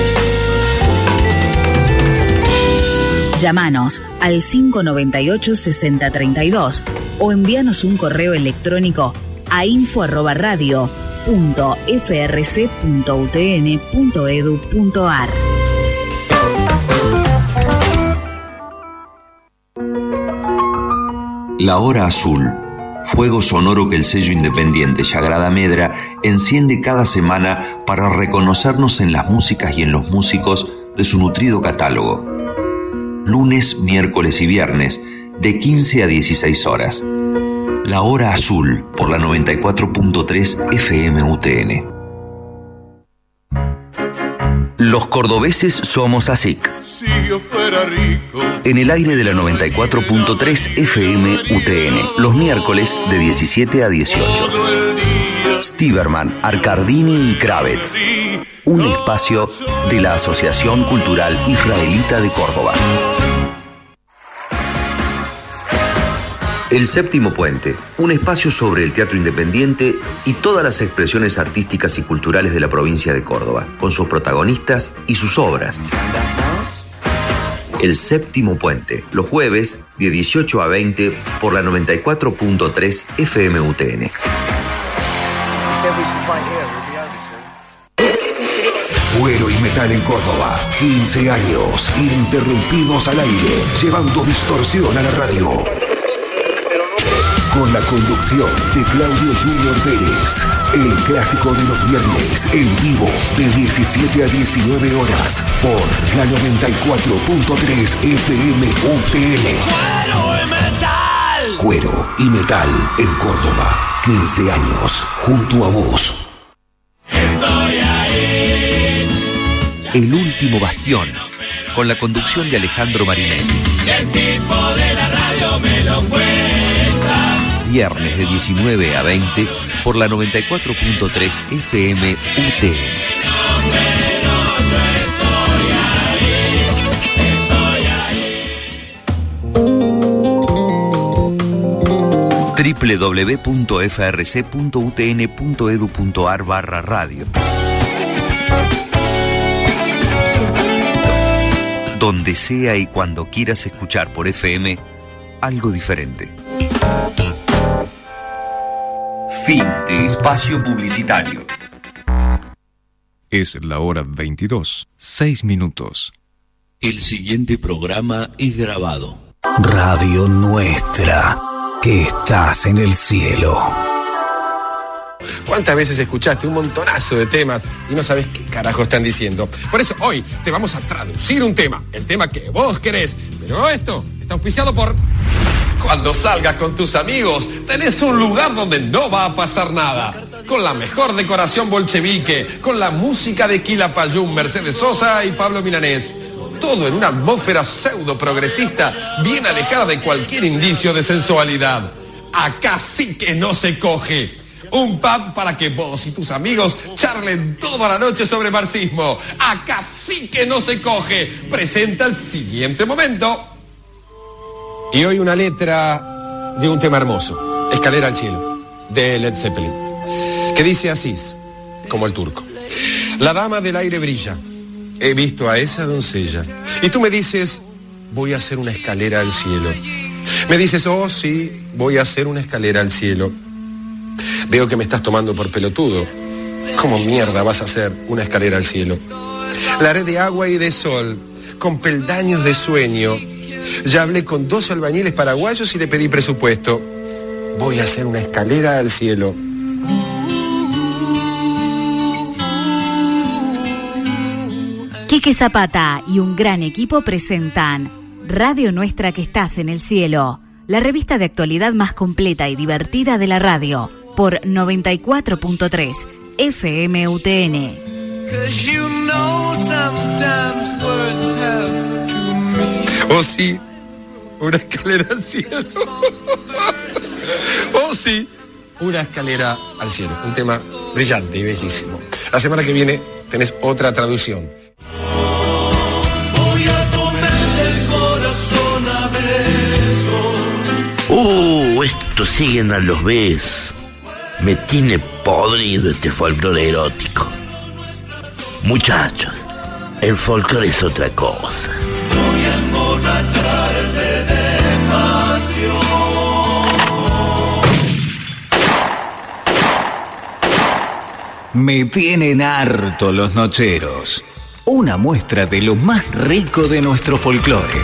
Llámanos al 598-6032 o envíanos un correo electrónico a info@radio.frc.utn.edu.ar. La Hora Azul, fuego sonoro que el sello independiente Sagrada Medra enciende cada semana para reconocernos en las músicas y en los músicos de su nutrido catálogo. Lunes, miércoles y viernes, de 15 a 16 horas. La Hora Azul, por la 94.3 FM UTN. Los cordobeses somos ASIC. Si yo fuera rico. En el aire de la 94.3 FM UTN, los miércoles de 17 a 18. Stiberman, Arcardini y Kravets. Un espacio de la Asociación Cultural Israelita de Córdoba. El Séptimo Puente, un espacio sobre el teatro independiente y todas las expresiones artísticas y culturales de la provincia de Córdoba, con sus protagonistas y sus obras. El Séptimo Puente, los jueves de 18 a 20 por la 94.3 FM UTN. Cuero y Metal en Córdoba, 15 años ininterrumpidos al aire, llevando distorsión a la radio. Con la conducción de Claudio Junior Pérez, el clásico de los viernes, en vivo, de 17 a 19 horas, por la 94.3 FM UTN. Cuero y Metal en Córdoba, 15 años, junto a vos. Estoy ahí. El último bastión, con la conducción de Alejandro Marinetti. Si el tipo de la radio me lo cuenta. Viernes de 19 a 20 por la 94.3 FM UTN. www.frc.utn.edu.ar/radio. Donde sea y cuando quieras escuchar por FM algo diferente. Fin de espacio publicitario. Es la hora 22, 6 minutos. El siguiente programa es grabado. Radio Nuestra, que estás en el cielo. ¿Cuántas veces escuchaste un montonazo de temas y no sabes qué carajo están diciendo? Por eso hoy te vamos a traducir un tema, el tema que vos querés. Pero esto está auspiciado por... Cuando salgas con tus amigos, tenés un lugar donde no va a pasar nada. Con la mejor decoración bolchevique, con la música de Quilapayún, Mercedes Sosa y Pablo Milanés. Todo en una atmósfera pseudo progresista, bien alejada de cualquier indicio de sensualidad. Acá sí que no se coge. Un pub para que vos y tus amigos charlen toda la noche sobre marxismo. Acá sí que no se coge. Presenta el siguiente momento. Y hoy una letra de un tema hermoso, Escalera al cielo, de Led Zeppelin, que dice así, como el turco. La dama del aire brilla, he visto a esa doncella. Y tú me dices, voy a hacer una escalera al cielo. Me dices, oh sí, voy a hacer una escalera al cielo. Veo que me estás tomando por pelotudo. ¿Cómo mierda vas a hacer una escalera al cielo? La haré de agua y de sol, con peldaños de sueño. Ya hablé con 2 albañiles paraguayos y le pedí presupuesto. Voy a hacer una escalera al cielo. Quique Zapata y un gran equipo presentan Radio Nuestra, que estás en el cielo, la revista de actualidad más completa y divertida de la radio. por 94.3 FM UTN. Oh sí, una escalera al cielo. Oh sí, una escalera al cielo. Un tema brillante y bellísimo. La semana que viene tenés otra traducción. Voy a comer el corazón a besos. Esto siguen a los besos. Me tiene podrido este folclore erótico. Muchachos, el folclore es otra cosa. Voy a emborracharte de pasión. Me tienen harto los nocheros. Una muestra de lo más rico de nuestro folclore.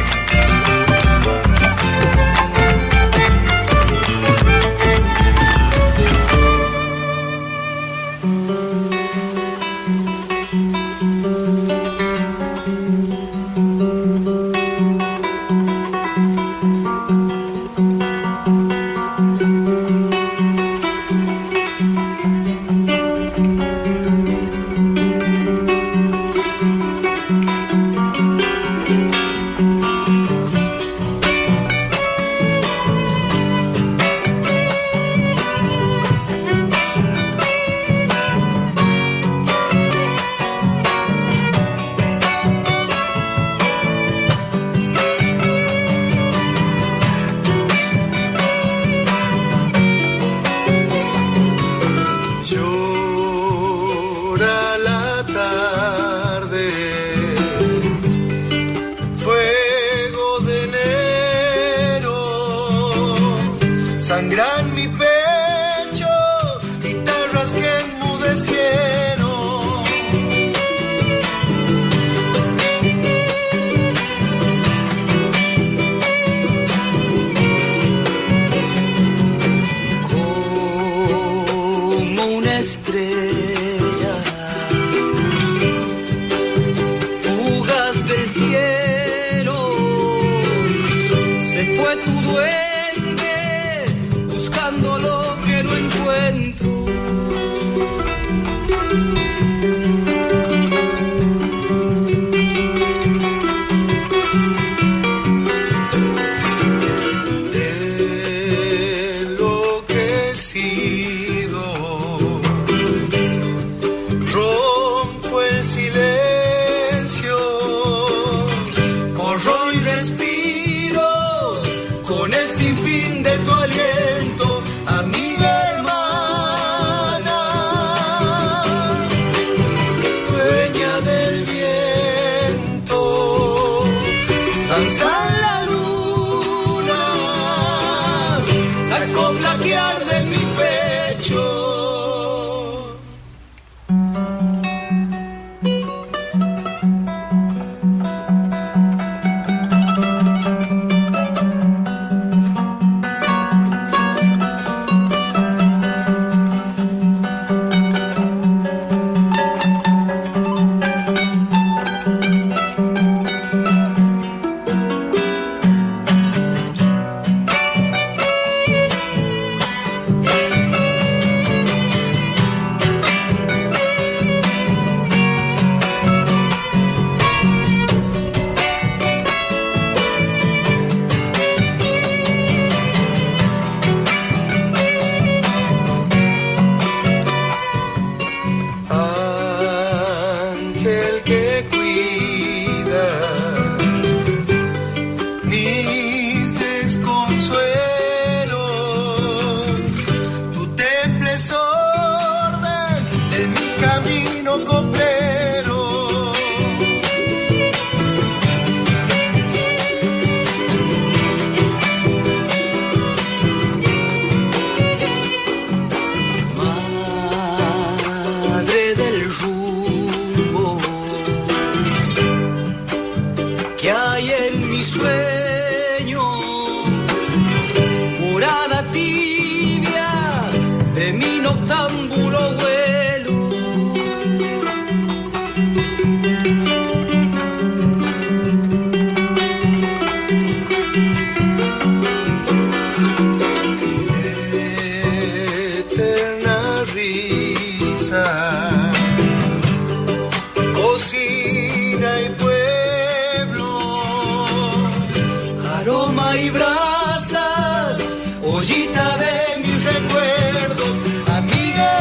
llama y brasas, ollita de mis recuerdos, amiga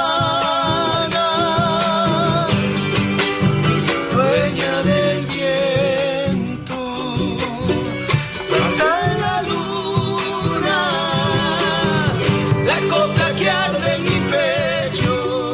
hermana, dueña del viento, pasa en la luna, la copla que arde en mi pecho.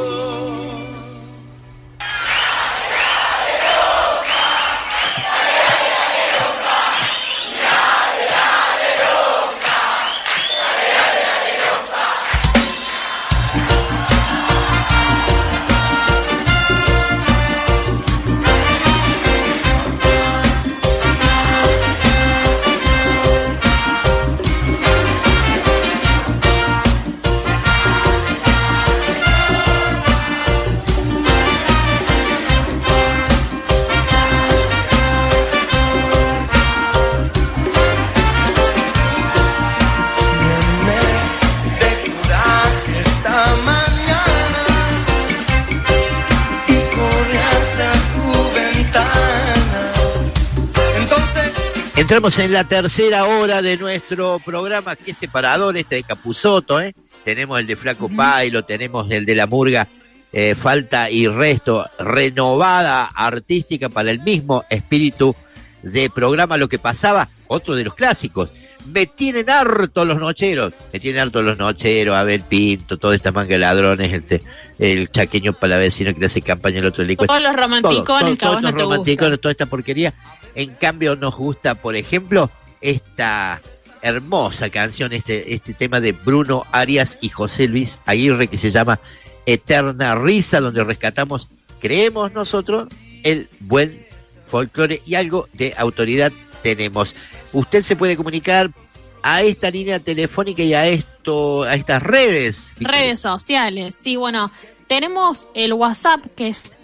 Entramos en la tercera hora de nuestro programa, que es separador, este de Capusotto, ¿eh? Tenemos el de Flaco Pailo, tenemos el de la murga, Falta y Resto, renovada artística para el mismo espíritu de programa. Lo que pasaba, otro de los clásicos, me tienen harto los nocheros, Abel Pinto, toda esta manga de ladrones, el chaqueño palavecino que le hace campaña al otro licuado. Todos los romanticones que a vos no te gustan. Toda esta porquería. En cambio nos gusta, por ejemplo, esta hermosa canción, este tema de Bruno Arias y José Luis Aguirre, que se llama Eterna Risa, donde rescatamos, creemos nosotros, el buen folclore y algo de autoridad tenemos. Usted se puede comunicar a esta línea telefónica y a estas redes. Redes sociales, sí, bueno, tenemos el WhatsApp que es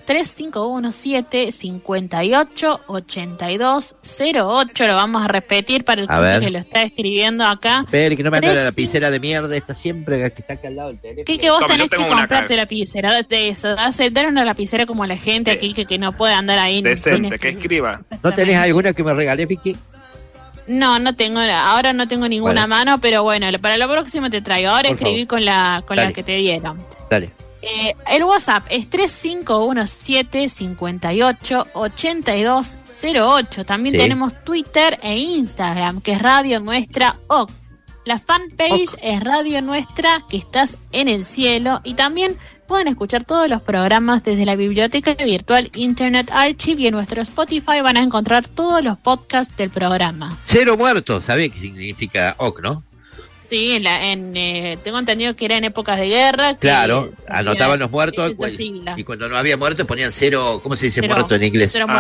3517-588208. Lo vamos a repetir para el que lo está escribiendo acá. Espera, que no me anda la lapicera de mierda esta siempre que está acá al lado del teléfono. Que vos tenés que comprarte lapicera de eso. Dar una lapicera como la gente aquí que no puede andar ahí. Decente, que escriba. ¿No tenés alguna que me regalé, Vicky? No tengo, ahora no tengo ninguna mano, pero bueno, para la próxima te traigo. Ahora escribí con la que te dieron. Dale. El WhatsApp es 3517-588208. También tenemos Twitter e Instagram, que es Radio Nuestra OC. La fanpage es Radio Nuestra, que estás en el cielo. Y también pueden escuchar todos los programas desde la biblioteca virtual Internet Archive, y en nuestro Spotify van a encontrar todos los podcasts del programa. Cero muertos, ¿sabés qué significa OC, no? Sí, tengo entendido que era en épocas de guerra. Claro, anotaban los muertos y cuando no había muertos ponían cero, ¿cómo se dice muerto en inglés? Cero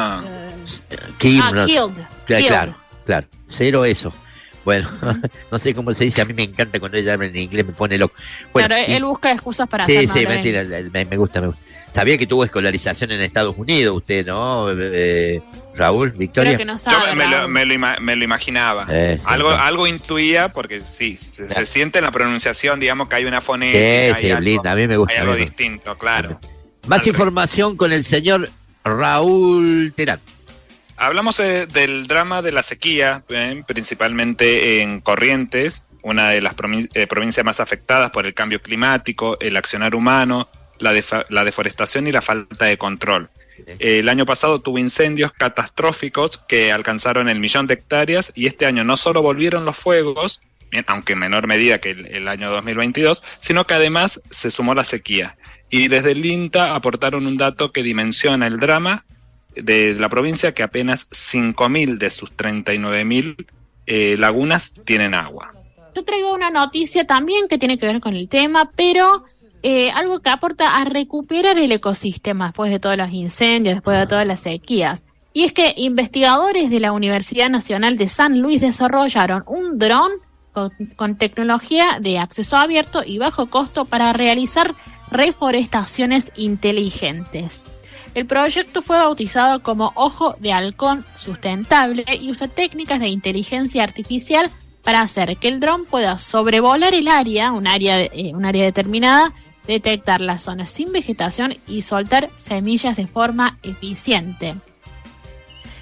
killed. Claro, cero eso. Bueno, no sé cómo se dice, a mí me encanta cuando ella habla en inglés, me pone loco. Bueno, claro, él busca excusas para hacer. Sí, mentira, me gusta. Sabía que tuvo escolarización en Estados Unidos usted, ¿no? Raúl, Victoria. Creo que no sabe, yo me lo imaginaba. Algo intuía, porque sí, se siente en la pronunciación, digamos, que hay una fonética. Sí, linda, a mí me gusta. Hay algo distinto, claro. Más información con el señor Raúl Terán. Hablamos del drama de la sequía, principalmente en Corrientes, una de las provincias más afectadas por el cambio climático, el accionar humano, la deforestación y la falta de control. El año pasado tuvo incendios catastróficos que alcanzaron el 1.000.000 de hectáreas, y este año no solo volvieron los fuegos, aunque en menor medida que el año 2022, sino que además se sumó la sequía. Y desde el INTA aportaron un dato que dimensiona el drama de la provincia, que apenas 5.000 de sus 39.000 lagunas tienen agua. Yo traigo una noticia también que tiene que ver con el tema, pero algo que aporta a recuperar el ecosistema después de todos los incendios, después de todas las sequías. Y es que investigadores de la Universidad Nacional de San Luis desarrollaron un dron con tecnología de acceso abierto y bajo costo para realizar reforestaciones inteligentes. El proyecto fue bautizado como Ojo de Halcón Sustentable y usa técnicas de inteligencia artificial para hacer que el dron pueda sobrevolar el área, un área determinada, detectar las zonas sin vegetación y soltar semillas de forma eficiente.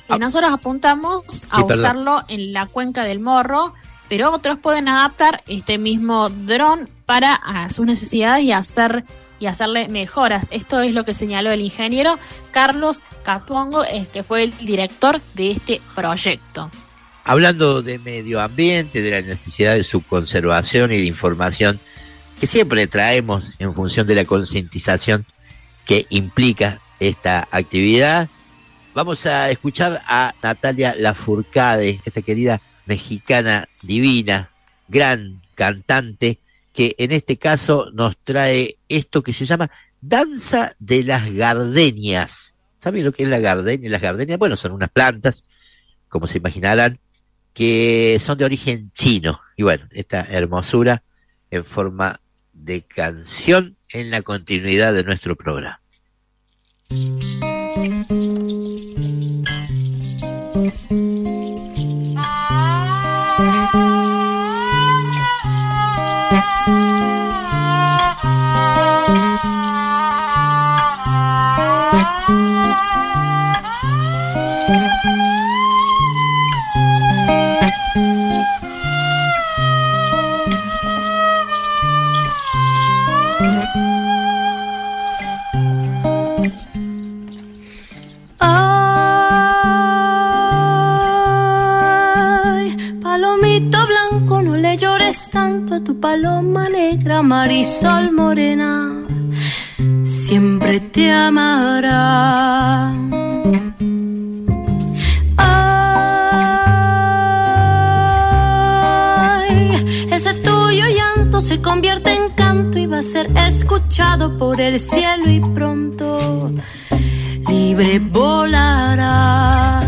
Nosotros apuntamos a usarlo en la cuenca del Morro, pero otros pueden adaptar este mismo dron para sus necesidades y hacerle mejoras. Esto es lo que señaló el ingeniero Carlos Catuongo, que fue el director de este proyecto. Hablando de medio ambiente, de la necesidad de su conservación y de información que siempre traemos en función de la concientización que implica esta actividad, vamos a escuchar a Natalia Lafourcade, esta querida mexicana divina, gran cantante, que en este caso nos trae esto que se llama Danza de las Gardenias. ¿Saben lo que es la gardenia? Las gardenias, bueno, son unas plantas, como se imaginarán, que son de origen chino. Y bueno, esta hermosura en forma de canción en la continuidad de nuestro programa. Tanto a tu paloma negra, marisol morena, siempre te amará. Ay, ese tuyo llanto se convierte en canto y va a ser escuchado por el cielo y pronto libre volarás.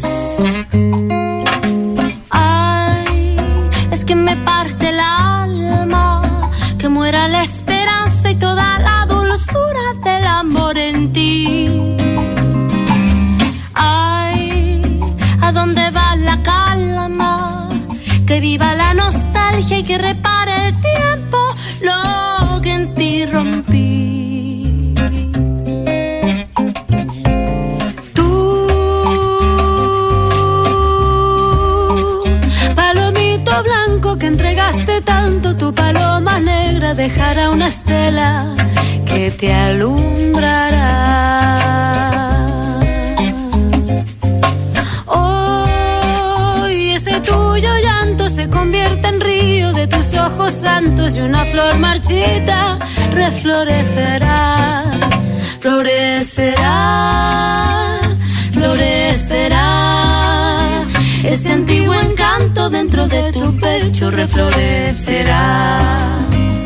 Que me parte el alma, que muera la esperanza y toda la dulzura del amor en ti. Ay, ¿a dónde va la calma? Que viva la nostalgia y que repare el tiempo lo que en ti rompí. Que entregaste tanto, tu paloma negra dejará una estela que te alumbrará. Hoy ese tuyo llanto se convierte en río de tus ojos santos y una flor marchita reflorecerá, florecerá, florecerá. Ese antiguo encanto dentro de tu pecho reflorecerá,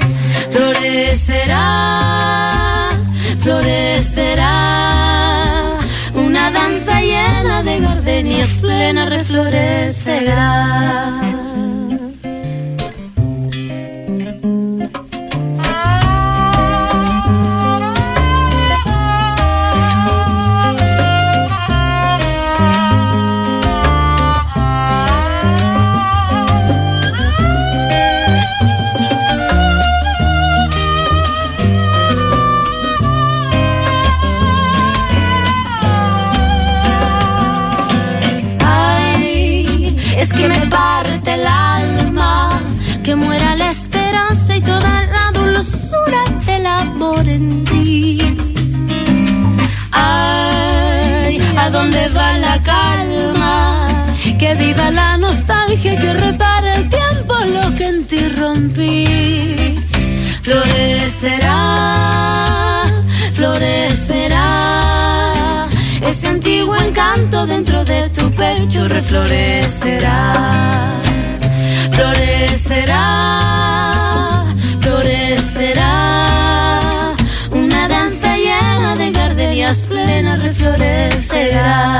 florecerá, florecerá. Una danza llena de gardenias plena reflorecerá. Que me parte el alma, que muera la esperanza y toda la dulzura del amor en ti. Ay, ¿a dónde va la calma? Que viva la nostalgia y que repare el tiempo lo que en ti rompí. Florecerá, florecerá. Ese antiguo encanto dentro de tu pecho reflorecerá, florecerá, florecerá. Una danza llena de gardenias plenas reflorecerá.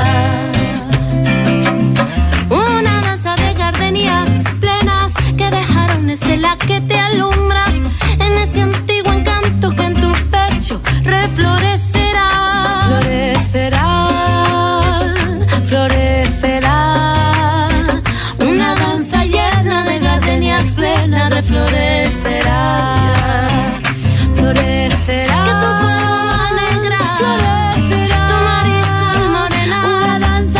Una danza de gardenias plenas que dejaron una estela que te alumbra en ese antiguo encanto que en tu pecho reflorecerá, florecerá, florecerá. Una danza llena de gardenias plenas reflorecerá, florecerá. Que tu paloma negra, florecerá. Tu marisol morena, una danza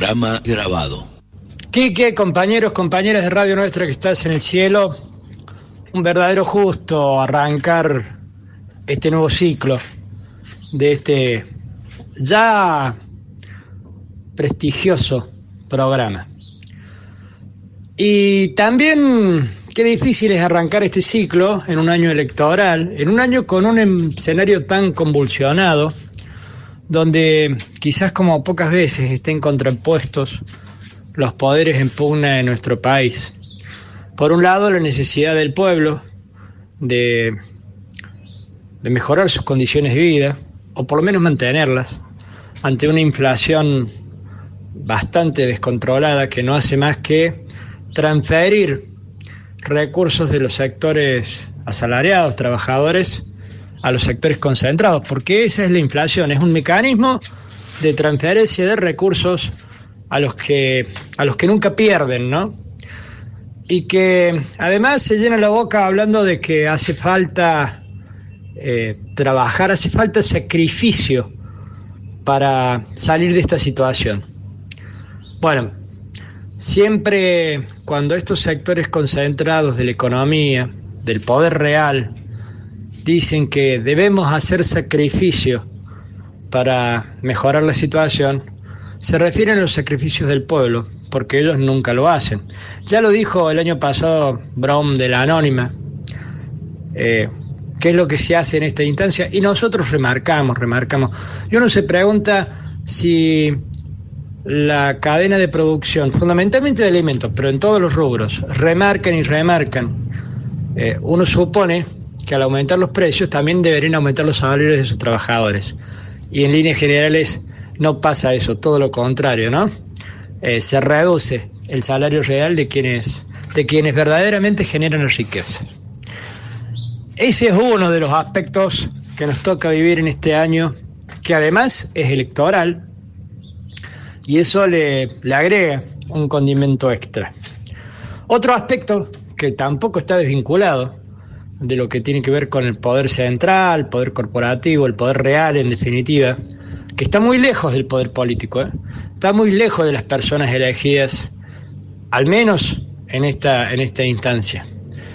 programa grabado. Quique, compañeros, compañeras de Radio Nuestra que estás en el cielo, un verdadero gusto arrancar este nuevo ciclo de este ya prestigioso programa. Y también qué difícil es arrancar este ciclo en un año electoral, en un año con un escenario tan convulsionado, donde quizás como pocas veces estén contrapuestos los poderes en pugna de nuestro país. Por un lado, la necesidad del pueblo de mejorar sus condiciones de vida, o por lo menos mantenerlas, ante una inflación bastante descontrolada que no hace más que transferir recursos de los sectores asalariados, trabajadores, a los sectores concentrados, porque esa es la inflación, es un mecanismo de transferencia de recursos a los que nunca pierden, ¿no? Y que además se llena la boca hablando de que hace falta trabajar, hace falta sacrificio para salir de esta situación. Bueno, siempre cuando estos sectores concentrados de la economía, del poder real, dicen que debemos hacer sacrificio para mejorar la situación, se refieren a los sacrificios del pueblo, porque ellos nunca lo hacen. Ya lo dijo el año pasado Brown de la Anónima, qué es lo que se hace en esta instancia, y nosotros remarcamos. Y uno se pregunta si la cadena de producción, fundamentalmente de alimentos, pero en todos los rubros, remarcan. Uno supone que al aumentar los precios también deberían aumentar los salarios de sus trabajadores. Y en líneas generales no pasa eso, todo lo contrario, ¿no? Se reduce el salario real de quienes verdaderamente generan la riqueza. Ese es uno de los aspectos que nos toca vivir en este año, que además es electoral, y eso le agrega un condimento extra. Otro aspecto que tampoco está desvinculado de lo que tiene que ver con el poder central, el poder corporativo, el poder real en definitiva, que está muy lejos del poder político, está muy lejos de las personas elegidas, al menos en esta instancia.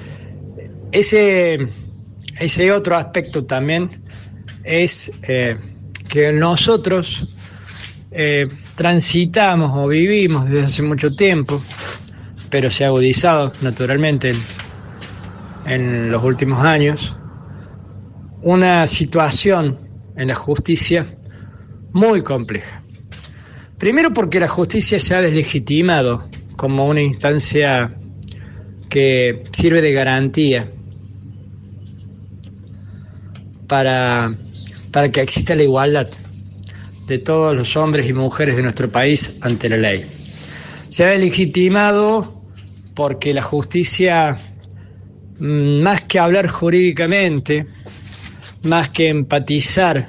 Ese otro aspecto también es que nosotros transitamos o vivimos desde hace mucho tiempo, pero se ha agudizado naturalmente en los últimos años, una situación en la justicia muy compleja. Primero porque la justicia se ha deslegitimado como una instancia que sirve de garantía para que exista la igualdad de todos los hombres y mujeres de nuestro país ante la ley. Se ha deslegitimado porque la justicia, más que hablar jurídicamente, más que empatizar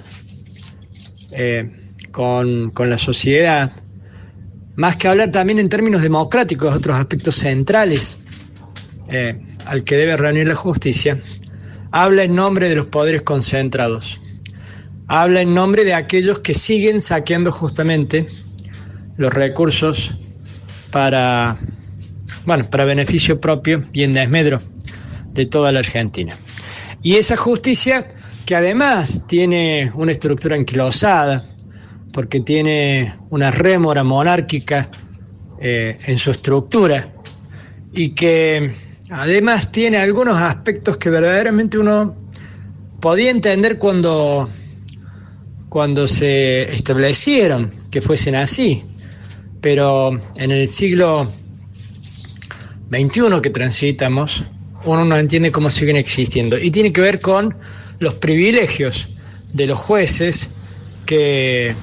con la sociedad, más que hablar también en términos democráticos, otros aspectos centrales al que debe reunir la justicia, habla en nombre de los poderes concentrados, habla en nombre de aquellos que siguen saqueando justamente los recursos para beneficio propio y en desmedro de toda la Argentina. Y esa justicia que además tiene una estructura anquilosada, porque tiene una rémora monárquica en su estructura, y que además tiene algunos aspectos que verdaderamente uno podía entender cuando se establecieron que fuesen así, pero en el siglo XXI que transitamos, uno no entiende cómo siguen existiendo, y tiene que ver con los privilegios de los jueces que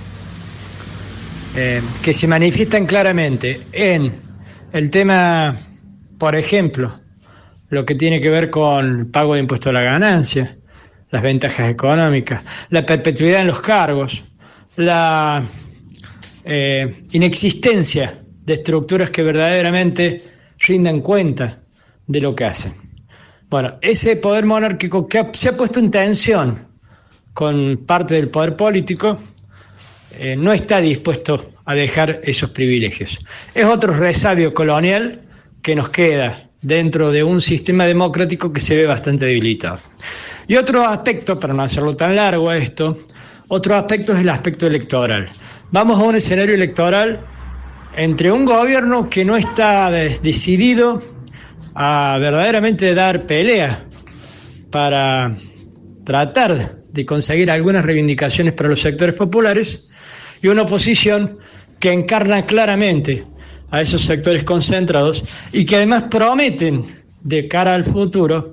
se manifiestan claramente en el tema, por ejemplo, lo que tiene que ver con el pago de impuesto a la ganancia, las ventajas económicas, la perpetuidad en los cargos, la inexistencia de estructuras que verdaderamente rindan cuenta de lo que hacen. Bueno, ese poder monárquico que se ha puesto en tensión con parte del poder político no está dispuesto a dejar esos privilegios. Es otro resabio colonial que nos queda dentro de un sistema democrático que se ve bastante debilitado. Y otro aspecto, para no hacerlo tan largo esto, otro aspecto es el aspecto electoral. Vamos a un escenario electoral entre un gobierno que no está decidido a verdaderamente dar pelea para tratar de conseguir algunas reivindicaciones para los sectores populares, y una oposición que encarna claramente a esos sectores concentrados y que además prometen de cara al futuro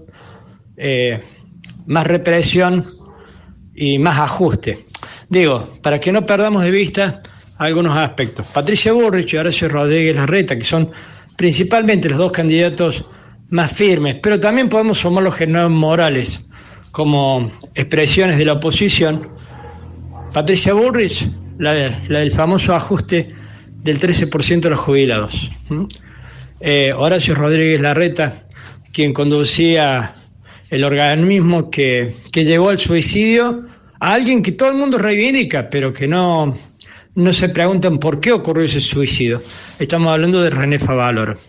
más represión y más ajuste. Digo, para que no perdamos de vista algunos aspectos. Patricia Bullrich y Horacio Rodríguez Larreta, que son principalmente los dos candidatos más firmes, pero también podemos sumar los General Morales como expresiones de la oposición. Patricia Bullrich, la del famoso ajuste del 13% de los jubilados. Horacio Rodríguez Larreta, quien conducía el organismo que llevó al suicidio a alguien que todo el mundo reivindica, pero que no se preguntan por qué ocurrió ese suicidio. Estamos hablando de René Favaloro.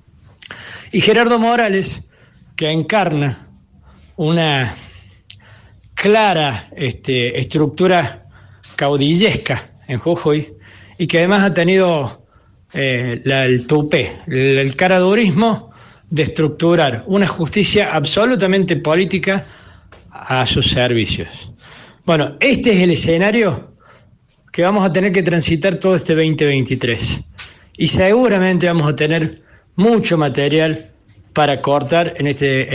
Y Gerardo Morales, que encarna una clara estructura caudillesca en Jujuy, y que además ha tenido el tupé, el caradurismo de estructurar una justicia absolutamente política a sus servicios. Bueno, este es el escenario que vamos a tener que transitar todo este 2023, y seguramente vamos a tener mucho material para cortar en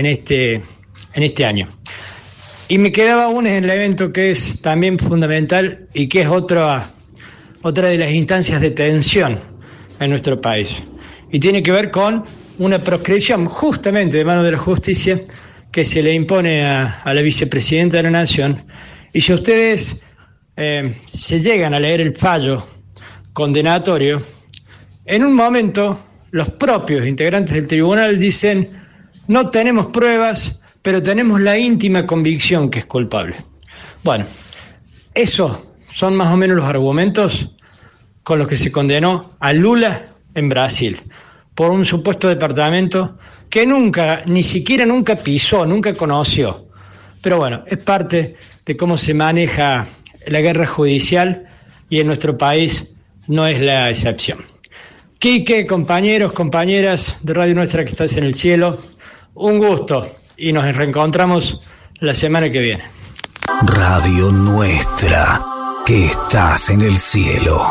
este año. Y me quedaba aún en el evento que es también fundamental y que es otra de las instancias de tensión en nuestro país, y tiene que ver con una proscripción justamente de mano de la justicia que se le impone a la vicepresidenta de la Nación. Y si ustedes se llegan a leer el fallo condenatorio, en un momento los propios integrantes del tribunal dicen: no tenemos pruebas, pero tenemos la íntima convicción que es culpable. Bueno, esos son más o menos los argumentos con los que se condenó a Lula en Brasil por un supuesto departamento que ni siquiera pisó, nunca conoció. Pero bueno, es parte de cómo se maneja la guerra judicial, y en nuestro país no es la excepción. Quique, compañeros, compañeras de Radio Nuestra que estás en el cielo, un gusto, y nos reencontramos la semana que viene. Radio Nuestra, que estás en el cielo.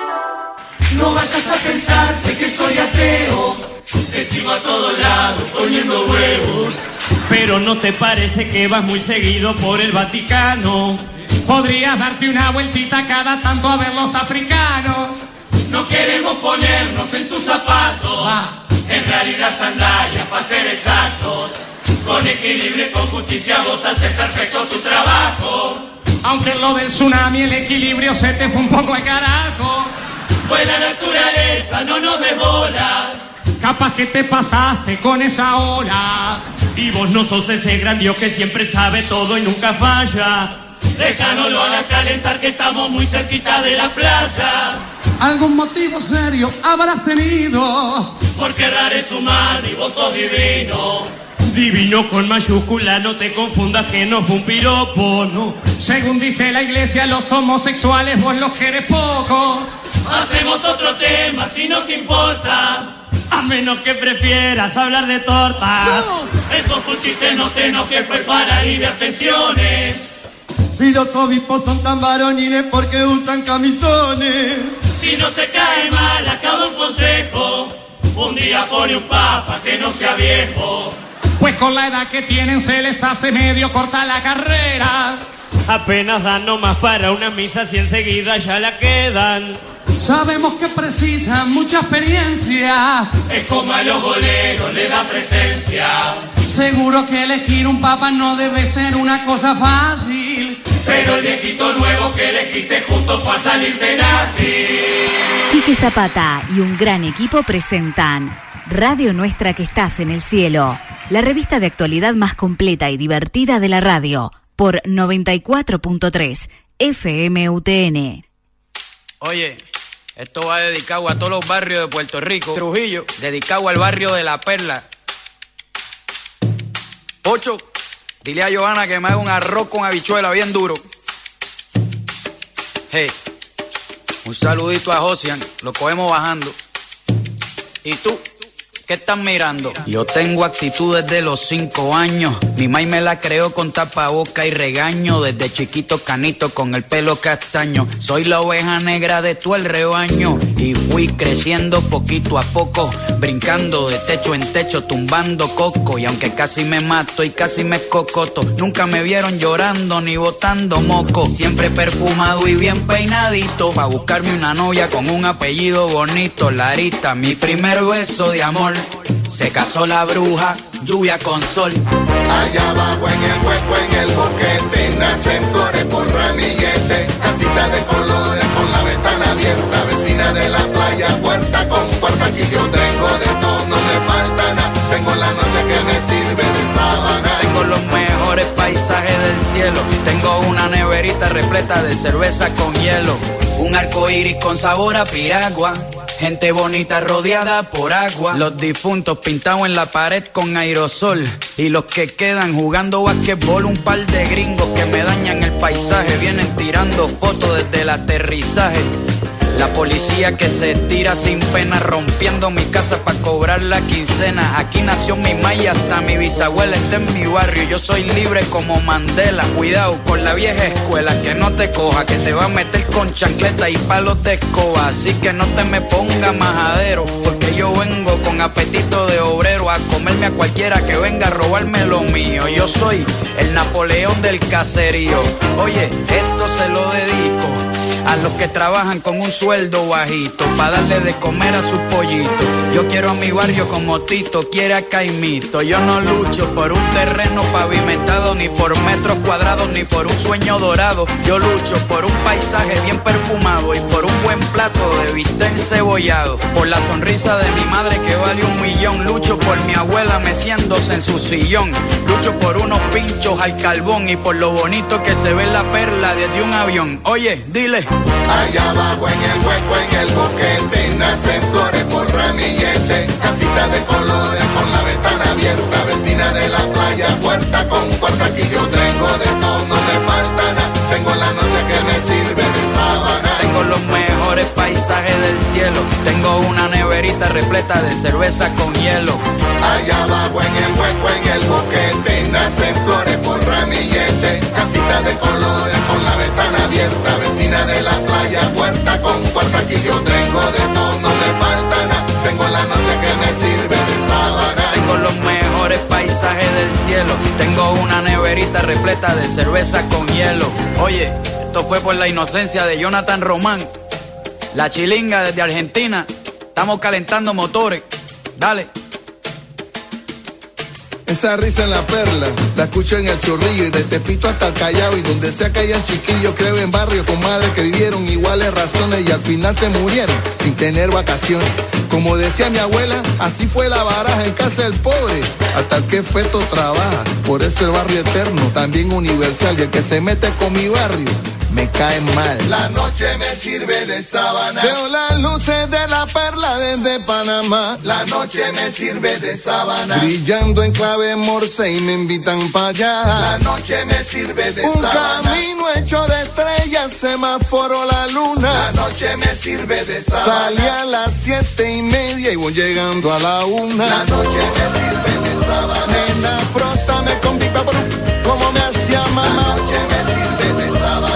No vayas a pensar de que soy ateo, te sigo a todos lados poniendo huevos. Pero ¿no te parece que vas muy seguido por el Vaticano? Podrías darte una vueltita cada tanto a ver los africanos. No queremos ponernos en tus zapatos, en realidad sandalias para ser exactos. Con equilibrio y con justicia vos haces perfecto tu trabajo. Aunque en lo del tsunami el equilibrio se te fue un poco al carajo. Pues la naturaleza no nos dé bola. Capaz que te pasaste con esa ola. Y vos no sos ese gran Dios que siempre sabe todo y nunca falla. Déjanos, lo hagas calentar que estamos muy cerquita de la playa. Algún motivo serio habrás tenido. Porque errar es humano y vos sos divino. Divino con mayúscula, no te confundas que no fue un piropo, no. Según dice la iglesia, los homosexuales vos los querés poco. Hacemos otro tema si no te importa. A menos que prefieras hablar de torta. No. Eso fue un chiste, no te enojes, fue para aliviar tensiones. Si los obispos son tan varoniles, ¿por qué usan camisones? Si no te cae mal, acabo un consejo. Un día pone un papa que no sea viejo. Pues con la edad que tienen se les hace medio corta la carrera. Apenas dan nomás para una misa si enseguida ya la quedan. Sabemos que precisan mucha experiencia. Es como a los boleros le da presencia. Seguro que elegir un papa no debe ser una cosa fácil. Pero el viejito nuevo que elegiste justo fue a salir de nazi. Quique Zapata y un gran equipo presentan Radio Nuestra que estás en el cielo, la revista de actualidad más completa y divertida de la radio, por 94.3 FM UTN. Oye, Esto va dedicado a todos los barrios de Puerto Rico. Trujillo, dedicado al barrio de La Perla. Pocho, dile a Johanna que me haga un arroz con habichuela bien duro. Hey, un saludito a Josian, lo cogemos bajando. ¿Y tú? ¿Qué estás mirando? Yo tengo actitud desde los 5 años. Mi maíz me la creó con tapaboca y regaño. Desde chiquito canito con el pelo castaño. Soy la oveja negra de todo el rebaño. Y fui creciendo poquito a poco, brincando de techo en techo, tumbando coco. Y aunque casi me mato y casi me escocoto, nunca me vieron llorando ni botando moco. Siempre perfumado y bien peinadito, pa' buscarme una novia con un apellido bonito. Larita, mi primer beso de amor. Se casó la bruja, lluvia con sol. Allá abajo en el hueco, en el boquete, nacen flores por ramillete. Casita de colores con la ventana abierta, vecina de la playa, puerta con puerta. Aquí yo tengo de todo, no me falta nada. Tengo la noche que me sirve de sábana. Tengo los mejores paisajes del cielo. Tengo una neverita repleta de cerveza con hielo. Un arco iris con sabor a piragua. Gente bonita rodeada por agua. Los difuntos pintados en la pared con aerosol. Y los que quedan jugando basquetbol. Un par de gringos que me dañan el paisaje. Vienen tirando fotos desde el aterrizaje. La policía que se tira sin pena, rompiendo mi casa pa' cobrar la quincena. Aquí nació mi maíz, hasta mi bisabuela está en mi barrio. Yo soy libre como Mandela. Cuidado con la vieja escuela, que no te coja, que te va a meter con chancleta y palos de escoba. Así que no te me ponga majadero, porque yo vengo con apetito de obrero a comerme a cualquiera que venga a robarme lo mío. Yo soy el Napoleón del caserío. Oye, esto se lo dedico a los que trabajan con un sueldo bajito, pa' darle de comer a sus pollitos. Yo quiero a mi barrio como Tito quiere a Caimito. Yo no lucho por un terreno pavimentado, ni por metros cuadrados, ni por un sueño dorado. Yo lucho por un paisaje bien perfumado y por un buen plato de bistec encebollado. Por la sonrisa de mi madre que vale 1 millón. Lucho por mi abuela meciéndose en su sillón. Lucho por unos pinchos al carbón y por lo bonito que se ve la perla desde un avión. Oye, dile. Allá abajo en el hueco, en el boquete, nacen flores por ramillete. Casita de colores con la ventana abierta, vecina de la playa, puerta con puerta. Aquí yo tengo de todo, no me falta nada. Tengo la noche que me sirve de sábana. Tengo los mejores paisajes del cielo. Tengo una neverita repleta de cerveza con hielo. Allá abajo en el hueco, en el boquete, nacen flores por ramillete. Casita de colores con la ventana abierta, vecina de la playa, puerta con puerta. Aquí yo tengo de todo, no me falta nada. Tengo la noche que me sirve de sábana. Tengo los mejores paisajes del cielo. Tengo una neverita repleta de cerveza con hielo. Oye, esto fue por la inocencia de Jonathan Román. La chilinga desde Argentina. Estamos calentando motores. Dale. Esa risa en la perla, la escucho en el Chorrillo y de Tepito hasta el Callao. Y donde sea que hayan chiquillos, creo en barrios con madres que vivieron iguales razones y al final se murieron sin tener vacaciones. Como decía mi abuela, así fue la baraja en casa del pobre, hasta el que feto trabaja. Por eso el barrio eterno, también universal, y el que se mete con mi barrio me cae mal. La noche me sirve de sábana. Veo las luces de la perla desde Panamá. La noche me sirve de sábana. Brillando en clave morse y me invitan para allá. La noche me sirve de sábana. Un camino hecho de estrellas, semáforo la luna. La noche me sirve de sábana. Salí a las 7:30 y voy llegando a la 1. La noche me sirve de sábana. Nena, frótame con mi papá como me hacía mamá. La noche me sirve de sábana.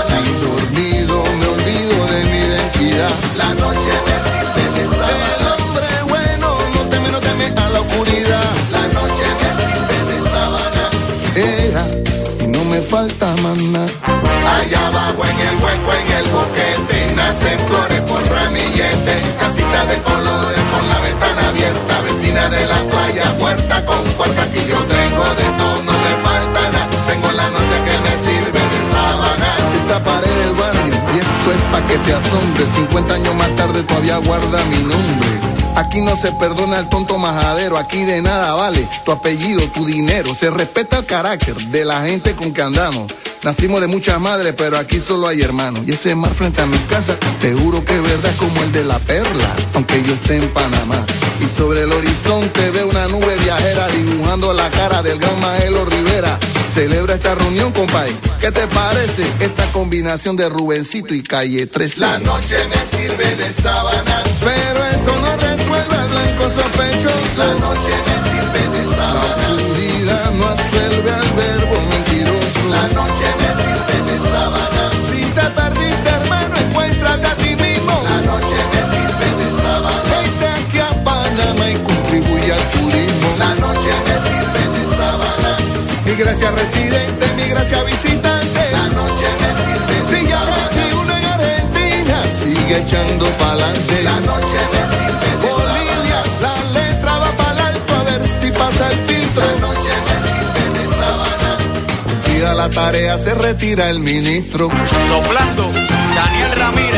La noche me sirve de sábana. El hombre bueno no teme a la oscuridad. La noche me sirve de sábana. Y no me falta más nada. Allá abajo en el hueco, en el boquete, nacen flores por ramillete. Casita de colores con la ventana abierta, vecina de la playa, puerta con puerta. Aquí yo tengo de todo, no me falta nada. Tengo la noche que me sirve de sábana. Esa pared del barrio, y esto es pa' que te asombre. 50 años más tarde todavía guarda mi nombre. Aquí no se perdona al tonto majadero, aquí de nada vale tu apellido, tu dinero. Se respeta el carácter de la gente con que andamos. Nacimos de muchas madres, pero aquí solo hay hermanos. Y ese mar frente a mi casa, te juro que es verdad como el de la perla, aunque yo esté en Panamá. Y sobre el horizonte veo una nube viajera dibujando la cara del gran Maelo Rivera. Celebra esta reunión, compay. ¿Qué te parece esta combinación de Rubencito y Calle 13? La noche me sirve de sábana, pero eso no resuelve al blanco sospechoso. La noche me sirve de sábana, la puridad no absuelve al verbo mentiroso. La noche me sirve de sábana, si te perdiste, hermano, encuéntrate a ti mismo. La noche me sirve de sábana, vete aquí a Panamá y contribuye al turismo. La noche me sirve de sábana, mi gracia residente, mi gracia visitante. La noche me sirve de Día 21 en Argentina, sigue echando pa'lante. La noche me sirve de Bolivia, la letra va para alto a ver si pasa el filtro. La noche me sirve de sábana, cumplida la tarea se retira el ministro. Soplando, Daniel Ramírez.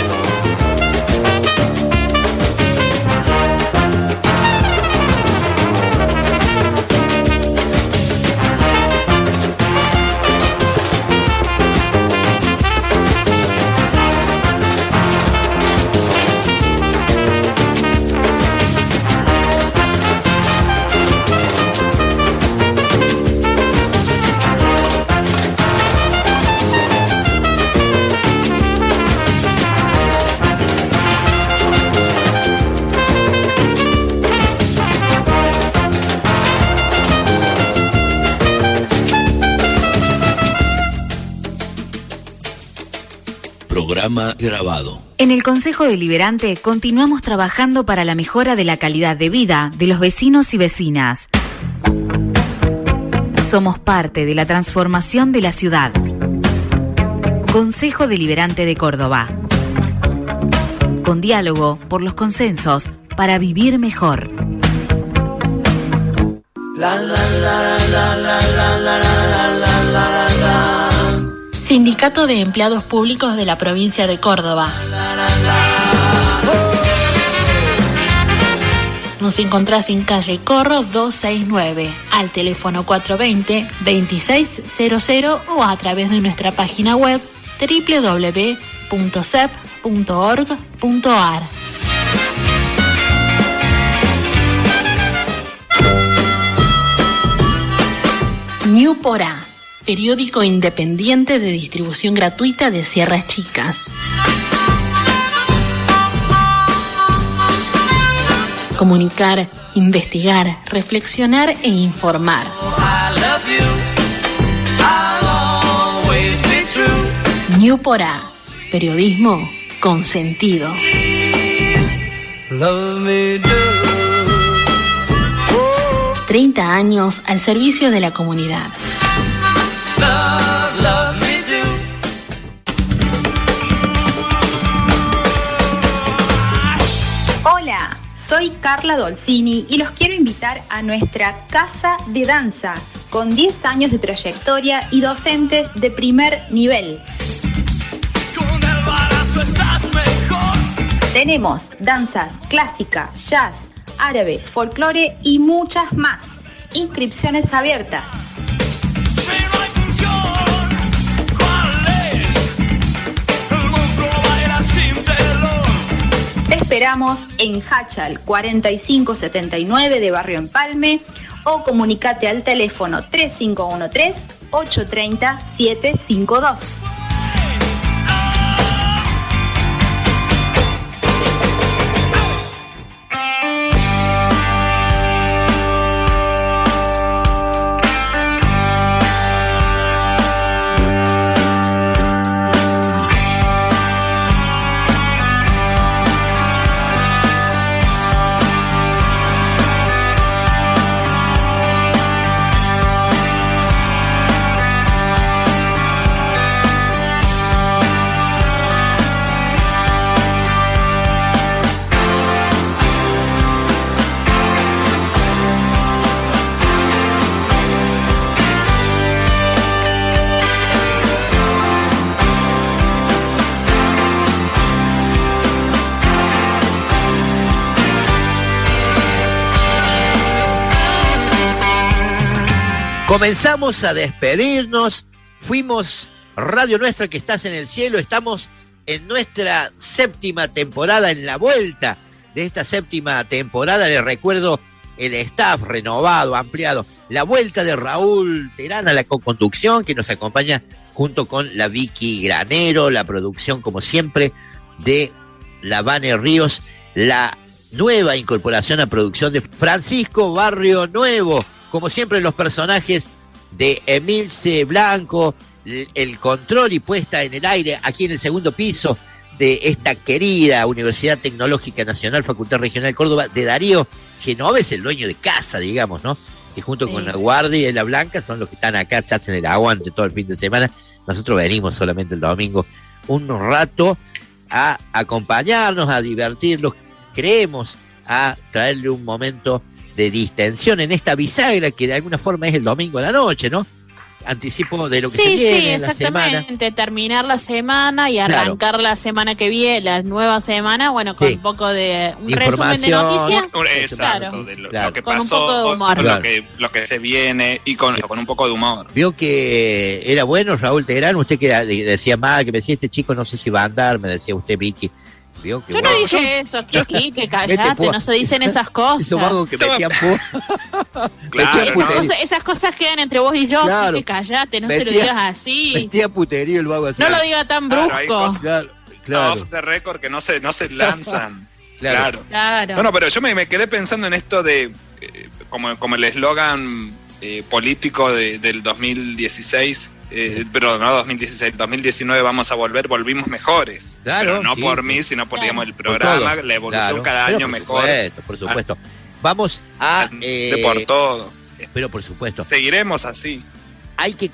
Programa grabado. En el Consejo Deliberante continuamos trabajando para la mejora de la calidad de vida de los vecinos y vecinas. Somos parte de la transformación de la ciudad. Consejo Deliberante de Córdoba. Con diálogo por los consensos para vivir mejor. Sindicato de Empleados Públicos de la Provincia de Córdoba. Nos encontrás en calle Corro 269, al teléfono 420-2600 o a través de nuestra página web www.cep.org.ar. New Porá, periódico independiente de distribución gratuita de Sierras Chicas. Comunicar, investigar, reflexionar e informar. New Porá, periodismo con sentido. 30 años al servicio de la comunidad. Hola, soy Carla Dolcini y los quiero invitar a nuestra Casa de Danza, con 10 años de trayectoria y docentes de primer nivel. Tenemos danzas clásica, jazz, árabe, folclore y muchas más. Inscripciones abiertas. Te esperamos en Hachal 4579 de Barrio Empalme o comunicate al teléfono 3513-830-752. Comenzamos a despedirnos, fuimos Radio Nuestra, que estás en el cielo. Estamos en nuestra 7ª temporada, en la vuelta de esta 7ª temporada. Les recuerdo el staff renovado, ampliado. La vuelta de Raúl Terán a la co-conducción, que nos acompaña junto con la Vicky Granero, la producción, como siempre, de la Vane Ríos, la nueva incorporación a producción de Francisco Barrio Nuevo, como siempre los personajes de Emilce Blanco, el control y puesta en el aire aquí en el segundo piso de esta querida Universidad Tecnológica Nacional, Facultad Regional Córdoba, de Darío Genoves, el dueño de casa, digamos, ¿no? Que junto con la Guardia y la Blanca son los que están acá, se hacen el aguante todo el fin de semana. Nosotros venimos solamente el domingo un rato a acompañarnos, a divertirlos, creemos, a traerle un momento de distensión en esta bisagra que de alguna forma es el domingo a la noche, ¿no? Anticipo de lo que se viene en la semana. Sí, exactamente, terminar la semana y arrancar la semana que viene, la nueva semana, bueno, con un poco de un resumen de noticias. Exacto, de lo que con pasó, un poco de humor. Lo que se viene y con un poco de humor. Vio que era bueno Raúl Terán, usted que decía mal, que me decía este chico no sé si va a andar, me decía usted, Vicky. Yo no dije eso, Chiqui, que callate, no se dicen esas cosas. Que metían claro, esas cosas quedan entre vos y yo, claro. Que callate, no se lo digas así. Metía puterío el vago así. No lo diga tan brusco. Claro. Off the record que no se lanzan. Claro. No, pero yo me quedé pensando en esto de como el eslogan político del 2016. Pero no 2016, 2019 vamos a volvimos mejores. Claro, pero no por mí, sino por digamos el programa, la evolución cada año mejor. Por supuesto. Vamos a por todo. Pero por supuesto. Seguiremos así. Hay que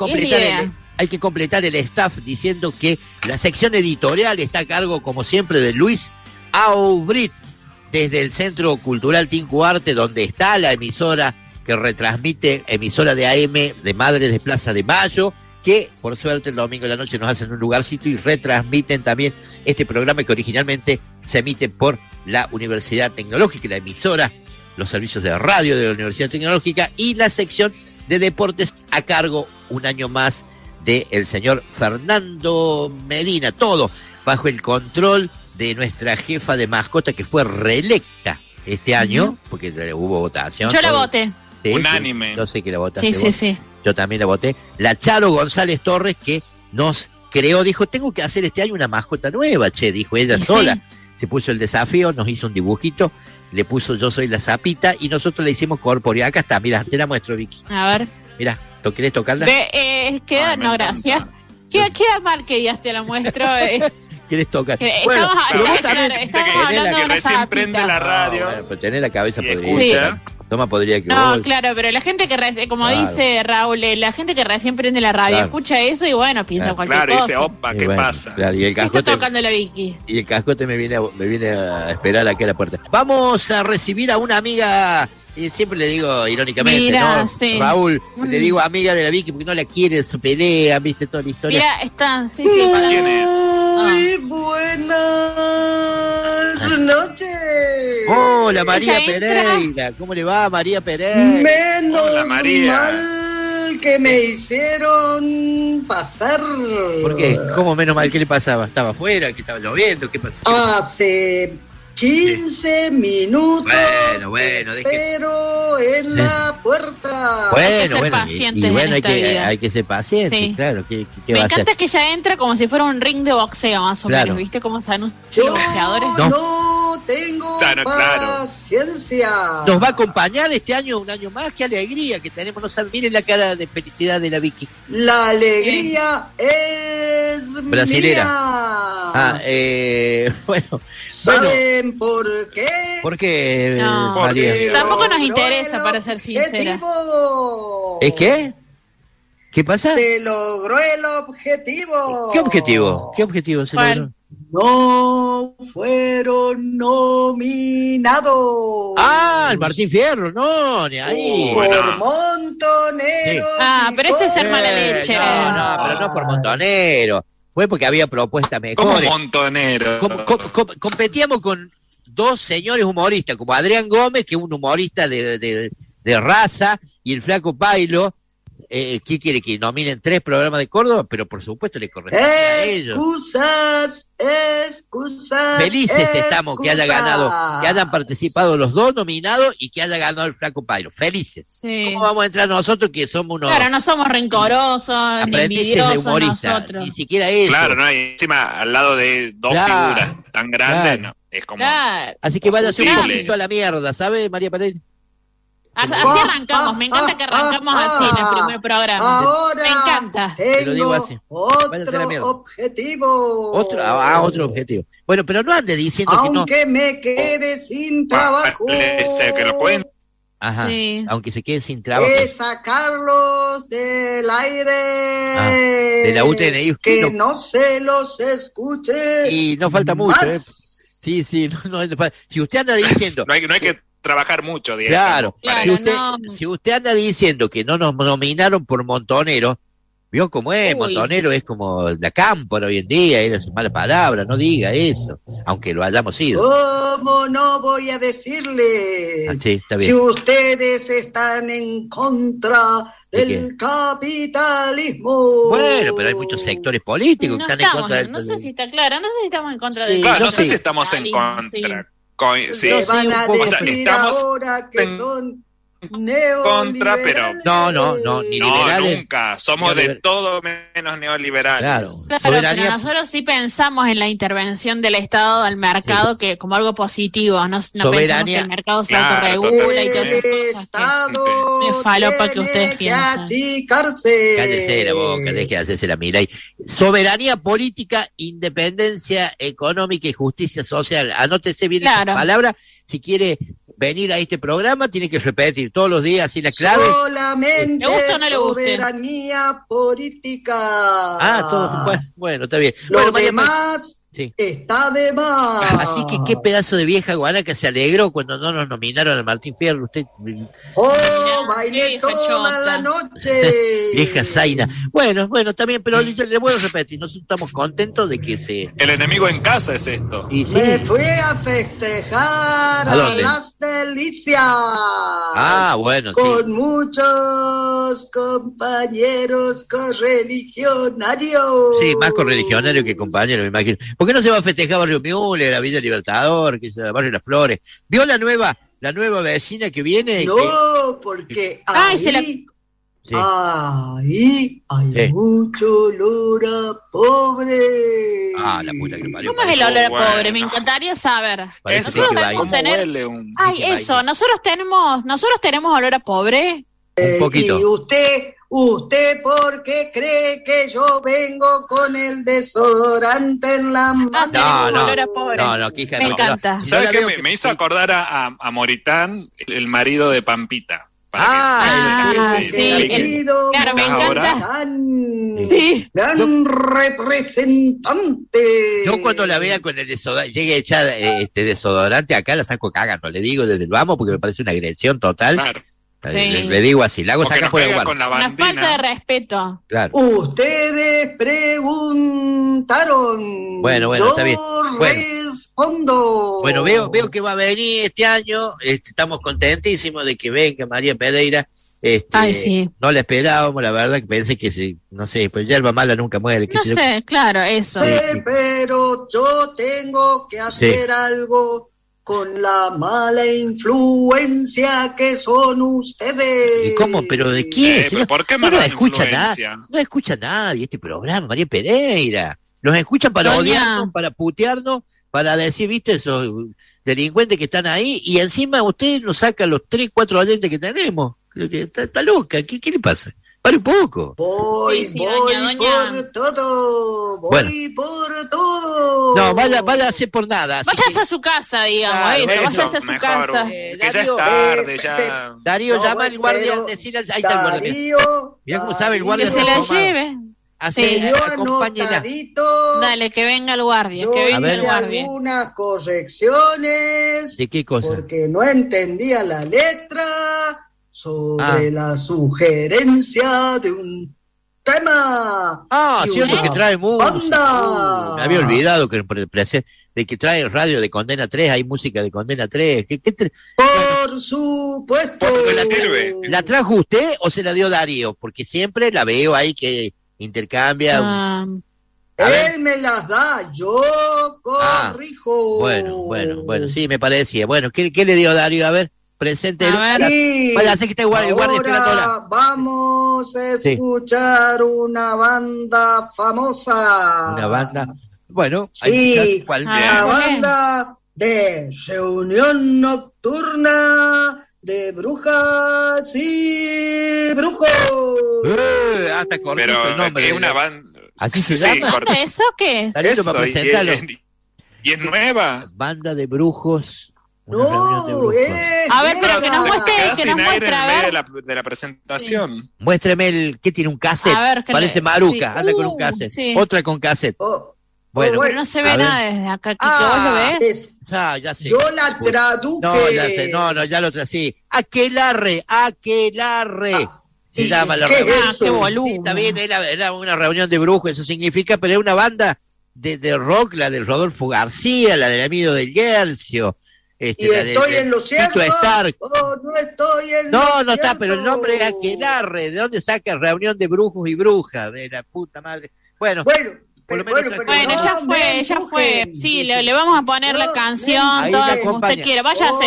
completar el staff diciendo que la sección editorial está a cargo, como siempre, de Luis Aubrit, desde el Centro Cultural Tinku Arte, donde está la emisora que retransmite, emisora de AM de Madres de Plaza de Mayo, que por suerte el domingo de la noche nos hacen un lugarcito y retransmiten también este programa que originalmente se emite por la Universidad Tecnológica, la emisora, los servicios de radio de la Universidad Tecnológica y la sección de deportes a cargo un año más del señor Fernando Medina, todo bajo el control de nuestra jefa de mascota que fue reelecta este año, porque hubo votación. Yo la voté. Sí, unánime. Yo sé que la votaste. Sí. Yo también la voté. La Charo González Torres, que nos creó, dijo, tengo que hacer este año una mascota nueva, dijo ella sola. Se puso el desafío, nos hizo un dibujito, le puso Yo soy la sapita y nosotros le hicimos corpóreo. Acá está, mira, te la muestro, Vicky. A ver. Mira, ¿querés tocarla? No, gracias. Queda mal que ya te la muestro. ¿Quieres tocar? Bueno, estamos hablando de una recién prende la radio. Bueno, pero tenés la cabeza podrida. Toma, podría que no, claro, pero la gente que como dice Raúl, la gente que recién prende la radio, escucha eso y bueno, piensa cualquier cosa. Claro, dice, opa, ¿qué pasa? Claro, y el cascote, está tocando la Vicky. Y el cascote me viene a esperar aquí a la puerta. Vamos a recibir a una amiga, y siempre le digo irónicamente, mira, ¿no? Raúl, le digo amiga de la Vicky porque no la quiere, su pelea, viste toda la historia. Mira, está, sí. ¿Quién es? Muy buenas noches. Hola, María Pereira. ¿Cómo le va, María Pereira? Menos mal que me hicieron pasar. ¿Por qué? ¿Cómo menos mal? ¿Qué le pasaba? ¿Estaba afuera? ¿Que estaba lloviendo? ¿Qué pasó? Hace 15 minutos bueno, espero en la puerta. Hay que ser pacientes en esta vida. Hay que ser pacientes, claro. ¿Qué me encanta que ella entra como si fuera un ring de boxeo, más o menos, ¿viste? Cómo se anuncian los boxeadores. No tengo paciencia. Nos va a acompañar este año, un año más. Qué alegría que tenemos. No saben, miren la cara de felicidad de la Vicky. La alegría es brasilera. Mía. Bueno. ¿Saben por qué? ¿Por qué, no, María? Tampoco nos interesa, para ser sincera. ¿Es qué? ¿Qué pasa? Se logró el objetivo. ¿Qué objetivo? ¿Qué objetivo se logró? No fueron nominados. El Martín Fierro, no, ni ahí. Por Montonero. Sí. Pero ese es ser mala leche. No, pero no por Montonero. Fue porque había propuestas mejores. Como Montonero. Competíamos con dos señores humoristas, como Adrián Gómez, que es un humorista de raza, y el Flaco Pailo, ¿qué quiere? Que nominen 3 programas de Córdoba, pero por supuesto le corresponde a ellos. Excusas. Felices estamos que haya ganado, que hayan participado los 2 nominados y que haya ganado el Flaco Pairo. Felices. Sí. ¿Cómo vamos a entrar nosotros que somos unos... Claro, no somos rencorosos, ni envidiosos humoristas, nosotros. Ni siquiera eso. Claro, no, y encima al lado de 2 figuras tan grandes, no, es como... Claro. Así que vaya a ser un poquito a la mierda, ¿sabe, María Pereira? Así arrancamos, me encanta que arrancamos así en el primer programa. Ahora me encanta. Te lo digo así. Otro objetivo. Otro objetivo. Bueno, pero no ande diciendo que no. Aunque me quede sin trabajo. Que lo pueden. Ajá. Sí. Aunque se quede sin trabajo. Sacarlos del aire. De la UTN. Que no se los escuche. Y no falta mucho, Sí, no, si usted anda diciendo... no hay que trabajar mucho, digamos. Claro. Claro, si usted anda diciendo que no nos nominaron por Montonero, ¿vio cómo es? Montonero es como la cámpora hoy en día, es mala palabra, no diga eso, aunque lo hayamos sido. ¿Cómo no voy a decirle? Sí, está bien. Si ustedes están en contra del capitalismo. Bueno, pero hay muchos sectores políticos que están en contra del... No sé si está claro, no sé si estamos en contra del... Claro, no sé si estamos en contra. Sí. Van a decir estamos ahora que son neoliberales. Contra, pero no, ni liberales. Nunca, somos de todo menos neoliberales. Claro, pero nosotros sí pensamos en la intervención del Estado al mercado que como algo positivo, no pensamos que el mercado se autorregula y todas esas cosas. Me falopa que ustedes piensan. Cállese la boca, deje de hacerse la mira. Soberanía política, independencia económica y justicia social. Anótese bien esa palabra. Si quiere venir a este programa, tiene que repetir todos los días así la clave. Solamente soberanía política. Bueno, está bien. Lo demás está de más. Así que qué pedazo de vieja guanaca se alegró cuando no nos nominaron al Martín Fierro. Usted... bailé toda la noche. Vieja zaina. Bueno, está bien, pero le vuelvo a repetir, nosotros estamos contentos de que se... El enemigo en casa es esto. Me fui a festejar a Las Delicias. Bueno, con muchos compañeros correligionarios. Sí, más correligionario que compañero, me imagino. ¿Por qué no se va a festejar Barrio Müller, la Villa Libertador, que es el Barrio Las Flores? ¿Vio la nueva vecina que viene? No, porque ahí hay mucho olor a pobre. La puta que parió. ¿Cómo es el olor a pobre? Me encantaría saber. Nosotros debemos tener... nosotros tenemos olor a pobre. Un poquito. Y usted ¿por qué cree que yo vengo con el desodorante en la mano? No, me encanta. ¿Sabes qué? Me hizo acordar a Moritán, el marido de Pampita. Sí, claro, me encanta. Gran representante. Yo cuando la vea con el desodorante, llegue a echar desodorante acá, la saco cagando, le digo desde el vamos porque me parece una agresión total. Claro. Le digo así, la hago sacar por el guardia. Una falta de respeto. Claro. Ustedes preguntaron. Bueno, está bien. Respondo. Bueno, veo que va a venir este año. Estamos contentísimos de que venga María Pereira. No la esperábamos, la verdad, que pensé que no sé, pues yerba mala nunca muere. Claro, eso. Pero yo tengo que hacer algo con la mala influencia que son ustedes. ¿Y cómo? ¿Pero de quién? ¿Por qué no escucha nadie? No escucha nadie este programa, María Pereira. Nos escuchan para odiarnos, para putearnos, para decir, viste, esos delincuentes que están ahí, y encima usted nos saca los 3, 4 oyentes que tenemos. Creo que está loca. ¿Qué le pasa? Para un poco. Voy por todo. Por todo. No, vaya a hacer por nada. Vayas a su casa, digamos. Vayas a su casa. Que ya es tarde, ya. Darío, llama al guardia. Ahí está el guardia. Mirá cómo sabe el guardia. Que se la lleve. Acompáñela. Dale, que venga el guardia. Que venga el guardia. Algunas correcciones. ¿De qué cosa? Porque no entendía la letra. Sobre la sugerencia de un tema. Cierto que trae música. Banda. Me había olvidado de que trae radio de Condena 3, hay música de Condena 3. Por supuesto. ¿La trajo usted o se la dio Darío? Porque siempre la veo ahí que intercambia. Él me las da, yo corrijo. Bueno, sí, me parecía. Bueno, ¿qué le dio Darío? A ver, presente. Vaya, sé que está igual esperándola. Vamos a escuchar una banda famosa. Una banda, bueno. Sí, la banda de Reunión Nocturna de Brujas y Brujos. Hasta cortito el nombre. Es una banda. ¿Así se llama? ¿Eso qué es? Eso, para presentarlo. Y es nueva. Banda de brujos. No, a ver, pero que nos muestre, a ver. De la presentación. Muéstreme ¿qué tiene un cassette? A ver, parece Maruca, anda con un cassette. Sí. Otra con cassette. Bueno, pero no se ve nada desde acá, Kike, ¿vos lo ves? Ya sé. Yo la traduje. No, ya sé, ya lo traducí. Aquelarre. Se llama la reunión. Qué volumen. Está bien, era una reunión de brujos, eso significa, pero era una banda de rock, la de Rodolfo García, la del amigo del Guercio. ¿Y estoy en lo cierto? No estoy en lo cierto. No está, pero el nombre es Aquelarre. ¿De dónde saca reunión de brujos y brujas? De la puta madre. Bueno, ya fue. Sí, le vamos a poner la canción, todo como usted quiera. Váyase.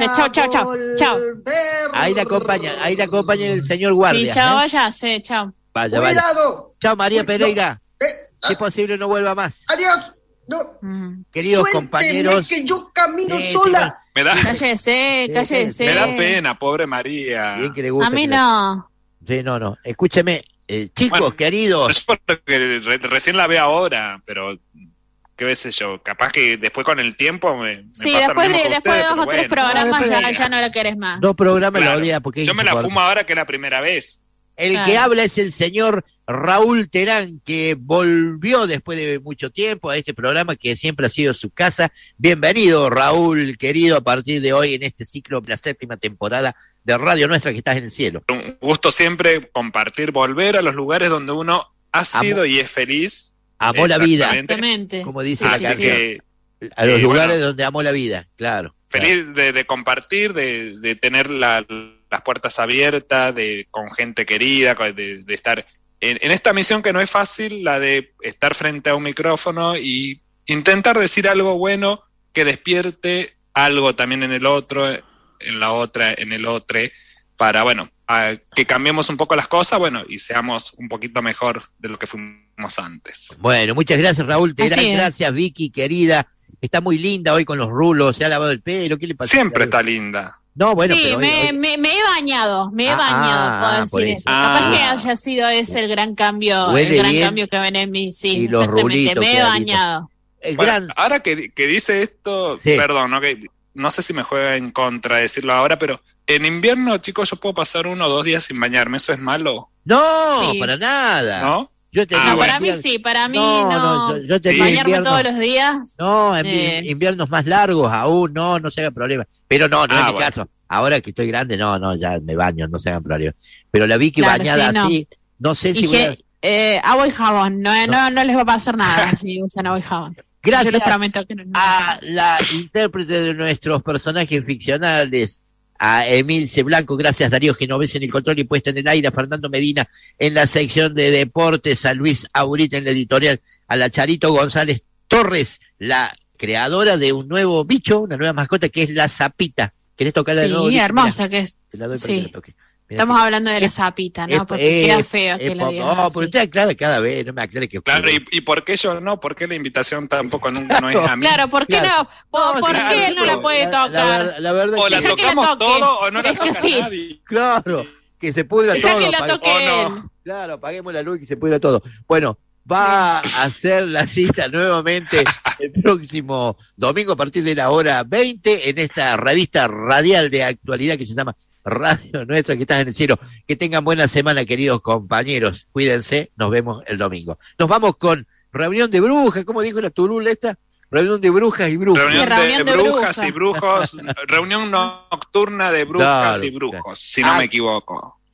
Chao. Ahí la acompaña el señor guardia. Sí, chao, váyase, chao. Vaya. Chao, María Pereira. Si es posible, no vuelva más. Adiós. No. Queridos compañeros, que yo camino sola. Cállese. Me da pena, pobre María. Bien que le gusta. A mí no. Sí, no. Escúcheme, chicos, queridos. Es porque recién la veo ahora, pero qué sé yo, capaz que después con el tiempo me sí, pasa después lo mismo de ustedes, 2 o 3 programas ya no la querés más. 2 programas claro. la odia porque yo me la fumo ahora que es la primera vez. El que habla es el señor Raúl Terán, que volvió después de mucho tiempo a este programa que siempre ha sido su casa. Bienvenido, Raúl, querido, a partir de hoy en este ciclo, la 7ª temporada de Radio Nuestra, que estás en el cielo. Un gusto siempre compartir, volver a los lugares donde uno ha sido y es feliz. Amó la vida. Exactamente. Como dice la canción. A los lugares donde amó la vida, claro. Feliz de compartir, de tener las puertas abiertas, con gente querida, de estar en esta misión que no es fácil, la de estar frente a un micrófono y intentar decir algo bueno que despierte algo también en el otro, en la otra, en el otro, para, que cambiemos un poco las cosas, y seamos un poquito mejor de lo que fuimos antes. Bueno, muchas gracias, Raúl. Gracias, Vicky, querida. Está muy linda hoy con los rulos, se ha lavado el pelo. ¿Qué le pasa? Siempre está linda. No, bueno, sí, pero me he bañado, puedo decir eso. Capaz que haya sido ese el gran cambio, cambio que ven en mí, sí, y los rulitos, me he bañado. Ahora que dice esto, sí. Perdón, no sé si me juega en contra decirlo ahora, pero en invierno, chicos, yo puedo pasar 1 o 2 días sin bañarme, ¿eso es malo? No, para nada. ¿No? Para mí sí, para mí no. Yo bañarme todos los días. No, en inviernos más largos aún, no se hagan problemas. Pero no es mi caso. Ahora que estoy grande, ya me baño, no se hagan problemas. Pero la vi que bañada así, no sé si agua y jabón, no les va a pasar nada si usan agua y jabón. Gracias yo les prometo que no. A la intérprete de nuestros personajes ficcionales, a Emilce Blanco, gracias Darío Genovese en el control y puesta en el aire, a Fernando Medina en la sección de deportes, a Luis Aurita en la editorial, a la Charito González Torres, la creadora de un nuevo bicho, una nueva mascota que es la Zapita. ¿Querés tocarla de nuevo? Sí, hermosa. Mira, que es. Te la doy para sí. que la toque. Estamos hablando de la Zapita, ¿no? Porque queda feo que la digas. No, pero usted aclara cada vez, no me aclare que... Claro, ¿y por qué yo no? ¿Por qué la invitación tampoco nunca no es a mí? Claro, ¿por qué no? ¿Por qué él no la puede tocar? La verdad o la tocamos todo o no la toca nadie. Claro, que se pudra todo. Que la toque él. Claro, apaguemos la luz y que se pudra todo. Bueno, va a hacer la cita nuevamente el próximo domingo a partir de la hora 20 en esta revista radial de actualidad que se llama Radio Nuestra, que estás en el cielo. Que tengan buena semana, queridos compañeros. Cuídense, nos vemos el domingo. Nos vamos con reunión de brujas, ¿cómo dijo la turul esta? Reunión de brujas y brujos. Reunión de brujas y brujos. Reunión nocturna de brujas y brujos, si no me equivoco.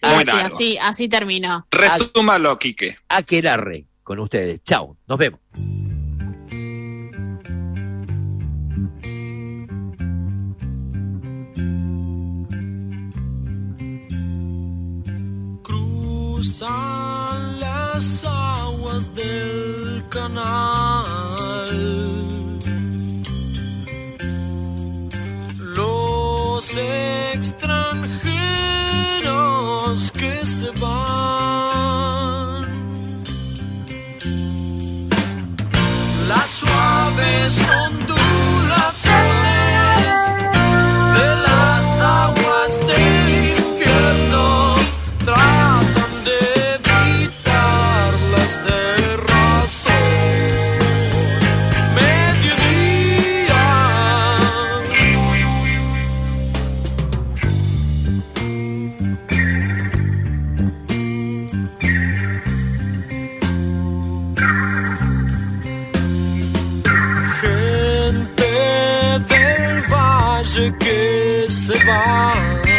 así terminó. Resúmalo, Quique. Aquelarre con ustedes. Chau, nos vemos. Cruzan las aguas del canal los extranjeros que se van, las suaves ondulaciones de las aguas del invierno tratan de evitarlas de razón. Mediodía, gente del valle que se va.